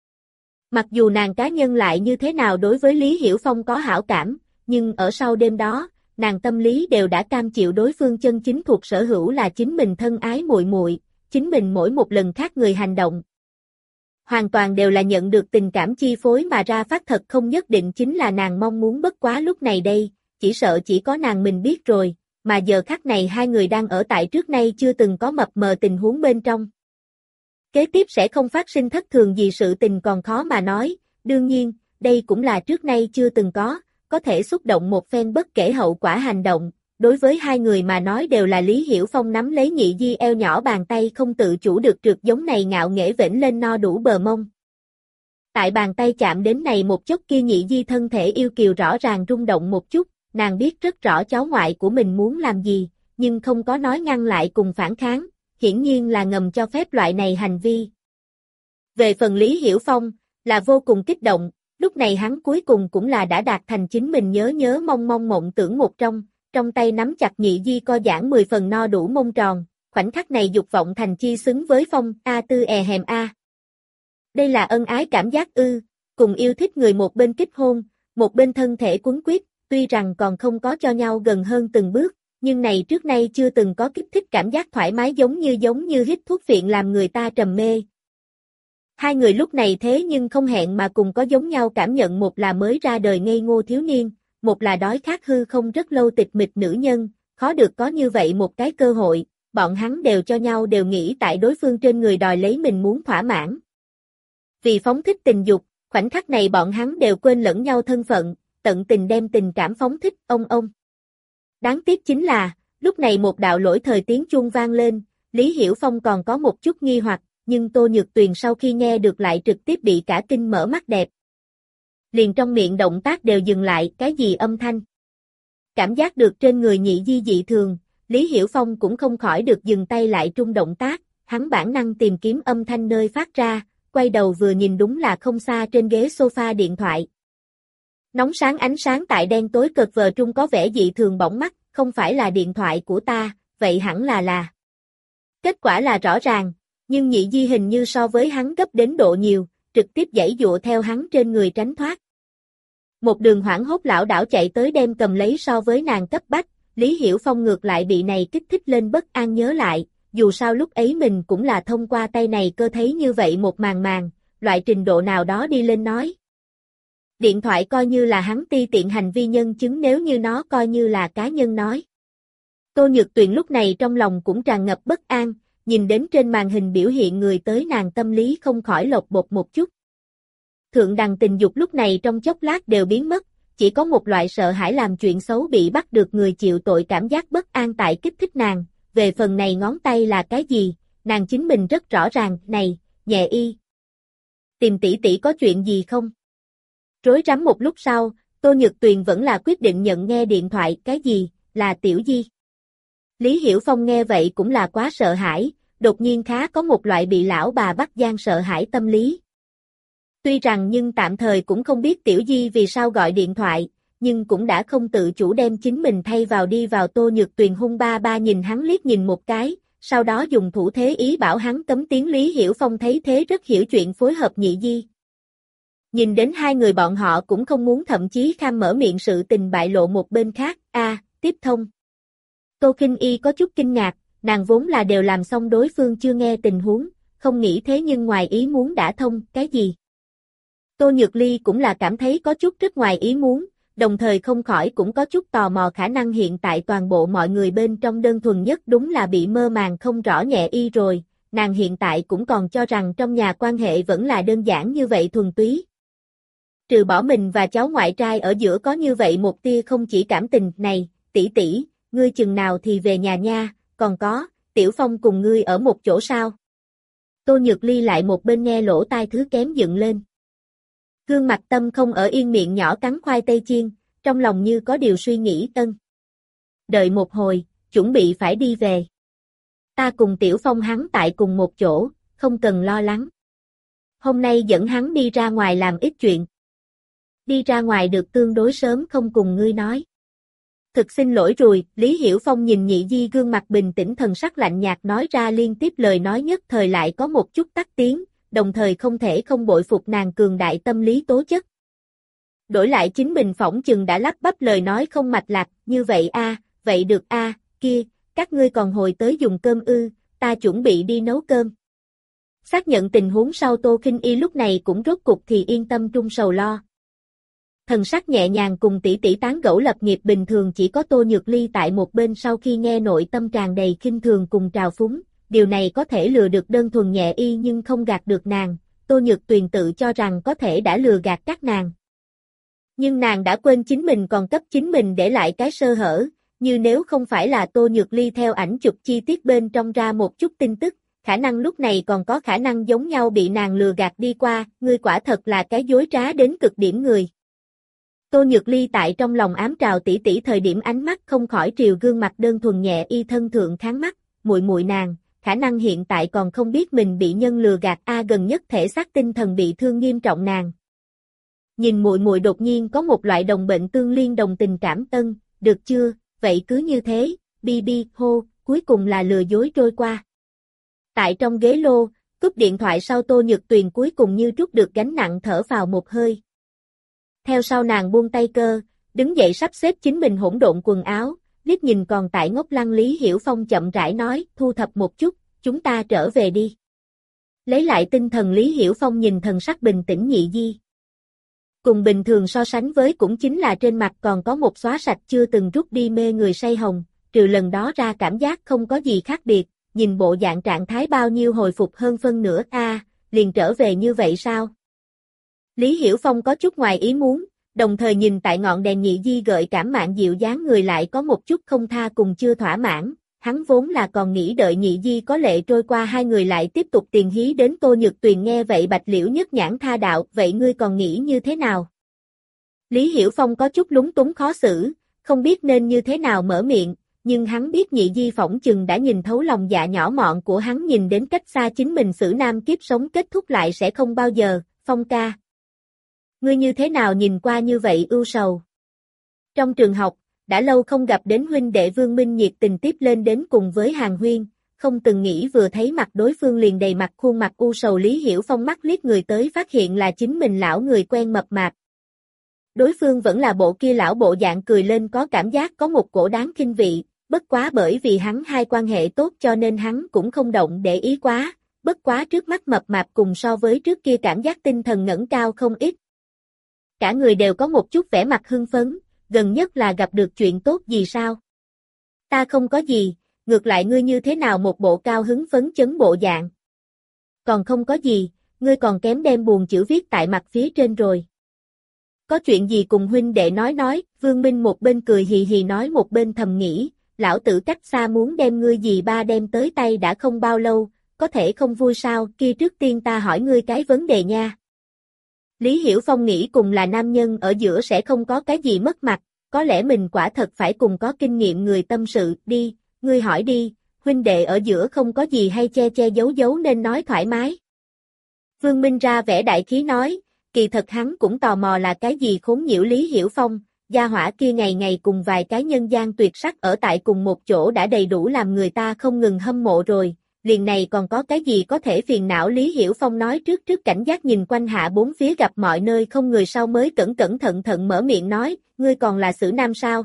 Speaker 1: Mặc dù nàng cá nhân lại như thế nào đối với Lý Hiểu Phong có hảo cảm, nhưng ở sau đêm đó, nàng tâm lý đều đã cam chịu đối phương chân chính thuộc sở hữu là chính mình thân ái muội muội, chính mình mỗi một lần khác người hành động. Hoàn toàn đều là nhận được tình cảm chi phối mà ra phát, thật không nhất định chính là nàng mong muốn, bất quá lúc này đây, chỉ sợ chỉ có nàng mình biết rồi, mà giờ khắc này hai người đang ở tại trước nay chưa từng có mập mờ tình huống bên trong. Kế tiếp sẽ không phát sinh thất thường gì sự tình còn khó mà nói, đương nhiên, đây cũng là trước nay chưa từng có, có thể xúc động một phen bất kể hậu quả hành động, đối với hai người mà nói đều là Lý Hiểu Phong nắm lấy Nhị Di eo nhỏ, bàn tay không tự chủ được trượt giống này ngạo nghễ vểnh lên no đủ bờ mông. Tại bàn tay chạm đến này một chốc kia, Nhị Di thân thể yêu kiều rõ ràng rung động một chút, nàng biết rất rõ cháu ngoại của mình muốn làm gì, nhưng không có nói ngăn lại cùng phản kháng, hiển nhiên là ngầm cho phép loại này hành vi. Về phần Lý Hiểu Phong, là vô cùng kích động, lúc này hắn cuối cùng cũng là đã đạt thành chính mình nhớ nhớ mong mong mộng tưởng một trong, trong tay nắm chặt Nhị Di co giãn mười phần no đủ mông tròn, khoảnh khắc này dục vọng thành chi xứng với Phong, a tư è hèm a. Đây là ân ái cảm giác ư, cùng yêu thích người một bên kích hôn, một bên thân thể quấn quýt, tuy rằng còn không có cho nhau gần hơn từng bước, nhưng này trước nay chưa từng có kích thích cảm giác thoải mái giống như giống như hít thuốc phiện làm người ta trầm mê. Hai người lúc này thế nhưng không hẹn mà cùng có giống nhau cảm nhận, một là mới ra đời ngây ngô thiếu niên, một là đói khát hư không rất lâu tịch mịch nữ nhân, khó được có như vậy một cái cơ hội, bọn hắn đều cho nhau đều nghĩ tại đối phương trên người đòi lấy mình muốn thỏa mãn. Vì phóng thích tình dục, khoảnh khắc này bọn hắn đều quên lẫn nhau thân phận, tận tình đem tình cảm phóng thích, ông ông. Đáng tiếc chính là, lúc này một đạo lỗi thời tiếng chuông vang lên, Lý Hiểu Phong còn có một chút nghi hoặc, nhưng Tô Nhược Tuyền sau khi nghe được lại trực tiếp bị cả kinh mở mắt đẹp. Liền trong miệng động tác đều dừng lại, cái gì âm thanh? Cảm giác được trên người Nhị Di dị thường, Lý Hiểu Phong cũng không khỏi được dừng tay lại trung động tác, hắn bản năng tìm kiếm âm thanh nơi phát ra, quay đầu vừa nhìn đúng là không xa trên ghế sofa điện thoại. Nóng sáng ánh sáng tại đen tối cực vờ trung có vẻ dị thường bỏng mắt, không phải là điện thoại của ta, vậy hẳn là là. Kết quả là rõ ràng, nhưng Nhị Di hình như so với hắn gấp đến độ nhiều, trực tiếp giãy dụa theo hắn trên người tránh thoát. Một đường hoảng hốt lảo đảo chạy tới đem cầm lấy, so với nàng cấp bách, Lý Hiểu Phong ngược lại bị này kích thích lên bất an, nhớ lại, dù sao lúc ấy mình cũng là thông qua tay này cơ thấy như vậy một màn màn, loại trình độ nào đó đi lên nói. Điện thoại coi như là hắn ti tiện hành vi nhân chứng, nếu như nó coi như là cá nhân nói. Tô Nhược Tuyền lúc này trong lòng cũng tràn ngập bất an, nhìn đến trên màn hình biểu hiện người tới, nàng tâm lý không khỏi lột bột một chút. Thượng đẳng tình dục lúc này trong chốc lát đều biến mất, chỉ có một loại sợ hãi làm chuyện xấu bị bắt được người chịu tội cảm giác bất an tại kích thích nàng, về phần này ngón tay là cái gì, nàng chính mình rất rõ ràng, này, Nhẹ Y. Tìm tỷ tỷ có chuyện gì không? Rối rắm một lúc sau, Tô Nhược Tuyền vẫn là quyết định nhận nghe điện thoại, cái gì, là Tiểu Di. Lý Hiểu Phong nghe vậy cũng là quá sợ hãi, đột nhiên khá có một loại bị lão bà bắt gian sợ hãi tâm lý. Tuy rằng nhưng tạm thời cũng không biết Tiểu Di vì sao gọi điện thoại, nhưng cũng đã không tự chủ đem chính mình thay vào đi vào. Tô Nhược Tuyền hung ba ba nhìn hắn liếc nhìn một cái, sau đó dùng thủ thế ý bảo hắn cấm tiếng. Lý Hiểu Phong thấy thế rất hiểu chuyện, phối hợp Nhị Di. Nhìn đến hai người bọn họ cũng không muốn, thậm chí kham mở miệng, sự tình bại lộ một bên khác, a à, tiếp thông. Tô Kinh Y có chút kinh ngạc, nàng vốn là đều làm xong đối phương chưa nghe tình huống, không nghĩ thế nhưng ngoài ý muốn đã thông, cái gì? Tô Nhược Ly cũng là cảm thấy có chút rất ngoài ý muốn, đồng thời không khỏi cũng có chút tò mò, khả năng hiện tại toàn bộ mọi người bên trong đơn thuần nhất đúng là bị mơ màng không rõ Nhẹ Y rồi, nàng hiện tại cũng còn cho rằng trong nhà quan hệ vẫn là đơn giản như vậy thuần túy. Trừ bỏ mình và cháu ngoại trai ở giữa có như vậy một tia không chỉ cảm tình. Này, tỷ tỷ, ngươi chừng nào thì về nhà nha, còn có, Tiểu Phong cùng ngươi ở một chỗ sao? Tô Nhược Ly lại một bên nghe lỗ tai thứ kém dựng lên. Gương mặt tâm không ở yên, miệng nhỏ cắn khoai tây chiên, trong lòng như có điều suy nghĩ. Ân. Đợi một hồi, chuẩn bị phải đi về. Ta cùng Tiểu Phong hắn tại cùng một chỗ, không cần lo lắng. Hôm nay dẫn hắn đi ra ngoài làm ít chuyện. Đi ra ngoài được tương đối sớm, không cùng ngươi nói. Thực xin lỗi rồi, Lý Hiểu Phong nhìn Nhị Di gương mặt bình tĩnh thần sắc lạnh nhạt nói ra liên tiếp lời nói nhất thời lại có một chút tắc tiếng, đồng thời không thể không bội phục nàng cường đại tâm lý tố chất. Đổi lại chính mình phỏng chừng đã lắp bắp lời nói không mạch lạc, như vậy a, vậy được a, kia, các ngươi còn hồi tới dùng cơm ư, ta chuẩn bị đi nấu cơm. Xác nhận tình huống sau Tô Khinh Y lúc này cũng rốt cục thì yên tâm trung sầu lo. Thần sắc nhẹ nhàng cùng tỷ tỷ tán gẫu lập nghiệp bình thường chỉ có Tô Nhược Ly tại một bên sau khi nghe nội tâm tràn đầy khinh thường cùng trào phúng, điều này có thể lừa được đơn thuần nhẹ y nhưng không gạt được nàng, Tô Nhược Tuyền tự cho rằng có thể đã lừa gạt các nàng. Nhưng nàng đã quên chính mình còn cấp chính mình để lại cái sơ hở, như nếu không phải là Tô Nhược Ly theo ảnh chụp chi tiết bên trong ra một chút tin tức, khả năng lúc này còn có khả năng giống nhau bị nàng lừa gạt đi qua, ngươi quả thật là cái dối trá đến cực điểm người. Tô Nhược Ly tại trong lòng ám trào tỷ tỷ thời điểm ánh mắt không khỏi triều gương mặt đơn thuần nhẹ y thân thượng kháng mắt, muội muội nàng, khả năng hiện tại còn không biết mình bị nhân lừa gạt a gần nhất thể xác tinh thần bị thương nghiêm trọng nàng. Nhìn muội muội đột nhiên có một loại đồng bệnh tương liên đồng tình cảm tân, được chưa, vậy cứ như thế, bi bi hô, cuối cùng là lừa dối trôi qua. Tại trong ghế lô, cúp điện thoại sau Tô Nhược Tuyền cuối cùng như trút được gánh nặng thở vào một hơi. Theo sau nàng buông tay cơ, đứng dậy sắp xếp chính mình hỗn độn quần áo, liếc nhìn còn tại ngốc lăng Lý Hiểu Phong chậm rãi nói, thu thập một chút, chúng ta trở về đi. Lấy lại tinh thần Lý Hiểu Phong nhìn thần sắc bình tĩnh Nhị Di. Cùng bình thường so sánh với cũng chính là trên mặt còn có một xóa sạch chưa từng rút đi mê người say hồng, trừ lần đó ra cảm giác không có gì khác biệt, nhìn bộ dạng trạng thái bao nhiêu hồi phục hơn phân nửa a, à, liền trở về như vậy sao? Lý Hiểu Phong có chút ngoài ý muốn, đồng thời nhìn tại ngọn đèn Nhị Di gợi cảm mạn dịu dáng người lại có một chút không tha cùng chưa thỏa mãn, hắn vốn là còn nghĩ đợi Nhị Di có lệ trôi qua hai người lại tiếp tục tiền hí đến Tô Nhược Tuyền nghe vậy Bạch Liễu nhất nhãn tha đạo, vậy ngươi còn nghĩ như thế nào? Lý Hiểu Phong có chút lúng túng khó xử, không biết nên như thế nào mở miệng, nhưng hắn biết Nhị Di phỏng chừng đã nhìn thấu lòng dạ nhỏ mọn của hắn nhìn đến cách xa chính mình xử nam kiếp sống kết thúc lại sẽ không bao giờ, Phong ca. Ngươi như thế nào nhìn qua như vậy ưu sầu? Trong trường học, đã lâu không gặp đến huynh đệ Vương Minh nhiệt tình tiếp lên đến cùng với Hàn Huyên, không từng nghĩ vừa thấy mặt đối phương liền đầy mặt khuôn mặt u sầu Lý Hiểu Phong mắt liếc người tới phát hiện là chính mình lão người quen mập mạp. Đối phương vẫn là bộ kia lão bộ dạng cười lên có cảm giác có một cổ đáng khinh vị, bất quá bởi vì hắn hai quan hệ tốt cho nên hắn cũng không động để ý quá, bất quá trước mắt mập mạp cùng so với trước kia cảm giác tinh thần ngẩng cao không ít. Cả người đều có một chút vẻ mặt hưng phấn, gần nhất là gặp được chuyện tốt gì sao? Ta không có gì, ngược lại ngươi như thế nào một bộ cao hứng phấn chấn bộ dạng. Còn không có gì, ngươi còn kém đem buồn chữ viết tại mặt phía trên rồi. Có chuyện gì cùng huynh đệ nói nói, Vương Minh một bên cười hì hì nói một bên thầm nghĩ, lão tử cách xa muốn đem ngươi gì ba đem tới tay đã không bao lâu, có thể không vui sao, kia trước tiên ta hỏi ngươi cái vấn đề nha. Lý Hiểu Phong nghĩ cùng là nam nhân ở giữa sẽ không có cái gì mất mặt, có lẽ mình quả thật phải cùng có kinh nghiệm người tâm sự, đi, ngươi hỏi đi, huynh đệ ở giữa không có gì hay che che giấu giấu nên nói thoải mái. Vương Minh ra vẻ đại khí nói, kỳ thật hắn cũng tò mò là cái gì khốn nhiễu Lý Hiểu Phong, gia hỏa kia ngày ngày cùng vài cái nhân gian tuyệt sắc ở tại cùng một chỗ đã đầy đủ làm người ta không ngừng hâm mộ rồi. Liền này còn có cái gì có thể phiền não Lý Hiểu Phong nói trước trước cảnh giác nhìn quanh hạ bốn phía gặp mọi nơi không người sau mới cẩn cẩn thận thận mở miệng nói, ngươi còn là xử nam sao?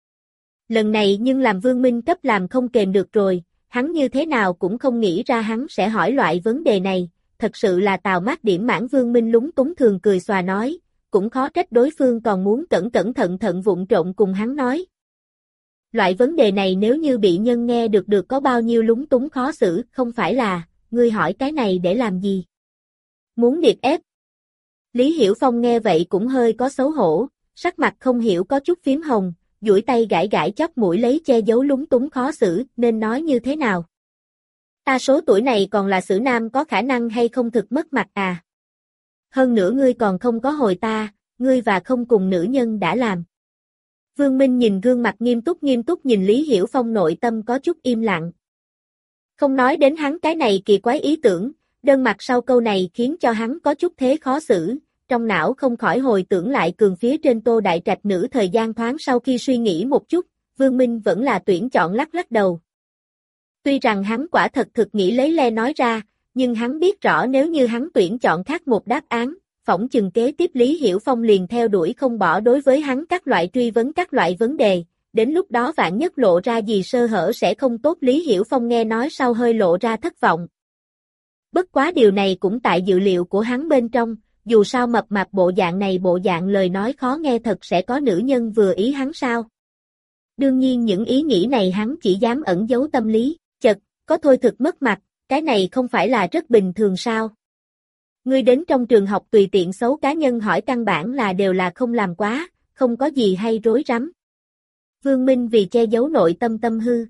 Speaker 1: Lần này nhưng làm Vương Minh cấp làm không kềm được rồi, hắn như thế nào cũng không nghĩ ra hắn sẽ hỏi loại vấn đề này, thật sự là tào mát điểm mãn Vương Minh lúng túng thường cười xòa nói, cũng khó trách đối phương còn muốn cẩn cẩn thận thận vụng trộn cùng hắn nói. Loại vấn đề này nếu như bị nhân nghe được được có bao nhiêu lúng túng khó xử, không phải là, ngươi hỏi cái này để làm gì? Muốn điệp ép. Lý Hiểu Phong nghe vậy cũng hơi có xấu hổ, sắc mặt không hiểu có chút phím hồng, duỗi tay gãi gãi chóp mũi lấy che giấu lúng túng khó xử, nên nói như thế nào? Ta số tuổi này còn là xử nam có khả năng hay không thực mất mặt à? Hơn nữa ngươi còn không có hồi ta, ngươi và không cùng nữ nhân đã làm. Vương Minh nhìn gương mặt nghiêm túc nghiêm túc nhìn Lý Hiểu Phong nội tâm có chút im lặng. Không nói đến hắn cái này kỳ quái ý tưởng, đơn mặt sau câu này khiến cho hắn có chút thế khó xử, trong não không khỏi hồi tưởng lại cường phía trên Tô Đại Trạch nữ thời gian thoáng sau khi suy nghĩ một chút, Vương Minh vẫn là tuyển chọn lắc lắc đầu. Tuy rằng hắn quả thật thực nghĩ lấy le nói ra, nhưng hắn biết rõ nếu như hắn tuyển chọn khác một đáp án, phỏng chừng kế tiếp Lý Hiểu Phong liền theo đuổi không bỏ đối với hắn các loại truy vấn các loại vấn đề, đến lúc đó vạn nhất lộ ra gì sơ hở sẽ không tốt. Lý Hiểu Phong nghe nói sau hơi lộ ra thất vọng. Bất quá điều này cũng tại dự liệu của hắn bên trong, dù sao mập mạp bộ dạng này bộ dạng lời nói khó nghe thật sẽ có nữ nhân vừa ý hắn sao. Đương nhiên những ý nghĩ này hắn chỉ dám ẩn giấu tâm lý, chật, có thôi thực mất mặt, cái này không phải là rất bình thường sao. Ngươi đến trong trường học tùy tiện xấu cá nhân hỏi căn bản là đều là không làm quá, không có gì hay rối rắm. Vương Minh vì che giấu nội tâm tâm hư.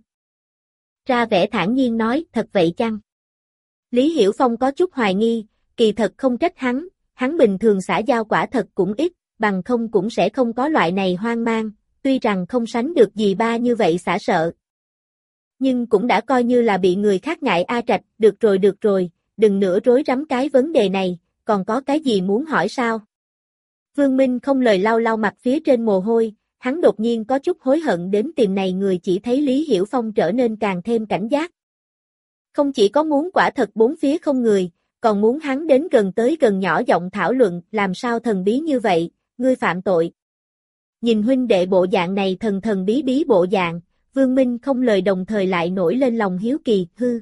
Speaker 1: Ra vẻ thản nhiên nói, thật vậy chăng? Lý Hiểu Phong có chút hoài nghi, kỳ thật không trách hắn, hắn bình thường xã giao quả thật cũng ít, bằng không cũng sẽ không có loại này hoang mang, tuy rằng không sánh được gì ba như vậy xả sợ. Nhưng cũng đã coi như là bị người khác ngại a Trạch, được rồi được rồi, đừng nữa rối rắm cái vấn đề này, còn có cái gì muốn hỏi sao? Vương Minh không lời lau lau mặt phía trên mồ hôi, hắn đột nhiên có chút hối hận đến tìm này người, chỉ thấy Lý Hiểu Phong trở nên càng thêm cảnh giác. Không chỉ có muốn quả thật bốn phía không người, còn muốn hắn đến gần tới gần nhỏ giọng thảo luận, làm sao thần bí như vậy, ngươi phạm tội. Nhìn huynh đệ bộ dạng này thần thần bí bí bộ dạng, Vương Minh không lời đồng thời lại nổi lên lòng hiếu kỳ, hư.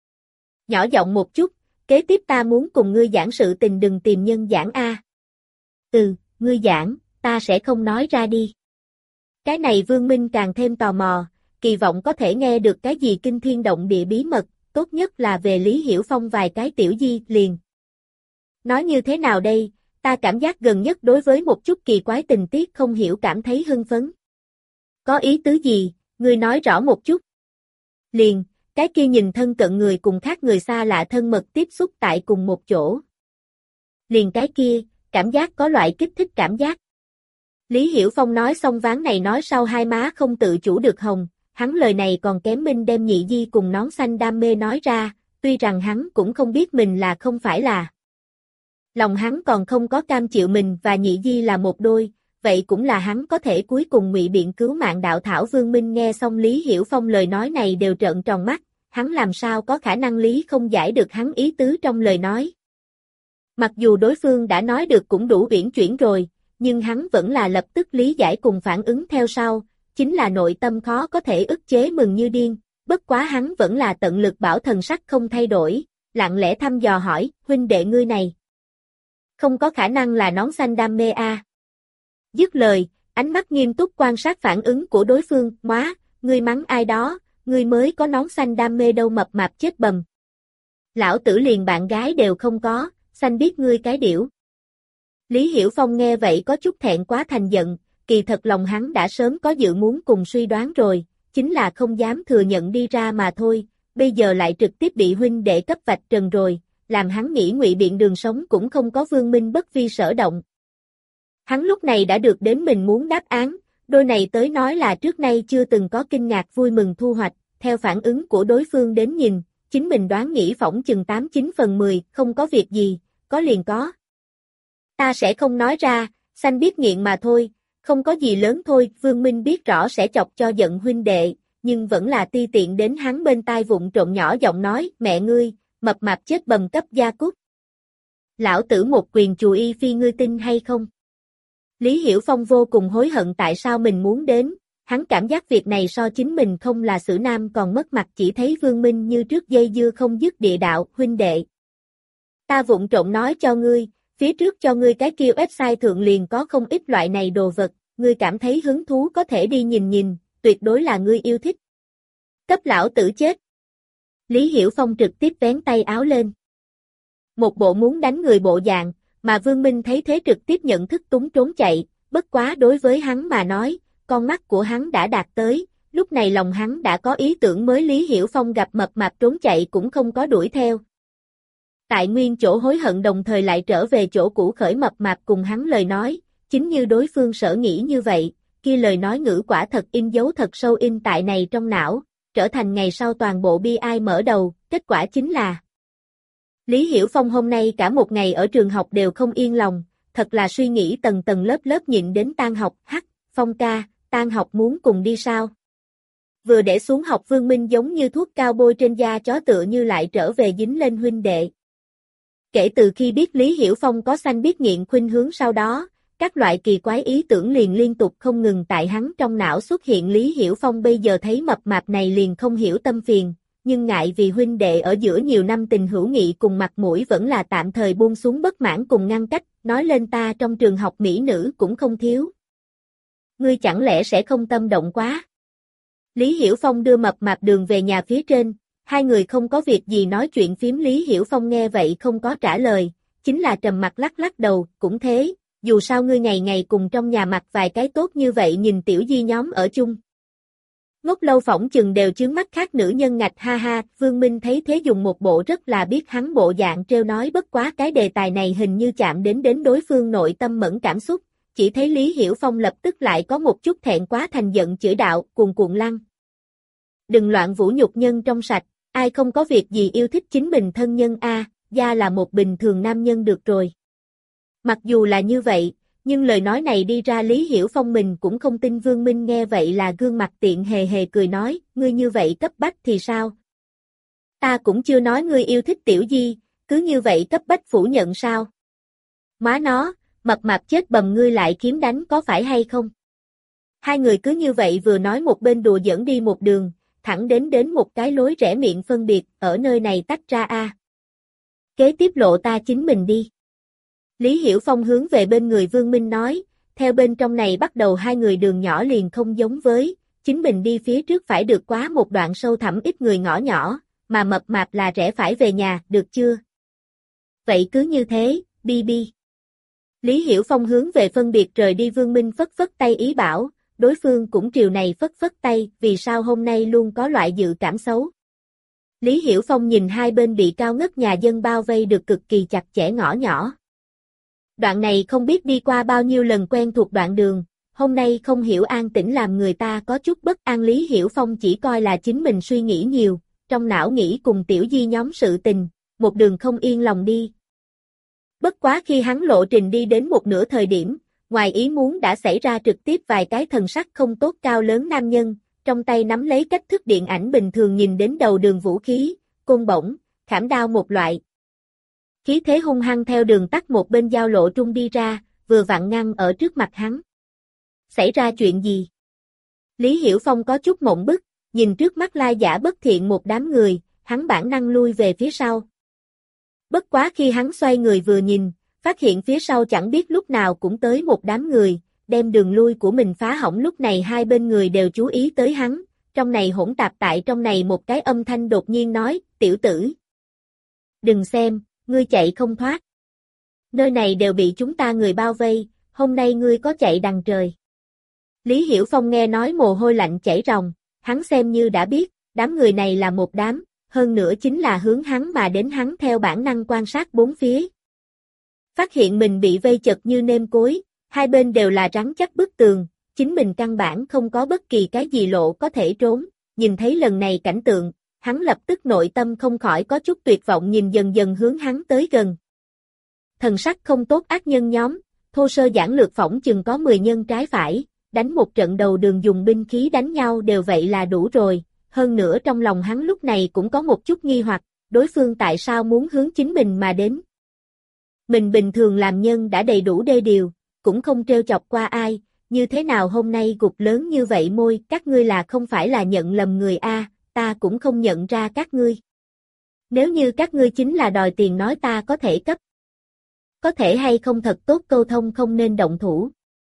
Speaker 1: Nhỏ giọng một chút, kế tiếp ta muốn cùng ngươi giảng sự tình, đừng tìm nhân giảng a. Ừ, ngươi giảng, ta sẽ không nói ra đi. Cái này Vương Minh càng thêm tò mò, kỳ vọng có thể nghe được cái gì kinh thiên động địa bí mật, tốt nhất là về Lý Hiểu Phong vài cái tiểu di liền. Nói như thế nào đây, ta cảm giác gần nhất đối với một chút kỳ quái tình tiết không hiểu cảm thấy hưng phấn. Có ý tứ gì, ngươi nói rõ một chút. Liền, cái kia nhìn thân cận người cùng khác người xa lạ thân mật tiếp xúc tại cùng một chỗ. Liền cái kia, cảm giác có loại kích thích cảm giác. Lý Hiểu Phong nói xong ván này nói sau hai má không tự chủ được hồng, hắn lời này còn kém Minh đem nhị di cùng nón xanh đam mê nói ra, tuy rằng hắn cũng không biết mình là không phải là. Lòng hắn còn không có cam chịu mình và nhị di là một đôi, vậy cũng là hắn có thể cuối cùng ngụy biện cứu mạng đạo thảo. Vương Minh nghe xong Lý Hiểu Phong lời nói này đều trợn tròn mắt, hắn làm sao có khả năng lý không giải được hắn ý tứ trong lời nói. Mặc dù đối phương đã nói được cũng đủ uyển chuyển rồi, nhưng hắn vẫn là lập tức lý giải cùng phản ứng theo sau, chính là nội tâm khó có thể ức chế mừng như điên, bất quá hắn vẫn là tận lực bảo thần sắc không thay đổi, lặng lẽ thăm dò hỏi, huynh đệ ngươi này. Không có khả năng là nón xanh đam mê a. À. Dứt lời, ánh mắt nghiêm túc quan sát phản ứng của đối phương, móa, ngươi mắng ai đó, ngươi mới có nón xanh đam mê đâu mập mạp chết bầm. Lão tử liền bạn gái đều không có, xanh biết ngươi cái điểu. Lý Hiểu Phong nghe vậy có chút thẹn quá thành giận, kỳ thật lòng hắn đã sớm có dự muốn cùng suy đoán rồi, chính là không dám thừa nhận đi ra mà thôi, bây giờ lại trực tiếp bị huynh đệ cấp vạch trần rồi, làm hắn nghĩ ngụy biện đường sống cũng không có. Vương Minh bất vi sở động. Hắn lúc này đã được đến mình muốn đáp án, đôi này tới nói là trước nay chưa từng có kinh ngạc vui mừng thu hoạch, theo phản ứng của đối phương đến nhìn, chính mình đoán nghĩ phỏng chừng tám chín phần mười, không có việc gì, có liền có. Ta sẽ không nói ra, xanh biết nghiện mà thôi, không có gì lớn thôi. Vương Minh biết rõ sẽ chọc cho giận huynh đệ, nhưng vẫn là ti tiện đến hắn bên tai vụng trộn nhỏ giọng nói, mẹ ngươi, mập mạp chết bầm cấp gia cút. Lão tử một quyền chù y phi, ngươi tin hay không? Lý Hiểu Phong vô cùng hối hận tại sao mình muốn đến, hắn cảm giác việc này so chính mình không là xử nam còn mất mặt. Chỉ thấy Vương Minh như trước dây dưa không dứt địa đạo, huynh đệ. Ta vụng trộn nói cho ngươi, phía trước cho ngươi cái kia website thượng liền có không ít loại này đồ vật, ngươi cảm thấy hứng thú có thể đi nhìn nhìn, tuyệt đối là ngươi yêu thích. Cấp lão tử chết. Lý Hiểu Phong trực tiếp vén tay áo lên. Một bộ muốn đánh người bộ dạng, mà Vương Minh thấy thế trực tiếp nhận thức túng trốn chạy, bất quá đối với hắn mà nói, con mắt của hắn đã đạt tới, lúc này lòng hắn đã có ý tưởng mới. Lý Hiểu Phong gặp mập mạp trốn chạy cũng không có đuổi theo. Tại nguyên chỗ hối hận đồng thời lại trở về chỗ cũ khởi mập mạp cùng hắn lời nói, chính như đối phương sở nghĩ như vậy, kia lời nói ngữ quả thật in dấu thật sâu in tại này trong não, trở thành ngày sau toàn bộ bi ai mở đầu, kết quả chính là Lý Hiểu Phong hôm nay cả một ngày ở trường học đều không yên lòng, thật là suy nghĩ tầng tầng lớp lớp nhịn đến tan học. Hắc, Phong ca, tan học muốn cùng đi sao? Vừa để xuống học Vương Minh giống như thuốc cao bôi trên da chó tựa như lại trở về dính lên huynh đệ. Kể từ khi biết Lý Hiểu Phong có xanh biết nghiện khuynh hướng sau đó, các loại kỳ quái ý tưởng liền liên tục không ngừng tại hắn trong não xuất hiện. Lý Hiểu Phong bây giờ thấy mập mạp này liền không hiểu tâm phiền, nhưng ngại vì huynh đệ ở giữa nhiều năm tình hữu nghị cùng mặt mũi vẫn là tạm thời buông xuống bất mãn cùng ngăn cách, nói lên ta trong trường học mỹ nữ cũng không thiếu. Ngươi chẳng lẽ sẽ không tâm động quá? Lý Hiểu Phong đưa mập mạp đường về nhà phía trên, hai người không có việc gì nói chuyện phím. Lý Hiểu Phong nghe vậy không có trả lời, chính là trầm mặt lắc lắc đầu, cũng thế, dù sao ngươi ngày ngày cùng trong nhà mặc vài cái tốt như vậy nhìn tiểu di nhóm ở chung. Ngốc lâu phỏng chừng đều chướng mắt khác nữ nhân ngạch ha ha. Vương Minh thấy thế dùng một bộ rất là biết hắn bộ dạng trêu nói, bất quá cái đề tài này hình như chạm đến đến đối phương nội tâm mẫn cảm xúc, chỉ thấy Lý Hiểu Phong lập tức lại có một chút thẹn quá thành giận chửi đạo, cuồn cuộn lăng. Đừng loạn vũ nhục nhân trong sạch, ai không có việc gì yêu thích chính mình thân nhân a, gia là một bình thường nam nhân được rồi. Mặc dù là như vậy, nhưng lời nói này đi ra Lý Hiểu Phong mình cũng không tin. Vương Minh nghe vậy là gương mặt tiện hề hề cười nói, ngươi như vậy cấp bách thì sao? Ta cũng chưa nói ngươi yêu thích tiểu di, cứ như vậy cấp bách phủ nhận sao? Má nó, mập mạp chết bầm, ngươi lại kiếm đánh có phải hay không? Hai người cứ như vậy vừa nói một bên đùa giỡn đi một đường, thẳng đến đến một cái lối rẽ miệng phân biệt, ở nơi này tách ra a. Kế tiếp lộ ta chính mình đi. Lý Hiểu Phong hướng về bên người Vương Minh nói, theo bên trong này bắt đầu hai người đường nhỏ liền không giống với, chính mình đi phía trước phải được quá một đoạn sâu thẳm ít người ngõ nhỏ, mà mập mạp là rẽ phải về nhà, được chưa? Vậy cứ như thế, bi bi. Lý Hiểu Phong hướng về phân biệt rời đi. Vương Minh phất phất tay ý bảo, đối phương cũng triều này phất phất tay, vì sao hôm nay luôn có loại dự cảm xấu. Lý Hiểu Phong nhìn hai bên bị cao ngất nhà dân bao vây được cực kỳ chặt chẽ ngõ nhỏ. Đoạn này không biết đi qua bao nhiêu lần quen thuộc đoạn đường, hôm nay không hiểu an tĩnh làm người ta có chút bất an. Lý Hiểu Phong chỉ coi là chính mình suy nghĩ nhiều, trong não nghĩ cùng tiểu di nhóm sự tình, một đường không yên lòng đi. Bất quá khi hắn lộ trình đi đến một nửa thời điểm, ngoài ý muốn đã xảy ra, trực tiếp vài cái thần sắc không tốt cao lớn nam nhân, trong tay nắm lấy cách thức điện ảnh bình thường nhìn đến đầu đường vũ khí, côn bổng, khảm đao một loại. Khí thế hung hăng theo đường tắt một bên giao lộ trung đi ra, vừa vặn ngăn ở trước mặt hắn. Xảy ra chuyện gì? Lý Hiểu Phong có chút mộng bức, nhìn trước mắt lai giả bất thiện một đám người, hắn bản năng lui về phía sau. Bất quá khi hắn xoay người vừa nhìn, phát hiện phía sau chẳng biết lúc nào cũng tới một đám người, đem đường lui của mình phá hỏng. Lúc này hai bên người đều chú ý tới hắn, trong này hỗn tạp tại trong này một cái âm thanh đột nhiên nói, tiểu tử. Đừng xem, ngươi chạy không thoát. Nơi này đều bị chúng ta người bao vây, hôm nay ngươi có chạy đằng trời. Lý Hiểu Phong nghe nói mồ hôi lạnh chảy ròng, hắn xem như đã biết, đám người này là một đám, hơn nữa chính là hướng hắn mà đến. Hắn theo bản năng quan sát bốn phía. Phát hiện mình bị vây chật như nêm cối, hai bên đều là rắn chắc bức tường, chính mình căn bản không có bất kỳ cái gì lộ có thể trốn. Nhìn thấy lần này cảnh tượng, hắn lập tức nội tâm không khỏi có chút tuyệt vọng, nhìn dần dần hướng hắn tới gần. Thần sắc không tốt ác nhân nhóm, thô sơ giản lược phỏng chừng có mười nhân trái phải, đánh một trận đầu đường dùng binh khí đánh nhau đều vậy là đủ rồi. Hơn nữa trong lòng hắn lúc này cũng có một chút nghi hoặc, đối phương tại sao muốn hướng chính mình mà đến. Mình bình thường làm nhân đã đầy đủ đê điều, cũng không trêu chọc qua ai, như thế nào hôm nay gục lớn như vậy môi, các ngươi là không phải là nhận lầm người a, ta cũng không nhận ra các ngươi. Nếu như các ngươi chính là đòi tiền nói ta có thể cấp. Có thể hay không thật tốt câu thông, không nên động thủ.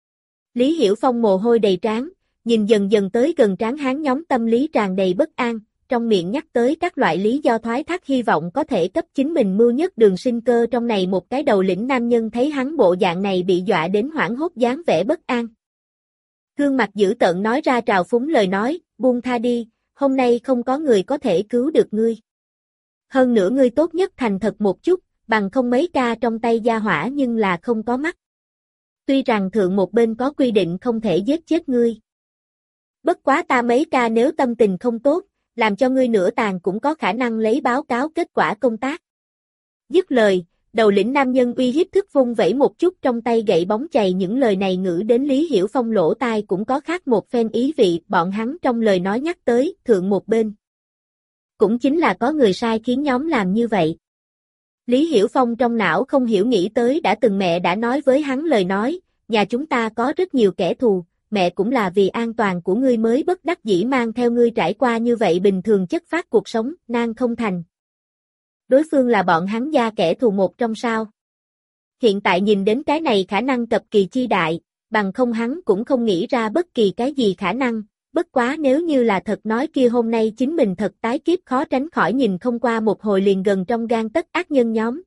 Speaker 1: Lý Hiểu Phong mồ hôi đầy trán, nhìn dần dần tới gần trán hán nhóm, tâm lý tràn đầy bất an, trong miệng nhắc tới các loại lý do thoái thác, hy vọng có thể cấp chính mình mưu nhất đường sinh cơ. Trong này một cái đầu lĩnh nam nhân thấy hắn bộ dạng này bị dọa đến hoảng hốt, dáng vẻ bất an. Gương mặt dữ tợn nói ra trào phúng lời nói, buông tha đi, hôm nay không có người có thể cứu được ngươi. Hơn nữa ngươi tốt nhất thành thật một chút, bằng không mấy ca trong tay gia hỏa nhưng là không có mắt. Tuy rằng thượng một bên có quy định không thể giết chết ngươi. Bất quá ta mấy ca nếu tâm tình không tốt, làm cho ngươi nửa tàn cũng có khả năng lấy báo cáo kết quả công tác. Dứt lời, Đầu lĩnh nam nhân uy hiếp thức vung vẩy một chút trong tay gậy bóng chày, những lời này ngữ đến Lý Hiểu Phong lỗ tai cũng có khác một phen ý vị, bọn hắn trong lời nói nhắc tới, thượng một bên. Cũng chính là có người sai khiến nhóm làm như vậy. Lý Hiểu Phong trong não không hiểu nghĩ tới đã từng mẹ đã nói với hắn lời nói, nhà chúng ta có rất nhiều kẻ thù, mẹ cũng là vì an toàn của ngươi mới bất đắc dĩ mang theo ngươi trải qua như vậy bình thường chất phát cuộc sống, nan không thành. Đối phương là bọn hắn gia kẻ thù một trong sao. Hiện tại nhìn đến cái này khả năng cập kỳ chi đại, bằng không hắn cũng không nghĩ ra bất kỳ cái gì khả năng, bất quá nếu như là thật nói kia hôm nay chính mình thật tái kiếp khó tránh khỏi nhìn không qua một hồi liền gần trong gan tất ác nhân nhóm.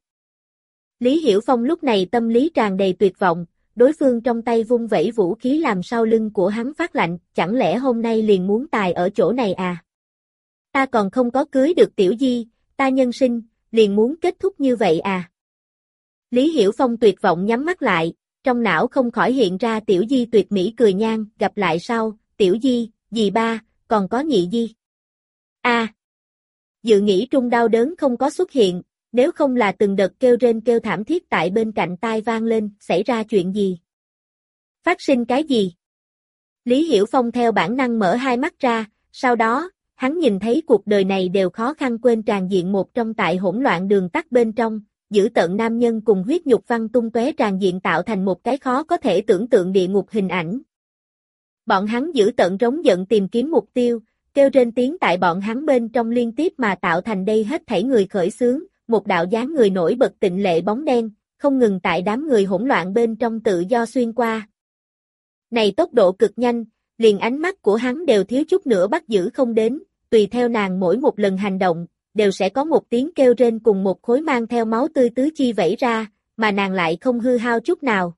Speaker 1: Lý Hiểu Phong lúc này tâm lý tràn đầy tuyệt vọng, đối phương trong tay vung vẩy vũ khí làm sau lưng của hắn phát lạnh, chẳng lẽ hôm nay liền muốn tài ở chỗ này à? Ta còn không có cưới được Tiểu Di, ta nhân sinh, liền muốn kết thúc như vậy à? Lý Hiểu Phong tuyệt vọng nhắm mắt lại, trong não không khỏi hiện ra Tiểu Di tuyệt mỹ cười nhan, gặp lại sau, Tiểu Di, dì ba, còn có nhị Di. A. À, dự nghĩ trung đau đớn không có xuất hiện, nếu không là từng đợt kêu rên kêu thảm thiết tại bên cạnh tai vang lên, xảy ra chuyện gì? Phát sinh cái gì? Lý Hiểu Phong theo bản năng mở hai mắt ra, sau đó, hắn nhìn thấy cuộc đời này đều khó khăn quên tràn diện một trong tại hỗn loạn đường tắt bên trong, dữ tợn nam nhân cùng huyết nhục văng tung tóe tràn diện tạo thành một cái khó có thể tưởng tượng địa ngục hình ảnh. Bọn hắn dữ tợn rống giận tìm kiếm mục tiêu, kêu rên tiếng tại bọn hắn bên trong liên tiếp mà tạo thành đây hết thảy người khởi xướng, một đạo dáng người nổi bật tịnh lệ bóng đen, không ngừng tại đám người hỗn loạn bên trong tự do xuyên qua. Này tốc độ cực nhanh, liền ánh mắt của hắn đều thiếu chút nữa bắt giữ không đến, tùy theo nàng mỗi một lần hành động, đều sẽ có một tiếng kêu rên cùng một khối mang theo máu tươi tứ chi vẩy ra, mà nàng lại không hư hao chút nào.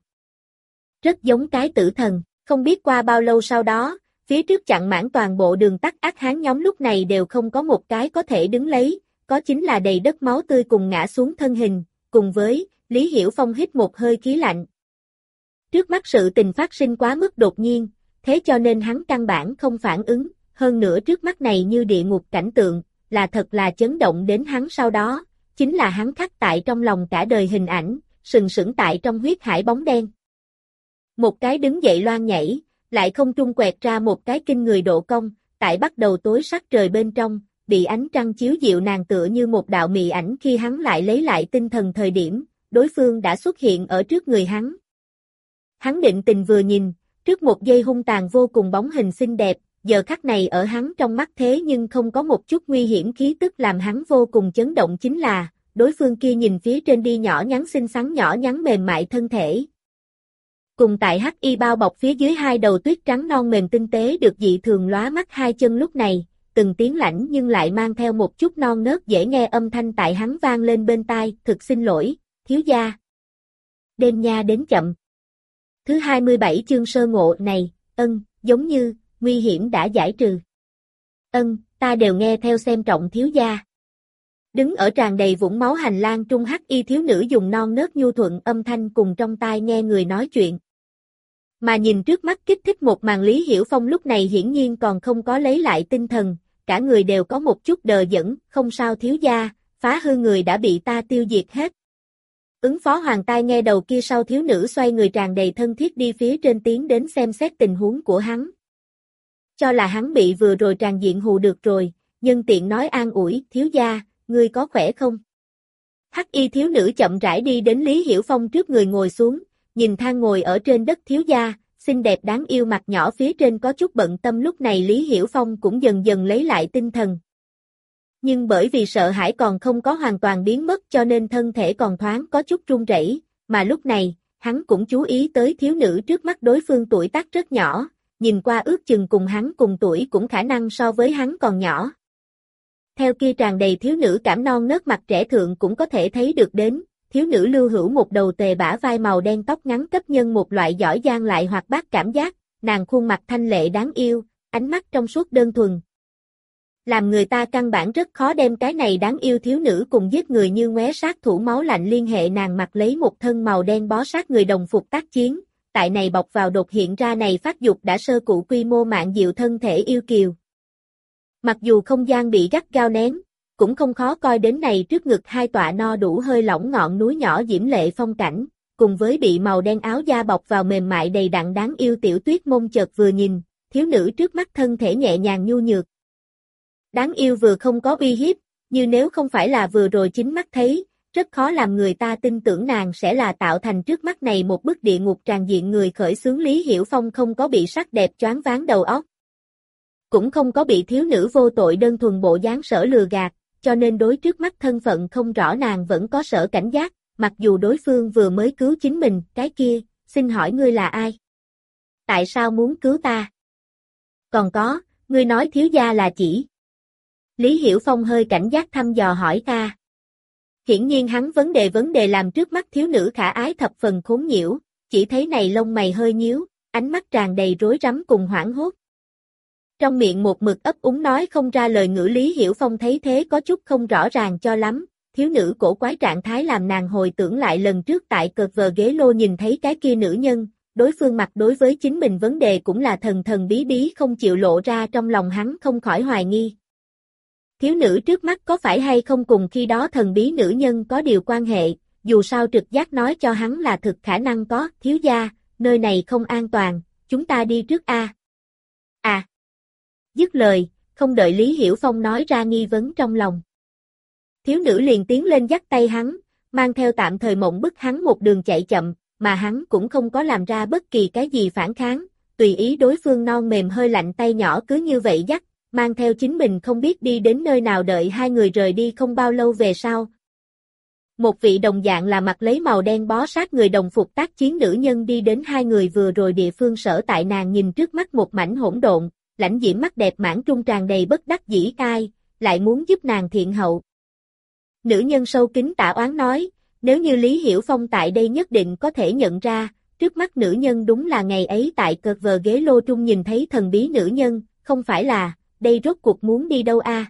Speaker 1: Rất giống cái tử thần, không biết qua bao lâu sau đó, phía trước chặn mãn toàn bộ đường tắt ác hán nhóm lúc này đều không có một cái có thể đứng lấy, có chính là đầy đất máu tươi cùng ngã xuống thân hình, cùng với, Lý Hiểu Phong hít một hơi khí lạnh. Trước mắt sự tình phát sinh quá mức đột nhiên, thế cho nên hắn căn bản không phản ứng, hơn nữa trước mắt này như địa ngục cảnh tượng, là thật là chấn động đến hắn sau đó, chính là hắn khắc tại trong lòng cả đời hình ảnh, sừng sững tại trong huyết hải bóng đen. Một cái đứng dậy loan nhảy, lại không trung quẹt ra một cái kinh người độ công, tại bắt đầu tối sắc trời bên trong, bị ánh trăng chiếu dịu nàng tựa như một đạo mị ảnh khi hắn lại lấy lại tinh thần thời điểm, đối phương đã xuất hiện ở trước người hắn. Hắn định tình vừa nhìn, trước một giây hung tàn vô cùng bóng hình xinh đẹp, giờ khắc này ở hắn trong mắt thế nhưng không có một chút nguy hiểm khí tức làm hắn vô cùng chấn động chính là, đối phương kia nhìn phía trên đi nhỏ nhắn xinh xắn nhỏ nhắn mềm mại thân thể. Cùng tại hắc y bao bọc phía dưới hai đầu tuyết trắng non mềm tinh tế được dị thường lóa mắt hai chân lúc này, từng tiếng lãnh nhưng lại mang theo một chút non nớt dễ nghe âm thanh tại hắn vang lên bên tai, thực xin lỗi, thiếu gia. Đêm nha đến chậm. Thứ hai mươi bảy chương sơ ngộ này, ân, giống như, nguy hiểm đã giải trừ. Ân, ta đều nghe theo xem trọng thiếu gia. Đứng ở tràn đầy vũng máu hành lang trung hắc y thiếu nữ dùng non nớt nhu thuận âm thanh cùng trong tai nghe người nói chuyện. Mà nhìn trước mắt kích thích một màn Lý Hiểu Phong lúc này hiển nhiên còn không có lấy lại tinh thần, cả người đều có một chút đờ đẫn, không sao thiếu gia, phá hư người đã bị ta tiêu diệt hết. Ứng phó hoàng tai nghe đầu kia sau thiếu nữ xoay người tràn đầy thân thiết đi phía trên tiến đến xem xét tình huống của hắn. Cho là hắn bị vừa rồi tràn diện hù được rồi, nhân tiện nói an ủi, thiếu gia, ngươi có khỏe không? Hắc y thiếu nữ chậm rãi đi đến Lý Hiểu Phong trước người ngồi xuống, nhìn than ngồi ở trên đất thiếu gia, xinh đẹp đáng yêu mặt nhỏ phía trên có chút bận tâm lúc này Lý Hiểu Phong cũng dần dần lấy lại tinh thần. Nhưng bởi vì sợ hãi còn không có hoàn toàn biến mất cho nên thân thể còn thoáng có chút run rẩy, mà lúc này, hắn cũng chú ý tới thiếu nữ trước mắt đối phương tuổi tác rất nhỏ, nhìn qua ước chừng cùng hắn cùng tuổi cũng khả năng so với hắn còn nhỏ. Theo kia tràn đầy thiếu nữ cảm non nớt mặt trẻ thượng cũng có thể thấy được đến, thiếu nữ lưu hữu một đầu tề bả vai màu đen tóc ngắn cấp nhân một loại giỏi giang lại hoạt bát cảm giác, nàng khuôn mặt thanh lệ đáng yêu, ánh mắt trong suốt đơn thuần. Làm người ta căn bản rất khó đem cái này đáng yêu thiếu nữ cùng giết người như ngoé sát thủ máu lạnh liên hệ nàng mặc lấy một thân màu đen bó sát người đồng phục tác chiến, tại này bọc vào đột hiện ra này phát dục đã sơ cụ quy mô mạng diệu thân thể yêu kiều. Mặc dù không gian bị gắt gao nén, cũng không khó coi đến này trước ngực hai tọa no đủ hơi lỏng ngọn núi nhỏ diễm lệ phong cảnh, cùng với bị màu đen áo da bọc vào mềm mại đầy đặn đáng yêu tiểu tuyết mông chợt vừa nhìn, thiếu nữ trước mắt thân thể nhẹ nhàng nhu nhược. Đáng yêu vừa không có uy hiếp, như nếu không phải là vừa rồi chính mắt thấy, rất khó làm người ta tin tưởng nàng sẽ là tạo thành trước mắt này một bức địa ngục tràn diện người khởi xướng. Lý Hiểu Phong không có bị sắc đẹp choáng váng đầu óc, cũng không có bị thiếu nữ vô tội đơn thuần bộ dáng sở lừa gạt, cho nên đối trước mắt thân phận không rõ nàng vẫn có sở cảnh giác, mặc dù đối phương vừa mới cứu chính mình. Cái kia, xin hỏi ngươi là ai? Tại sao muốn cứu ta? Còn có, ngươi nói thiếu gia là chỉ. Lý Hiểu Phong hơi cảnh giác thăm dò hỏi ta. Hiển nhiên hắn vấn đề vấn đề làm trước mắt thiếu nữ khả ái thập phần khốn nhiễu, chỉ thấy này lông mày hơi nhíu, ánh mắt tràn đầy rối rắm cùng hoảng hốt. Trong miệng một mực ấp úng nói không ra lời ngữ. Lý Hiểu Phong thấy thế có chút không rõ ràng cho lắm, thiếu nữ cổ quái trạng thái làm nàng hồi tưởng lại lần trước tại cợt vờ ghế lô nhìn thấy cái kia nữ nhân, đối phương mặt đối với chính mình vấn đề cũng là thần thần bí bí không chịu lộ ra, trong lòng hắn không khỏi hoài nghi. Thiếu nữ trước mắt có phải hay không cùng khi đó thần bí nữ nhân có điều quan hệ, dù sao trực giác nói cho hắn là thực khả năng có. Thiếu gia, nơi này không an toàn, chúng ta đi trước a. À. à. Dứt lời, không đợi Lý Hiểu Phong nói ra nghi vấn trong lòng. Thiếu nữ liền tiến lên dắt tay hắn, mang theo tạm thời mộng bức hắn một đường chạy chậm, mà hắn cũng không có làm ra bất kỳ cái gì phản kháng, tùy ý đối phương non mềm hơi lạnh tay nhỏ cứ như vậy dắt, mang theo chính mình không biết đi đến nơi nào. Đợi hai người rời đi không bao lâu về sau. Một vị đồng dạng là mặc lấy màu đen bó sát người đồng phục tác chiến nữ nhân đi đến hai người vừa rồi địa phương sở tại. Nàng nhìn trước mắt một mảnh hỗn độn, lãnh diễm mắt đẹp mãn trung tràn đầy bất đắc dĩ, ai, lại muốn giúp nàng thiện hậu. Nữ nhân sâu kín tả oán nói, nếu như Lý Hiểu Phong tại đây nhất định có thể nhận ra, trước mắt nữ nhân đúng là ngày ấy tại cợt vờ ghế lô trung nhìn thấy thần bí nữ nhân, không phải là, đây rốt cuộc muốn đi đâu a? À?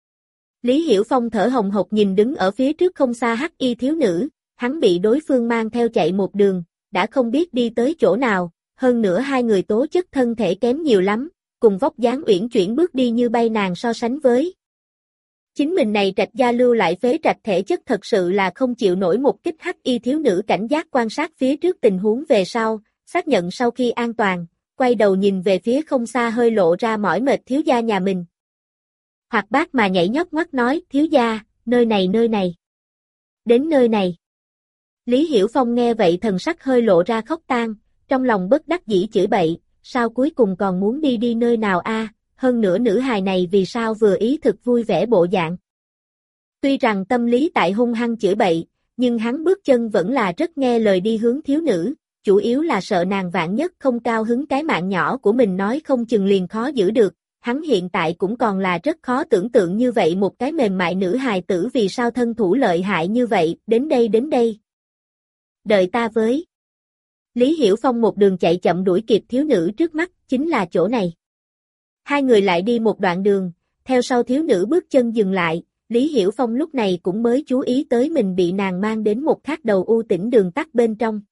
Speaker 1: Lý Hiểu Phong thở hồng hộc nhìn đứng ở phía trước không xa hắc y thiếu nữ, hắn bị đối phương mang theo chạy một đường, đã không biết đi tới chỗ nào, hơn nữa hai người tố chất thân thể kém nhiều lắm, cùng vóc dáng uyển chuyển bước đi như bay nàng so sánh với. Chính mình này trạch gia lưu lại phế trạch thể chất thật sự là không chịu nổi một kích. Hắc y thiếu nữ cảnh giác quan sát phía trước tình huống về sau, xác nhận sau khi an toàn, quay đầu nhìn về phía không xa hơi lộ ra mỏi mệt thiếu gia nhà mình. Hoạt bát mà nhảy nhót ngoắt nói, thiếu gia, nơi này nơi này. Đến nơi này. Lý Hiểu Phong nghe vậy thần sắc hơi lộ ra khóc tang, trong lòng bất đắc dĩ chửi bậy, sao cuối cùng còn muốn đi đi nơi nào a? À? Hơn nữa nữ hài này vì sao vừa ý thực vui vẻ bộ dạng. Tuy rằng tâm lý tại hung hăng chửi bậy, nhưng hắn bước chân vẫn là rất nghe lời đi hướng thiếu nữ, chủ yếu là sợ nàng vạn nhất không cao hứng cái mạng nhỏ của mình nói không chừng liền khó giữ được. Hắn hiện tại cũng còn là rất khó tưởng tượng như vậy một cái mềm mại nữ hài tử vì sao thân thủ lợi hại như vậy. Đến đây đến đây. Đợi ta với. Lý Hiểu Phong một đường chạy chậm đuổi kịp thiếu nữ trước mắt, chính là chỗ này. Hai người lại đi một đoạn đường, theo sau thiếu nữ bước chân dừng lại, Lý Hiểu Phong lúc này cũng mới chú ý tới mình bị nàng mang đến một khác đầu u tĩnh đường tắt bên trong.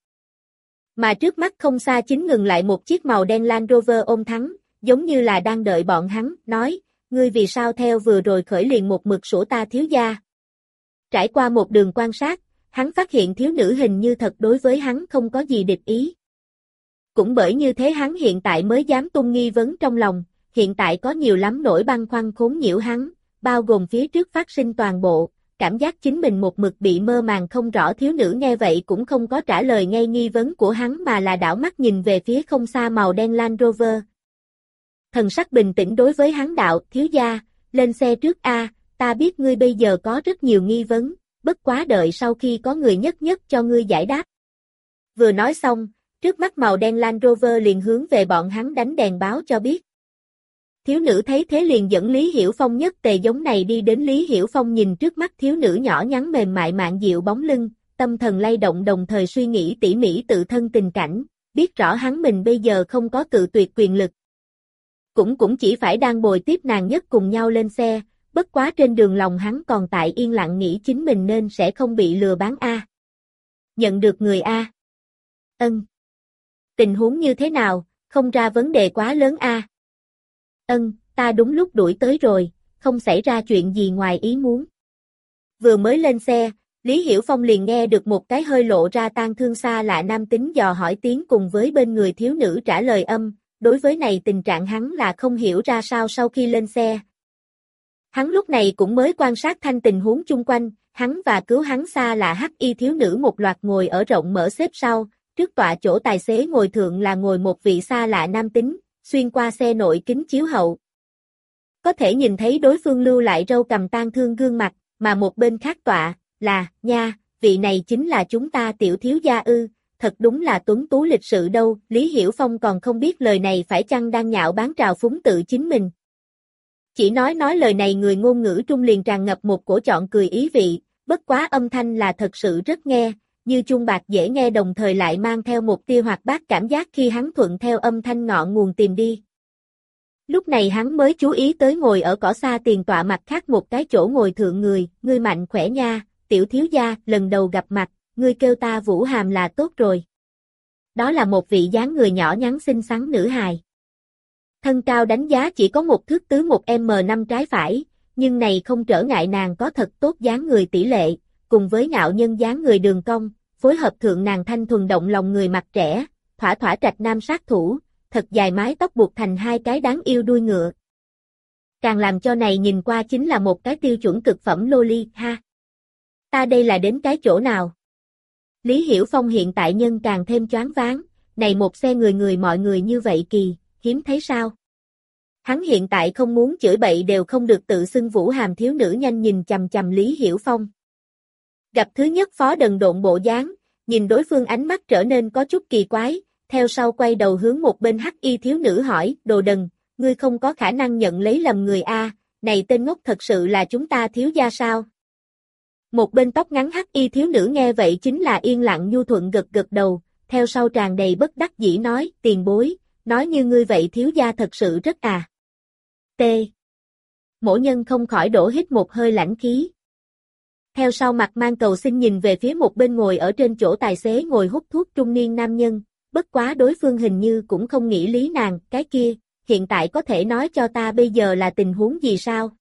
Speaker 1: Mà trước mắt không xa chính ngừng lại một chiếc màu đen Land Rover ôm thắng, giống như là đang đợi bọn hắn, nói, ngươi vì sao theo vừa rồi khởi liền một mực sủa ta thiếu gia. Trải qua một đường quan sát, hắn phát hiện thiếu nữ hình như thật đối với hắn không có gì địch ý. Cũng bởi như thế hắn hiện tại mới dám tung nghi vấn trong lòng, hiện tại có nhiều lắm nỗi băn khoăn khốn nhiễu hắn, bao gồm phía trước phát sinh toàn bộ, cảm giác chính mình một mực bị mơ màng không rõ. Thiếu nữ nghe vậy cũng không có trả lời ngay nghi vấn của hắn mà là đảo mắt nhìn về phía không xa màu đen Land Rover. Thần sắc bình tĩnh đối với hắn đạo, thiếu gia, lên xe trước a, ta biết ngươi bây giờ có rất nhiều nghi vấn, bất quá đợi sau khi có người nhất nhất cho ngươi giải đáp. Vừa nói xong, trước mắt màu đen Land Rover liền hướng về bọn hắn đánh đèn báo cho biết. Thiếu nữ thấy thế liền dẫn Lý Hiểu Phong nhất tề giống này đi đến. Lý Hiểu Phong nhìn trước mắt thiếu nữ nhỏ nhắn mềm mại mạn dịu bóng lưng, tâm thần lay động đồng thời suy nghĩ tỉ mỉ tự thân tình cảnh, biết rõ hắn mình bây giờ không có cự tuyệt quyền lực. Cũng cũng chỉ phải đang bồi tiếp nàng nhất cùng nhau lên xe, bất quá trên đường lòng hắn còn tại yên lặng nghĩ chính mình nên sẽ không bị lừa bán a. Nhận được người a. Ân. Tình huống như thế nào, không ra vấn đề quá lớn a. Ân, ta đúng lúc đuổi tới rồi, không xảy ra chuyện gì ngoài ý muốn. Vừa mới lên xe, Lý Hiểu Phong liền nghe được một cái hơi lộ ra tang thương xa lạ nam tính dò hỏi tiếng cùng với bên người thiếu nữ trả lời âm, đối với này tình trạng hắn là không hiểu ra sao sau khi lên xe. Hắn lúc này cũng mới quan sát thanh tình huống chung quanh, hắn và cứu hắn xa là hắc y thiếu nữ một loạt ngồi ở rộng mở xếp sau, trước tọa chỗ tài xế ngồi thượng là ngồi một vị xa lạ nam tính, xuyên qua xe nội kính chiếu hậu. Có thể nhìn thấy đối phương lưu lại râu cầm tang thương gương mặt, mà một bên khác tọa, là, nha, vị này chính là chúng ta tiểu thiếu gia ư, thật đúng là tuấn tú lịch sự đâu, Lý Hiểu Phong còn không biết lời này phải chăng đang nhạo báng trào phúng tự chính mình. Chỉ nói nói lời này người ngôn ngữ trung liền tràn ngập một cổ chọn cười ý vị, bất quá âm thanh là thật sự rất nghe, như chuông bạc dễ nghe đồng thời lại mang theo một tia hoạt bát cảm giác khi hắn thuận theo âm thanh ngọn nguồn tìm đi. Lúc này hắn mới chú ý tới ngồi ở cỏ xa tiền tọa mặt khác một cái chỗ ngồi thượng người, ngươi mạnh khỏe nha, tiểu thiếu gia, lần đầu gặp mặt, ngươi kêu ta Vũ Hàm là tốt rồi. Đó là một vị dáng người nhỏ nhắn xinh xắn nữ hài. Thân cao đánh giá chỉ có một thước tứ một em năm trái phải, nhưng này không trở ngại nàng có thật tốt dáng người tỷ lệ, cùng với ngạo nhân dáng người đường cong, phối hợp thượng nàng thanh thuần động lòng người mặt trẻ, thỏa thỏa trạch nam sát thủ, thật dài mái tóc buộc thành hai cái đáng yêu đuôi ngựa. Càng làm cho này nhìn qua chính là một cái tiêu chuẩn cực phẩm loli, ha. Ta đây là đến cái chỗ nào? Lý Hiểu Phong hiện tại nhân càng thêm choáng váng, này một xe người người mọi người như vậy kỳ, hiếm thấy sao? Hắn hiện tại không muốn chửi bậy đều không được tự xưng Vũ Hàm thiếu nữ nhanh nhìn chằm chằm Lý Hiểu Phong. Gặp thứ nhất phó đần độn bộ dáng, nhìn đối phương ánh mắt trở nên có chút kỳ quái, theo sau quay đầu hướng một bên hắc y thiếu nữ hỏi, đồ đần, ngươi không có khả năng nhận lấy lầm người a, này tên ngốc thật sự là chúng ta thiếu gia sao? Một bên tóc ngắn hắc y thiếu nữ nghe vậy chính là yên lặng nhu thuận gật gật đầu, theo sau tràn đầy bất đắc dĩ nói, tiền bối, nói như ngươi vậy thiếu gia thật sự rất à. T. Mỗ nhân không khỏi đổ hít một hơi lãnh khí. Theo sau mặt mang cầu xin nhìn về phía một bên ngồi ở trên chỗ tài xế ngồi hút thuốc trung niên nam nhân, bất quá đối phương hình như cũng không nghĩ lý nàng, cái kia, hiện tại có thể nói cho ta bây giờ là tình huống gì sao?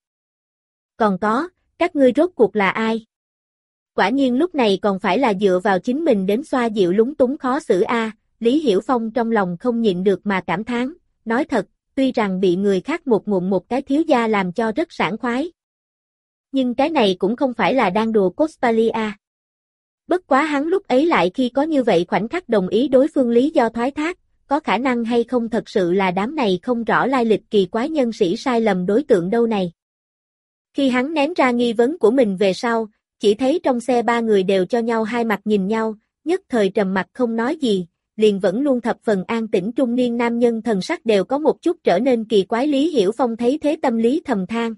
Speaker 1: Còn có, các ngươi rốt cuộc là ai? Quả nhiên lúc này còn phải là dựa vào chính mình đến xoa dịu lúng túng khó xử a. Lý Hiểu Phong trong lòng không nhịn được mà cảm thán, nói thật, tuy rằng bị người khác một ngụm một cái thiếu gia làm cho rất sảng khoái. Nhưng cái này cũng không phải là đang đùa cosplay a. Bất quá hắn lúc ấy lại khi có như vậy khoảnh khắc đồng ý đối phương lý do thoái thác, có khả năng hay không thật sự là đám này không rõ lai lịch kỳ quái nhân sĩ sai lầm đối tượng đâu này. Khi hắn ném ra nghi vấn của mình về sau, chỉ thấy trong xe ba người đều cho nhau hai mặt nhìn nhau, nhất thời trầm mặt không nói gì, liền vẫn luôn thập phần an tĩnh trung niên nam nhân thần sắc đều có một chút trở nên kỳ quái. Lý Hiểu Phong thấy thế tâm lý thầm than.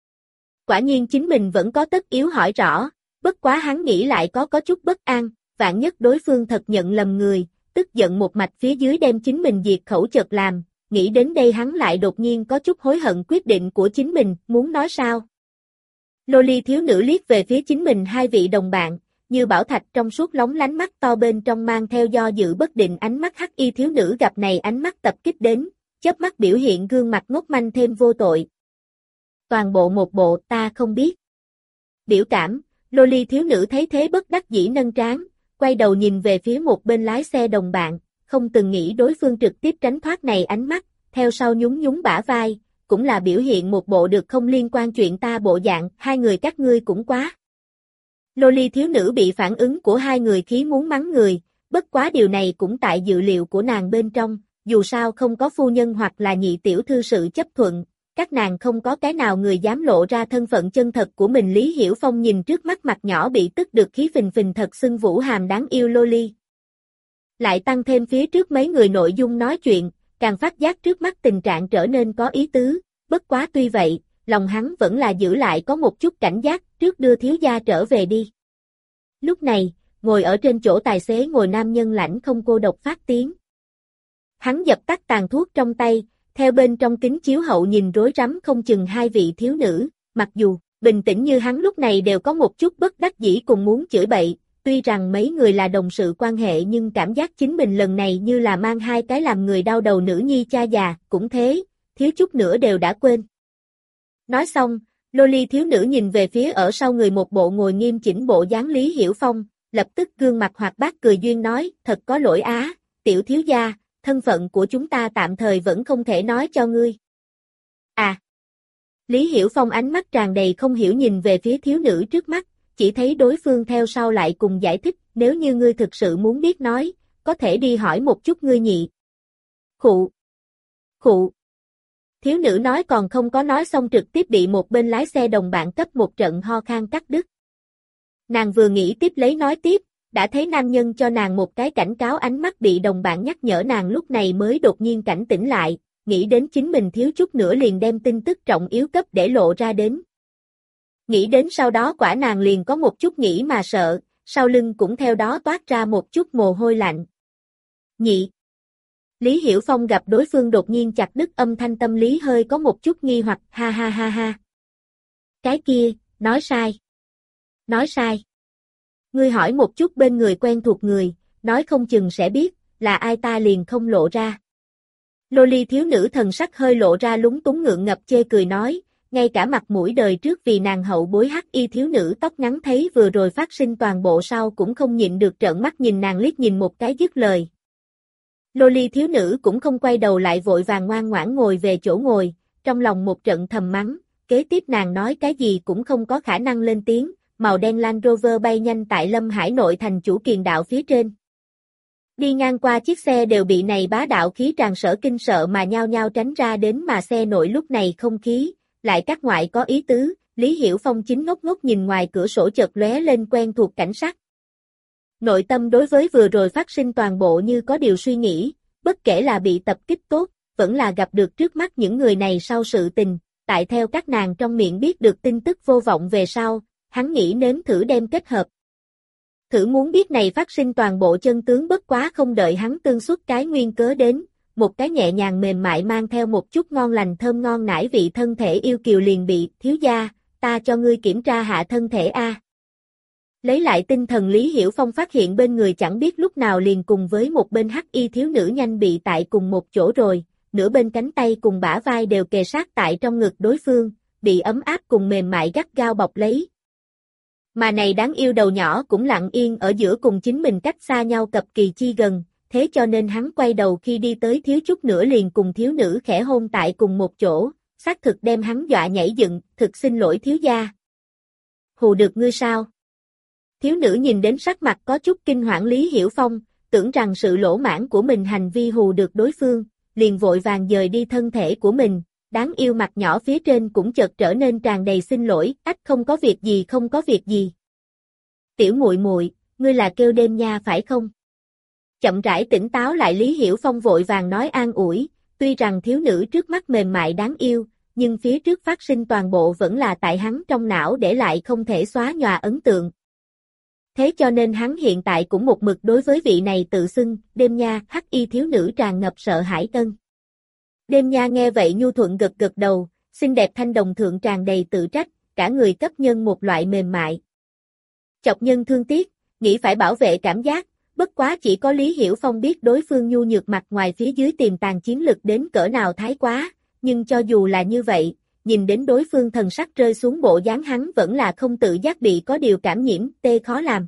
Speaker 1: Quả nhiên chính mình vẫn có tất yếu hỏi rõ, bất quá hắn nghĩ lại có có chút bất an, vạn nhất đối phương thật nhận lầm người, tức giận một mạch phía dưới đem chính mình diệt khẩu chợt làm, nghĩ đến đây hắn lại đột nhiên có chút hối hận quyết định của chính mình, muốn nói sao. Loli thiếu nữ liếc về phía chính mình hai vị đồng bạn, như bảo thạch trong suốt lóng lánh mắt to bên trong mang theo do dự bất định ánh mắt hắc y thiếu nữ gặp này ánh mắt tập kích đến, chớp mắt biểu hiện gương mặt ngốc manh thêm vô tội. Toàn bộ một bộ ta không biết. Biểu cảm, Loli thiếu nữ thấy thế bất đắc dĩ nâng trán, quay đầu nhìn về phía một bên lái xe đồng bạn, không từng nghĩ đối phương trực tiếp tránh thoát này ánh mắt, theo sau nhún nhún bả vai, cũng là biểu hiện một bộ được không liên quan chuyện ta bộ dạng, hai người các ngươi cũng quá. Loli thiếu nữ bị phản ứng của hai người khí muốn mắng người, bất quá điều này cũng tại dự liệu của nàng bên trong, dù sao không có phu nhân hoặc là nhị tiểu thư sự chấp thuận, các nàng không có cái nào người dám lộ ra thân phận chân thật của mình. Lý Hiểu Phong nhìn trước mắt mặt nhỏ bị tức được khí phình phình thật xưng Vũ Hàm đáng yêu Loli. Lại tăng thêm phía trước mấy người nội dung nói chuyện, càng phát giác trước mắt tình trạng trở nên có ý tứ, bất quá tuy vậy, lòng hắn vẫn là giữ lại có một chút cảnh giác trước đưa thiếu gia trở về đi. Lúc này, ngồi ở trên chỗ tài xế ngồi nam nhân lãnh không cô độc phát tiếng. Hắn dập tắt tàn thuốc trong tay, theo bên trong kính chiếu hậu nhìn rối rắm không chừng hai vị thiếu nữ, mặc dù bình tĩnh như hắn lúc này đều có một chút bất đắc dĩ cùng muốn chửi bậy, tuy rằng mấy người là đồng sự quan hệ nhưng cảm giác chính mình lần này như là mang hai cái làm người đau đầu nữ nhi cha già, cũng thế, thiếu chút nữa đều đã quên. Nói xong, Loli thiếu nữ nhìn về phía ở sau người một bộ ngồi nghiêm chỉnh bộ dáng Lý Hiểu Phong, lập tức gương mặt hoạt bát cười duyên nói, thật có lỗi á, tiểu thiếu gia, thân phận của chúng ta tạm thời vẫn không thể nói cho ngươi. À! Lý Hiểu Phong ánh mắt tràn đầy không hiểu nhìn về phía thiếu nữ trước mắt, chỉ thấy đối phương theo sau lại cùng giải thích, nếu như ngươi thực sự muốn biết nói, có thể đi hỏi một chút ngươi nhị. Khụ! Khụ! Thiếu nữ nói còn không có nói xong trực tiếp bị một bên lái xe đồng bạn cấp một trận ho khan cắt đứt. Nàng vừa nghĩ tiếp lấy nói tiếp, đã thấy nam nhân cho nàng một cái cảnh cáo ánh mắt bị đồng bạn nhắc nhở nàng lúc này mới đột nhiên cảnh tỉnh lại, nghĩ đến chính mình thiếu chút nữa liền đem tin tức trọng yếu cấp để lộ ra đến. Nghĩ đến sau đó quả nàng liền có một chút nghĩ mà sợ, sau lưng cũng theo đó toát ra một chút mồ hôi lạnh. Nhị. Lý Hiểu Phong gặp đối phương đột nhiên chặt đứt âm thanh tâm lý hơi có một chút nghi hoặc ha ha ha ha. Cái kia, nói sai. Nói sai. Ngươi hỏi một chút bên người quen thuộc người, nói không chừng sẽ biết, là ai ta liền không lộ ra. Loli thiếu nữ thần sắc hơi lộ ra lúng túng ngượng ngập chê cười nói, ngay cả mặt mũi đời trước vì nàng hậu bối hắc y thiếu nữ tóc ngắn thấy vừa rồi phát sinh toàn bộ sau cũng không nhịn được trợn mắt nhìn nàng liếc nhìn một cái dứt lời. Loli thiếu nữ cũng không quay đầu lại vội vàng ngoan ngoãn ngồi về chỗ ngồi, trong lòng một trận thầm mắng, kế tiếp nàng nói cái gì cũng không có khả năng lên tiếng, màu đen Land Rover bay nhanh tại Lâm Hải nội thành chủ kiền đạo phía trên. Đi ngang qua chiếc xe đều bị này bá đạo khí tràn sở kinh sợ mà nhao nhao tránh ra đến mà xe nội lúc này không khí, lại các ngoại có ý tứ, Lý Hiểu Phong chính ngốc ngốc nhìn ngoài cửa sổ chợt lóe lên quen thuộc cảnh sắc. Nội tâm đối với vừa rồi phát sinh toàn bộ như có điều suy nghĩ, bất kể là bị tập kích tốt, vẫn là gặp được trước mắt những người này sau sự tình, tại theo các nàng trong miệng biết được tin tức vô vọng về sau, hắn nghĩ nếm thử đem kết hợp. Thử muốn biết này phát sinh toàn bộ chân tướng bất quá không đợi hắn tương xuất cái nguyên cớ đến, một cái nhẹ nhàng mềm mại mang theo một chút ngon lành thơm ngon nải vị thân thể yêu kiều liền bị, thiếu gia, ta cho ngươi kiểm tra hạ thân thể a. Lấy lại tinh thần Lý Hiểu Phong phát hiện bên người chẳng biết lúc nào liền cùng với một bên hắc y thiếu nữ nhanh bị tại cùng một chỗ rồi, nửa bên cánh tay cùng bả vai đều kề sát tại trong ngực đối phương, bị ấm áp cùng mềm mại gắt gao bọc lấy. Mà này đáng yêu đầu nhỏ cũng lặng yên ở giữa cùng chính mình cách xa nhau cập kỳ chi gần, thế cho nên hắn quay đầu khi đi tới thiếu chút nữa liền cùng thiếu nữ khẽ hôn tại cùng một chỗ, xác thực đem hắn dọa nhảy dựng, thực xin lỗi thiếu gia. Hù được ngươi sao? Thiếu nữ nhìn đến sắc mặt có chút kinh hoảng Lý Hiểu Phong, tưởng rằng sự lỗ mãn của mình hành vi hù được đối phương, liền vội vàng dời đi thân thể của mình, đáng yêu mặt nhỏ phía trên cũng chợt trở nên tràn đầy xin lỗi, ách không có việc gì không có việc gì. Tiểu muội muội, ngươi là kêu đêm nha phải không? Chậm rãi tỉnh táo lại Lý Hiểu Phong vội vàng nói an ủi, tuy rằng thiếu nữ trước mắt mềm mại đáng yêu, nhưng phía trước phát sinh toàn bộ vẫn là tại hắn trong não để lại không thể xóa nhòa ấn tượng. Thế cho nên hắn hiện tại cũng một mực đối với vị này tự xưng, đêm nha, hắc y thiếu nữ tràn ngập sợ hãi tân. Đêm nha nghe vậy nhu thuận gật gật đầu, xinh đẹp thanh đồng thượng tràn đầy tự trách, cả người cấp nhân một loại mềm mại. Chọc nhân thương tiếc, nghĩ phải bảo vệ cảm giác, bất quá chỉ có Lý Hiểu Phong biết đối phương nhu nhược mặt ngoài phía dưới tiềm tàng chiến lực đến cỡ nào thái quá, nhưng cho dù là như vậy, nhìn đến đối phương thần sắc rơi xuống bộ dáng hắn vẫn là không tự giác bị có điều cảm nhiễm, tê khó làm.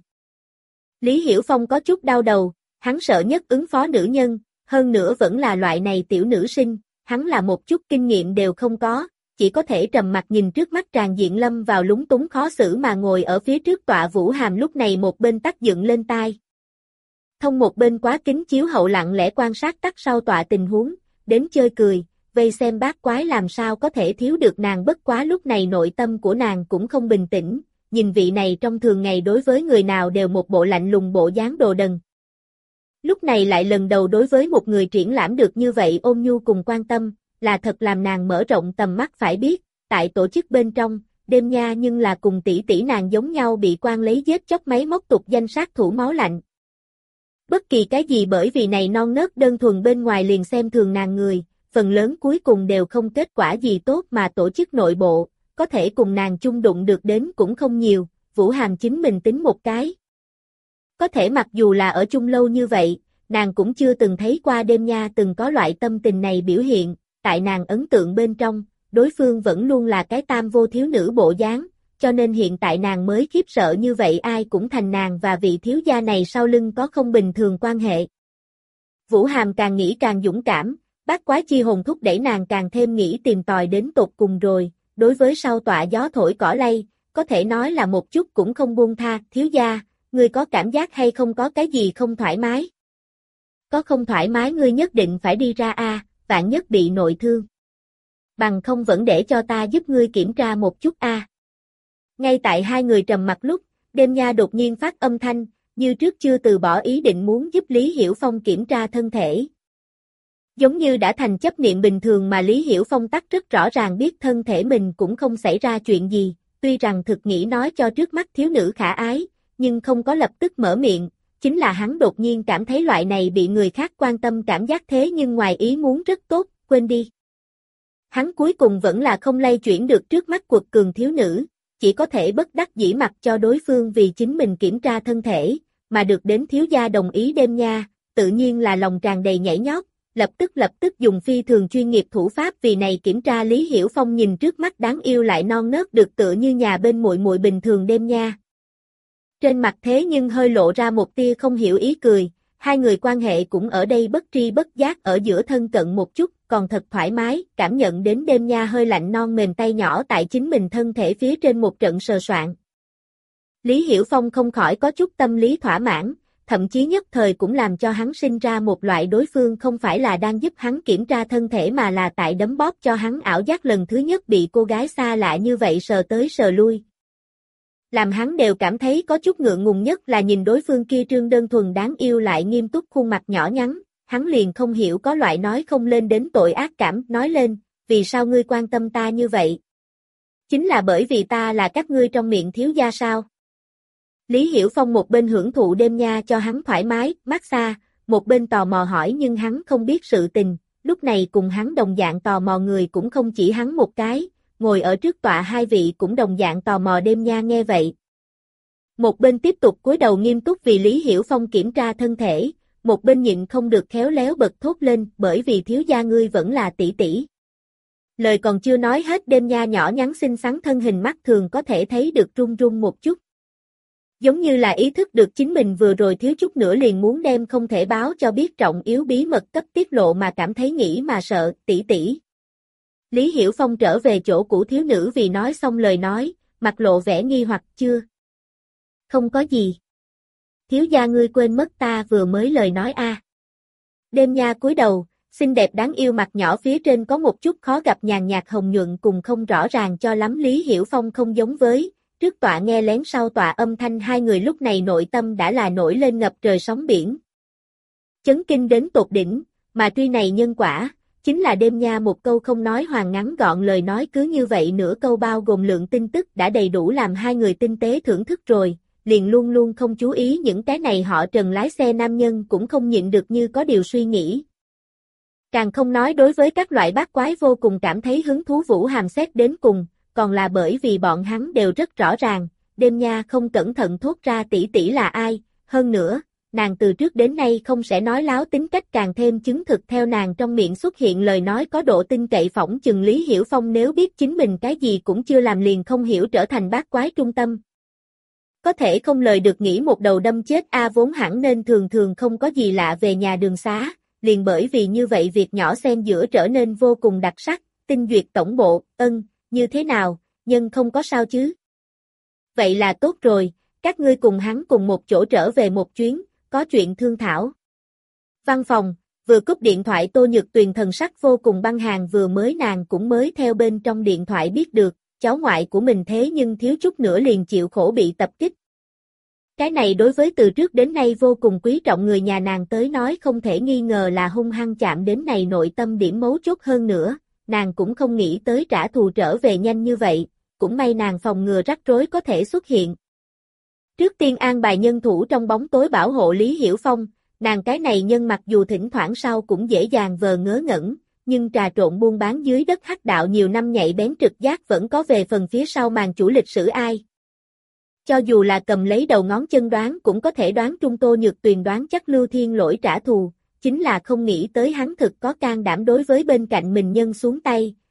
Speaker 1: Lý Hiểu Phong có chút đau đầu, hắn sợ nhất ứng phó nữ nhân, hơn nữa vẫn là loại này tiểu nữ sinh, hắn là một chút kinh nghiệm đều không có, chỉ có thể trầm mặt nhìn trước mắt tràn diện lâm vào lúng túng khó xử mà ngồi ở phía trước tọa Vũ Hàm lúc này một bên tắt dựng lên tai. Thông một bên quá kính chiếu hậu lặng lẽ quan sát tắt sau tọa tình huống, đến chơi cười, vây xem bát quái làm sao có thể thiếu được nàng bất quá lúc này nội tâm của nàng cũng không bình tĩnh, nhìn vị này trong thường ngày đối với người nào đều một bộ lạnh lùng bộ dáng đồ đần. Lúc này lại lần đầu đối với một người triển lãm được như vậy ôn nhu cùng quan tâm, là thật làm nàng mở rộng tầm mắt phải biết, tại tổ chức bên trong, đêm nha nhưng là cùng tỷ tỷ nàng giống nhau bị quan lấy giết chóc máy móc tục danh sát thủ máu lạnh. Bất kỳ cái gì bởi vì này non nớt đơn thuần bên ngoài liền xem thường nàng người, phần lớn cuối cùng đều không kết quả gì tốt mà tổ chức nội bộ, có thể cùng nàng chung đụng được đến cũng không nhiều, Vũ Hàm chính mình tính một cái. Có thể mặc dù là ở chung lâu như vậy, nàng cũng chưa từng thấy qua đêm nha từng có loại tâm tình này biểu hiện, tại nàng ấn tượng bên trong, đối phương vẫn luôn là cái tam vô thiếu nữ bộ dáng, cho nên hiện tại nàng mới khiếp sợ như vậy ai cũng thành nàng và vị thiếu gia này sau lưng có không bình thường quan hệ. Vũ Hàm càng nghĩ càng dũng cảm, bát quái chi hồn thúc đẩy nàng càng thêm nghĩ tìm tòi đến tột cùng rồi, đối với sau tọa gió thổi cỏ lay, có thể nói là một chút cũng không buông tha, thiếu gia, ngươi có cảm giác hay không có cái gì không thoải mái? Có không thoải mái ngươi nhất định phải đi ra a, à, vạn nhất bị nội thương. Bằng không vẫn để cho ta giúp ngươi kiểm tra một chút a. À. Ngay tại hai người trầm mặc lúc, Đêm Nha đột nhiên phát âm thanh, như trước chưa từ bỏ ý định muốn giúp Lý Hiểu Phong kiểm tra thân thể. Giống như đã thành chấp niệm bình thường mà Lý Hiểu Phong tắc rất rõ ràng biết thân thể mình cũng không xảy ra chuyện gì, tuy rằng thực nghĩ nói cho trước mắt thiếu nữ khả ái, nhưng không có lập tức mở miệng, chính là hắn đột nhiên cảm thấy loại này bị người khác quan tâm cảm giác thế nhưng ngoài ý muốn rất tốt, quên đi. Hắn cuối cùng vẫn là không lay chuyển được trước mắt quật cường thiếu nữ, chỉ có thể bất đắc dĩ mặc cho đối phương vì chính mình kiểm tra thân thể, mà được đến thiếu gia đồng ý Đêm Nha, tự nhiên là lòng tràn đầy nhảy nhót, lập tức lập tức dùng phi thường chuyên nghiệp thủ pháp vì này kiểm tra. Lý Hiểu Phong nhìn trước mắt đáng yêu lại non nớt được tựa như nhà bên muội muội bình thường Đêm Nha. Trên mặt thế nhưng hơi lộ ra một tia không hiểu ý cười, hai người quan hệ cũng ở đây bất tri bất giác ở giữa thân cận một chút, còn thật thoải mái, cảm nhận đến Đêm Nha hơi lạnh non mềm tay nhỏ tại chính mình thân thể phía trên một trận sờ soạn. Lý Hiểu Phong không khỏi có chút tâm lý thỏa mãn, thậm chí nhất thời cũng làm cho hắn sinh ra một loại đối phương không phải là đang giúp hắn kiểm tra thân thể mà là tại đấm bóp cho hắn ảo giác lần thứ nhất bị cô gái xa lạ như vậy sờ tới sờ lui. Làm hắn đều cảm thấy có chút ngượng ngùng nhất là nhìn đối phương kia trương đơn thuần đáng yêu lại nghiêm túc khuôn mặt nhỏ nhắn, hắn liền không hiểu có loại nói không lên đến tội ác cảm, nói lên, vì sao ngươi quan tâm ta như vậy? Chính là bởi vì ta là các ngươi trong miệng thiếu gia sao? Lý Hiểu Phong một bên hưởng thụ Đêm Nha cho hắn thoải mái, massage, một bên tò mò hỏi nhưng hắn không biết sự tình, lúc này cùng hắn đồng dạng tò mò người cũng không chỉ hắn một cái, ngồi ở trước tọa hai vị cũng đồng dạng tò mò Đêm Nha nghe vậy. Một bên tiếp tục cúi đầu nghiêm túc vì Lý Hiểu Phong kiểm tra thân thể, một bên nhịn không được khéo léo bật thốt lên bởi vì thiếu gia ngươi vẫn là tỷ tỷ. Lời còn chưa nói hết Đêm Nha nhỏ nhắn xinh xắn thân hình mắt thường có thể thấy được run run một chút. Giống như là ý thức được chính mình vừa rồi thiếu chút nữa liền muốn đem không thể báo cho biết trọng yếu bí mật cấp tiết lộ mà cảm thấy nghĩ mà sợ, tỷ tỷ. Lý Hiểu Phong trở về chỗ cũ thiếu nữ vì nói xong lời nói, mặt lộ vẻ nghi hoặc chưa. Không có gì. Thiếu gia ngươi quên mất ta vừa mới lời nói a. À. Đêm Nha cúi đầu, xinh đẹp đáng yêu mặt nhỏ phía trên có một chút khó gặp nhàn nhạt hồng nhuận cùng không rõ ràng cho lắm Lý Hiểu Phong không giống với. Trước tọa nghe lén sau tọa âm thanh hai người lúc này nội tâm đã là nổi lên ngập trời sóng biển. Chấn kinh đến tột đỉnh, mà truy này nhân quả, chính là Đêm Nha một câu không nói hoàn ngắn gọn lời nói cứ như vậy nửa câu bao gồm lượng tin tức đã đầy đủ làm hai người tinh tế thưởng thức rồi, liền luôn luôn không chú ý những cái này họ Trần lái xe nam nhân cũng không nhịn được như có điều suy nghĩ. Càng không nói đối với các loại bát quái vô cùng cảm thấy hứng thú Vũ Hàm xét đến cùng. Còn là bởi vì bọn hắn đều rất rõ ràng, Đêm Nha không cẩn thận thốt ra tỷ tỷ là ai, hơn nữa, nàng từ trước đến nay không sẽ nói láo tính cách càng thêm chứng thực theo nàng trong miệng xuất hiện lời nói có độ tin cậy phỏng chừng Lý Hiểu Phong nếu biết chính mình cái gì cũng chưa làm liền không hiểu trở thành bát quái trung tâm. Có thể không lời được nghĩ một đầu đâm chết a vốn hẳn nên thường thường không có gì lạ về nhà đường xá, liền bởi vì như vậy việc nhỏ xen giữa trở nên vô cùng đặc sắc, tinh duyệt tổng bộ, ân. Như thế nào, nhân không có sao chứ? Vậy là tốt rồi, các ngươi cùng hắn cùng một chỗ trở về một chuyến, có chuyện thương thảo. Văn phòng, vừa cúp điện thoại Tô Nhược Tuyền thần sắc vô cùng băng hàng vừa mới nàng cũng mới theo bên trong điện thoại biết được, cháu ngoại của mình thế nhưng thiếu chút nữa liền chịu khổ bị tập kích. Cái này đối với từ trước đến nay vô cùng quý trọng người nhà nàng tới nói không thể nghi ngờ là hung hăng chạm đến này nội tâm điểm mấu chốt hơn nữa. Nàng cũng không nghĩ tới trả thù trở về nhanh như vậy, cũng may nàng phòng ngừa rắc rối có thể xuất hiện. Trước tiên an bài nhân thủ trong bóng tối bảo hộ Lý Hiểu Phong, nàng cái này nhân mặc dù thỉnh thoảng sau cũng dễ dàng vờ ngớ ngẩn, nhưng trà trộn buôn bán dưới đất hắc đạo nhiều năm nhạy bén trực giác vẫn có về phần phía sau màn chủ lịch sử ai. Cho dù là cầm lấy đầu ngón chân đoán cũng có thể đoán Trung Tô Nhược Tuyền đoán chắc Lưu Thiên Lỗi trả thù. Chính là không nghĩ tới hắn thực có can đảm đối với bên cạnh mình nhân xuống tay,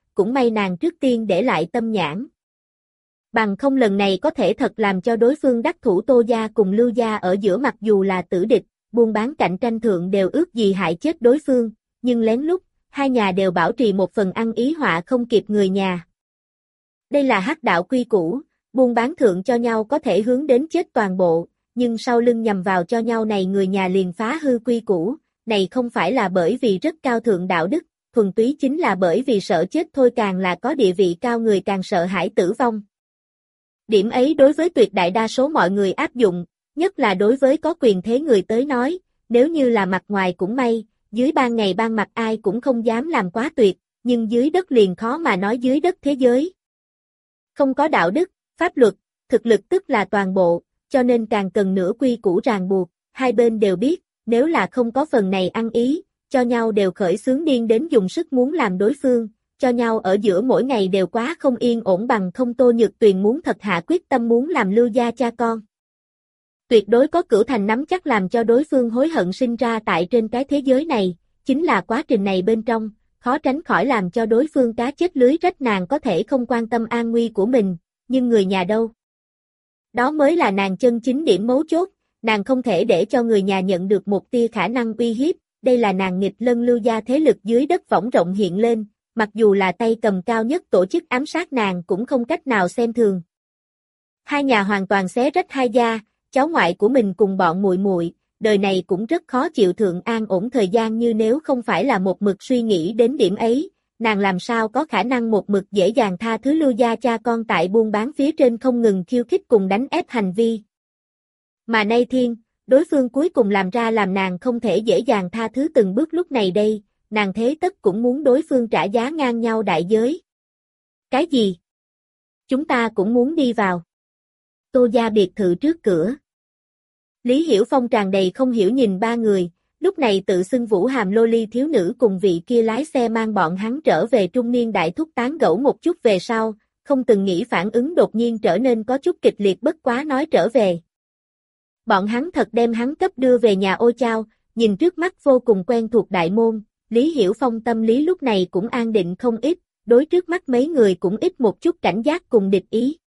Speaker 1: cũng may nàng trước tiên để lại tâm nhãn. Bằng không lần này có thể thật làm cho đối phương đắc thủ Tô gia cùng Lưu gia ở giữa, mặc dù là tử địch, buôn bán cạnh tranh thượng đều ước gì hại chết đối phương, nhưng lén lút, hai nhà đều bảo trì một phần ăn ý, họa không kịp người nhà. Đây là hắc đạo quy củ, buôn bán thượng cho nhau có thể hướng đến chết toàn bộ, nhưng sau lưng nhằm vào cho nhau này người nhà liền phá hư quy củ, này không phải là bởi vì rất cao thượng đạo đức, thuần túy chính là bởi vì sợ chết thôi, càng là có địa vị cao người càng sợ hãi tử vong. Điểm ấy đối với tuyệt đại đa số mọi người áp dụng, nhất là đối với có quyền thế người tới nói, nếu như là mặt ngoài cũng may, dưới ban ngày ban mặt ai cũng không dám làm quá tuyệt, nhưng dưới đất liền khó mà nói dưới đất thế giới. Không có đạo đức, pháp luật, thực lực tức là toàn bộ, cho nên càng cần nửa quy củ ràng buộc, hai bên đều biết, nếu là không có phần này ăn ý, cho nhau đều khởi xướng điên đến dùng sức muốn làm đối phương, cho nhau ở giữa mỗi ngày đều quá không yên ổn, bằng không Tô Nhược Tuyền muốn thật hạ quyết tâm muốn làm Lưu gia cha con. Tuyệt đối có cửu thành nắm chắc làm cho đối phương hối hận sinh ra tại trên cái thế giới này, chính là quá trình này bên trong, khó tránh khỏi làm cho đối phương cá chết lưới rách, nàng có thể không quan tâm an nguy của mình, nhưng người nhà đâu? Đó mới là nàng chân chính điểm mấu chốt, nàng không thể để cho người nhà nhận được một tia khả năng uy hiếp, đây là nàng nghịch lân Lưu gia thế lực dưới đất võng rộng hiện lên, mặc dù là tay cầm cao nhất tổ chức ám sát nàng cũng không cách nào xem thường. Hai nhà hoàn toàn xé rách hai gia, cháu ngoại của mình cùng bọn muội muội, đời này cũng rất khó chịu thượng an ổn thời gian, như nếu không phải là một mực suy nghĩ đến điểm ấy, nàng làm sao có khả năng một mực dễ dàng tha thứ Lưu gia cha con tại buôn bán phía trên không ngừng khiêu khích cùng đánh ép hành vi. Mà nay thiên, đối phương cuối cùng làm ra làm nàng không thể dễ dàng tha thứ từng bước, lúc này đây, nàng thế tất cũng muốn đối phương trả giá ngang nhau đại giới. Cái gì? Chúng ta cũng muốn đi vào. Tô gia biệt thự trước cửa. Lý Hiểu Phong tràn đầy không hiểu nhìn ba người, lúc này tự xưng Vũ Hàm Loli thiếu nữ cùng vị kia lái xe mang bọn hắn trở về trung niên đại thúc tán gẫu một chút về sau, không từng nghĩ phản ứng đột nhiên trở nên có chút kịch liệt, bất quá nói trở về. Bọn hắn thật đem hắn cấp đưa về nhà Ô Chao, nhìn trước mắt vô cùng quen thuộc đại môn, Lý Hiểu Phong tâm lý lúc này cũng an định không ít, đối trước mắt mấy người cũng ít một chút cảnh giác cùng địch ý.